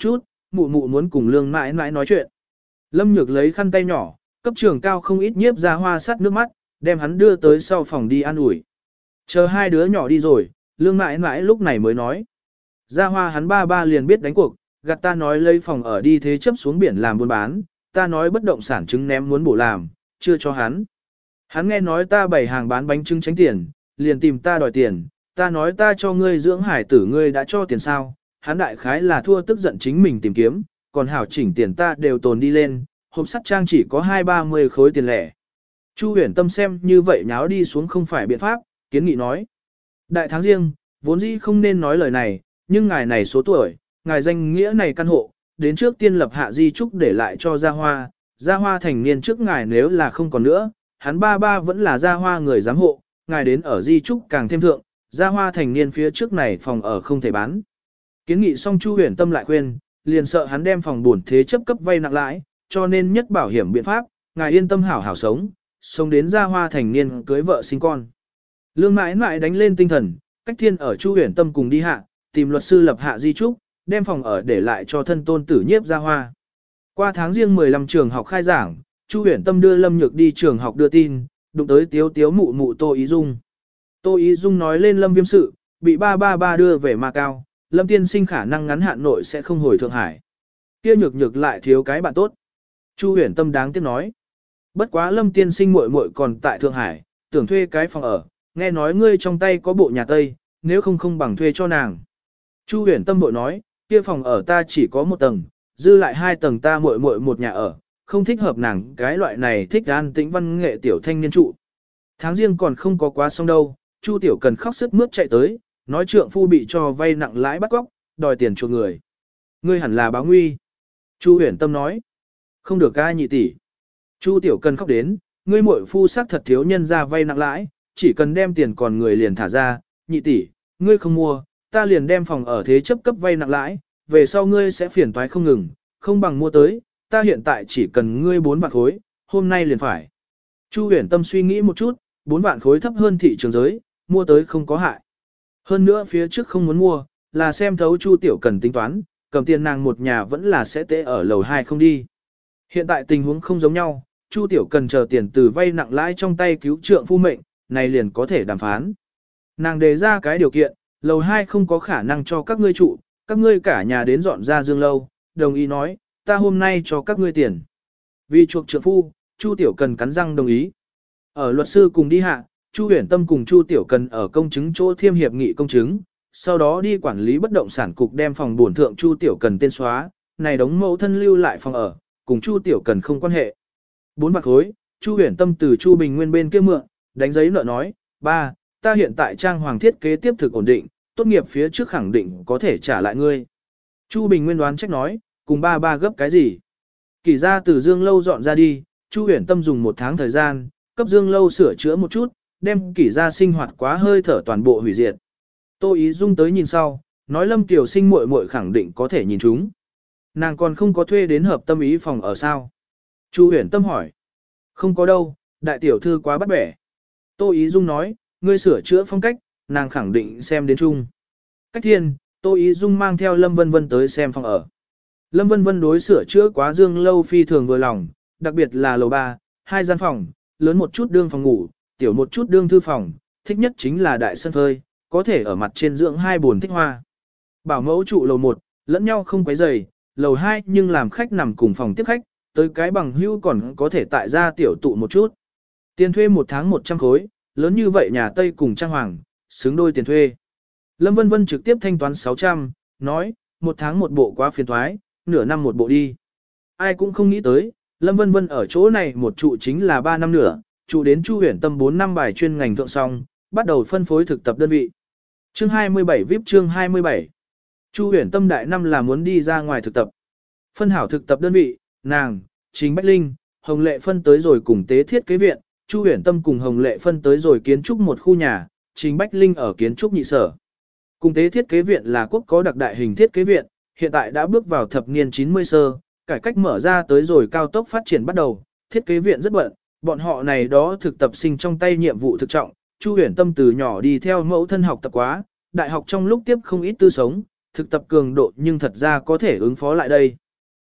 mụ mụ muốn cùng Lương mãi mãi nói chuyện. Lâm Nhược lấy khăn tay nhỏ, cấp trường cao không ít nhiếp ra hoa sắt nước mắt, đem hắn đưa tới sau phòng đi ăn ủi. Chờ hai đứa nhỏ đi rồi, Lương mãi mãi lúc này mới nói. Ra hoa hắn ba liền biết đánh cuộc, gạt ta nói lấy phòng ở đi thế chấp xuống biển làm buôn bán, ta nói bất động sản trứng ném muốn bổ làm, chưa cho hắn. Hắn nghe nói ta bày hàng bán bánh trứng tránh tiền, liền tìm ta đòi tiền, ta nói ta cho ngươi dưỡng hải tử ngươi đã cho tiền sao, hắn đại khái là thua tức giận chính mình tìm kiếm, còn hảo chỉnh tiền ta đều tồn đi lên, hộp sắt trang chỉ có 20-30 khối tiền lẻ. Chu Huyền Tâm xem như vậy nháo đi xuống không phải biện pháp, kiến nghị nói. Đại tháng riêng, vốn dĩ không nên nói lời này, nhưng ngài này số tuổi, ngài danh nghĩa này căn hộ, đến trước tiên lập hạ di trúc để lại cho Gia Hoa thành niên trước ngài nếu là không còn nữa, hắn ba vẫn là Gia Hoa người giám hộ, ngài đến ở di trúc càng thêm thượng, Gia Hoa thành niên phía trước này phòng ở không thể bán. Kiến nghị xong Chu Huyền Tâm lại khuyên, liền sợ hắn đem phòng buồn thế chấp cấp vay nặng lãi, cho nên nhất bảo hiểm biện pháp, ngài yên tâm hảo hảo sống đến Gia Hoa thành niên cưới vợ sinh con. Lương mãi mãi đánh lên tinh thần, cách thiên ở Chu Huyền Tâm cùng đi hạ, tìm luật sư lập hạ di trúc, đem phòng ở để lại cho thân tôn tử nhiếp Gia Hoa. Qua tháng riêng 15 trường học khai giảng, Chu Huyền Tâm đưa Lâm Nhược đi trường học đưa tin, đụng tới tiếu tiếu mụ mụ Tô Ý Dung. Tô Ý Dung nói lên Lâm Viêm sự, bị ba đưa về Macau, Lâm tiên sinh khả năng ngắn hạn nội sẽ không hồi Thượng Hải. Kia nhược lại thiếu cái bạn tốt. Chu Huyền Tâm đáng tiếc nói. Bất quá Lâm tiên sinh muội muội còn tại Thượng Hải, tưởng thuê cái phòng ở, nghe nói ngươi trong tay có bộ nhà Tây, nếu không bằng thuê cho nàng. Chu Huyền Tâm bội nói, kia phòng ở ta chỉ có một tầng, dư lại hai tầng ta muội muội một nhà ở, không thích hợp nàng cái loại này thích an tĩnh văn nghệ tiểu thanh niên trụ. Tháng riêng còn không có quá xong đâu, Chu Tiểu Cần khóc sướt mướt chạy tới, nói trượng phu bị cho vay nặng lãi bắt cóc, đòi tiền chuộc người. Ngươi hẳn là báo nguy. Chu Huyền Tâm nói, không được ca nhị tỷ. Chu Tiểu Cần khóc đến, ngươi muội phu xác thật thiếu nhân ra vay nặng lãi, chỉ cần đem tiền còn người liền thả ra, nhị tỷ, ngươi không mua, ta liền đem phòng ở thế chấp cấp vay nặng lãi, về sau ngươi sẽ phiền toái không ngừng, không bằng mua tới, ta hiện tại chỉ cần ngươi 4 vạn khối, hôm nay liền phải. Chu Huyền Tâm suy nghĩ một chút, 4 vạn khối thấp hơn thị trường giới, mua tới không có hại. Hơn nữa phía trước không muốn mua, là xem thấu Chu Tiểu Cần tính toán, cầm tiền nàng một nhà vẫn là sẽ tệ ở lầu 2 không đi. Hiện tại tình huống không giống nhau, Chu Tiểu Cần chờ tiền từ vay nặng lãi trong tay cứu trượng phu mệnh, này liền có thể đàm phán. Nàng đề ra cái điều kiện, lầu 2 không có khả năng cho các ngươi trụ, các ngươi cả nhà đến dọn ra Dương lâu, đồng ý nói, ta hôm nay cho các ngươi tiền. Vì chuộc trượng phu, Chu Tiểu Cần cắn răng đồng ý. Ở luật sư cùng đi hạ, Chu Huyền Tâm cùng Chu Tiểu Cần ở công chứng chỗ thiêm hiệp nghị công chứng, sau đó đi quản lý bất động sản cục đem phòng bổn thượng Chu Tiểu Cần tên xóa, này đống mẫu thân lưu lại phòng ở, cùng Chu Tiểu Cần không quan hệ. 4 vạn khối, Chu Huyền Tâm từ Chu Bình Nguyên bên kia mượn, đánh giấy nợ nói, ba, ta hiện tại trang hoàng thiết kế tiếp thực ổn định, tốt nghiệp phía trước khẳng định có thể trả lại ngươi. Chu Bình Nguyên đoán trách nói, cùng ba gấp cái gì? Kỳ ra từ Dương lâu dọn ra đi, Chu Huyền Tâm dùng 1 tháng thời gian, cấp Dương lâu sửa chữa một chút, đem Kỳ ra sinh hoạt quá hơi thở toàn bộ hủy diệt. Tô Ý Dung tới nhìn sau, nói Lâm Tiểu Sinh muội muội khẳng định có thể nhìn chúng. Nàng còn không có thuê đến hợp tâm ý phòng ở sao? Chu Huyền Tâm hỏi. Không có đâu, đại tiểu thư quá bắt bẻ. Tô Ý Dung nói, ngươi sửa chữa phong cách, nàng khẳng định xem đến chung. Cách thiên, Tô Ý Dung mang theo Lâm Vân Vân tới xem phòng ở. Lâm Vân Vân đối sửa chữa quá Dương lâu phi thường vừa lòng, đặc biệt là lầu 3, 2 gian phòng, lớn một chút đương phòng ngủ, tiểu một chút đương thư phòng, thích nhất chính là đại sân phơi, có thể ở mặt trên dưỡng 2 bồn thích hoa. Bảo mẫu trụ lầu 1, lẫn nhau không quấy rầy, lầu 2 nhưng làm khách nằm cùng phòng tiếp khách, tới cái bằng hưu còn có thể tại gia tiểu tụ một chút. Tiền thuê 1 tháng 100 khối, lớn như vậy nhà Tây cùng trang hoàng, xứng đôi tiền thuê. Lâm Vân Vân trực tiếp thanh toán 600, nói, 1 tháng một bộ quá phiền thoái, nửa năm một bộ đi. Ai cũng không nghĩ tới, Lâm Vân Vân ở chỗ này một trụ chính là 3 năm nửa, trụ đến Chu Huyền Tâm 4 năm bài chuyên ngành thượng song, bắt đầu phân phối thực tập đơn vị. Chương 27 VIP chương 27. Chu Huyền Tâm đại năm là muốn đi ra ngoài thực tập. Phân hảo thực tập đơn vị, nàng, Trình Bách Linh, Hồng Lệ phân tới rồi cùng tế thiết kế viện, Chu Huyền Tâm cùng Hồng Lệ phân tới rồi kiến trúc một khu nhà, Trình Bách Linh ở kiến trúc nhị sở. Cùng tế thiết kế viện là quốc có đặc đại hình thiết kế viện, hiện tại đã bước vào thập niên 90 sơ, cải cách mở ra tới rồi cao tốc phát triển bắt đầu, thiết kế viện rất bận, bọn họ này đó thực tập sinh trong tay nhiệm vụ thực trọng, Chu Huyền Tâm từ nhỏ đi theo mẫu thân học tập quá, đại học trong lúc tiếp không ít tư sống, thực tập cường độ nhưng thật ra có thể ứng phó lại đây.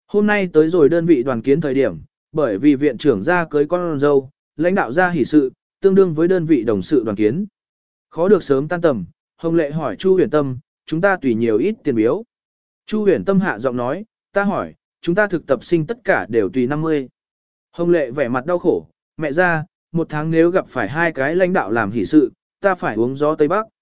Hôm nay tới rồi đơn vị đoàn kiến thời điểm, bởi vì viện trưởng ra cưới con dâu, lãnh đạo ra hỷ sự, tương đương với đơn vị đồng sự đoàn kiến. Khó được sớm tan tầm, Hồng Lệ hỏi Chu Huyền Tâm, chúng ta tùy nhiều ít tiền biếu. Chu Huyền Tâm hạ giọng nói, ta hỏi, chúng ta thực tập sinh tất cả đều tùy 50. Hồng Lệ vẻ mặt đau khổ, mẹ ra, một tháng nếu gặp phải hai cái lãnh đạo làm hỷ sự, ta phải uống gió Tây Bắc.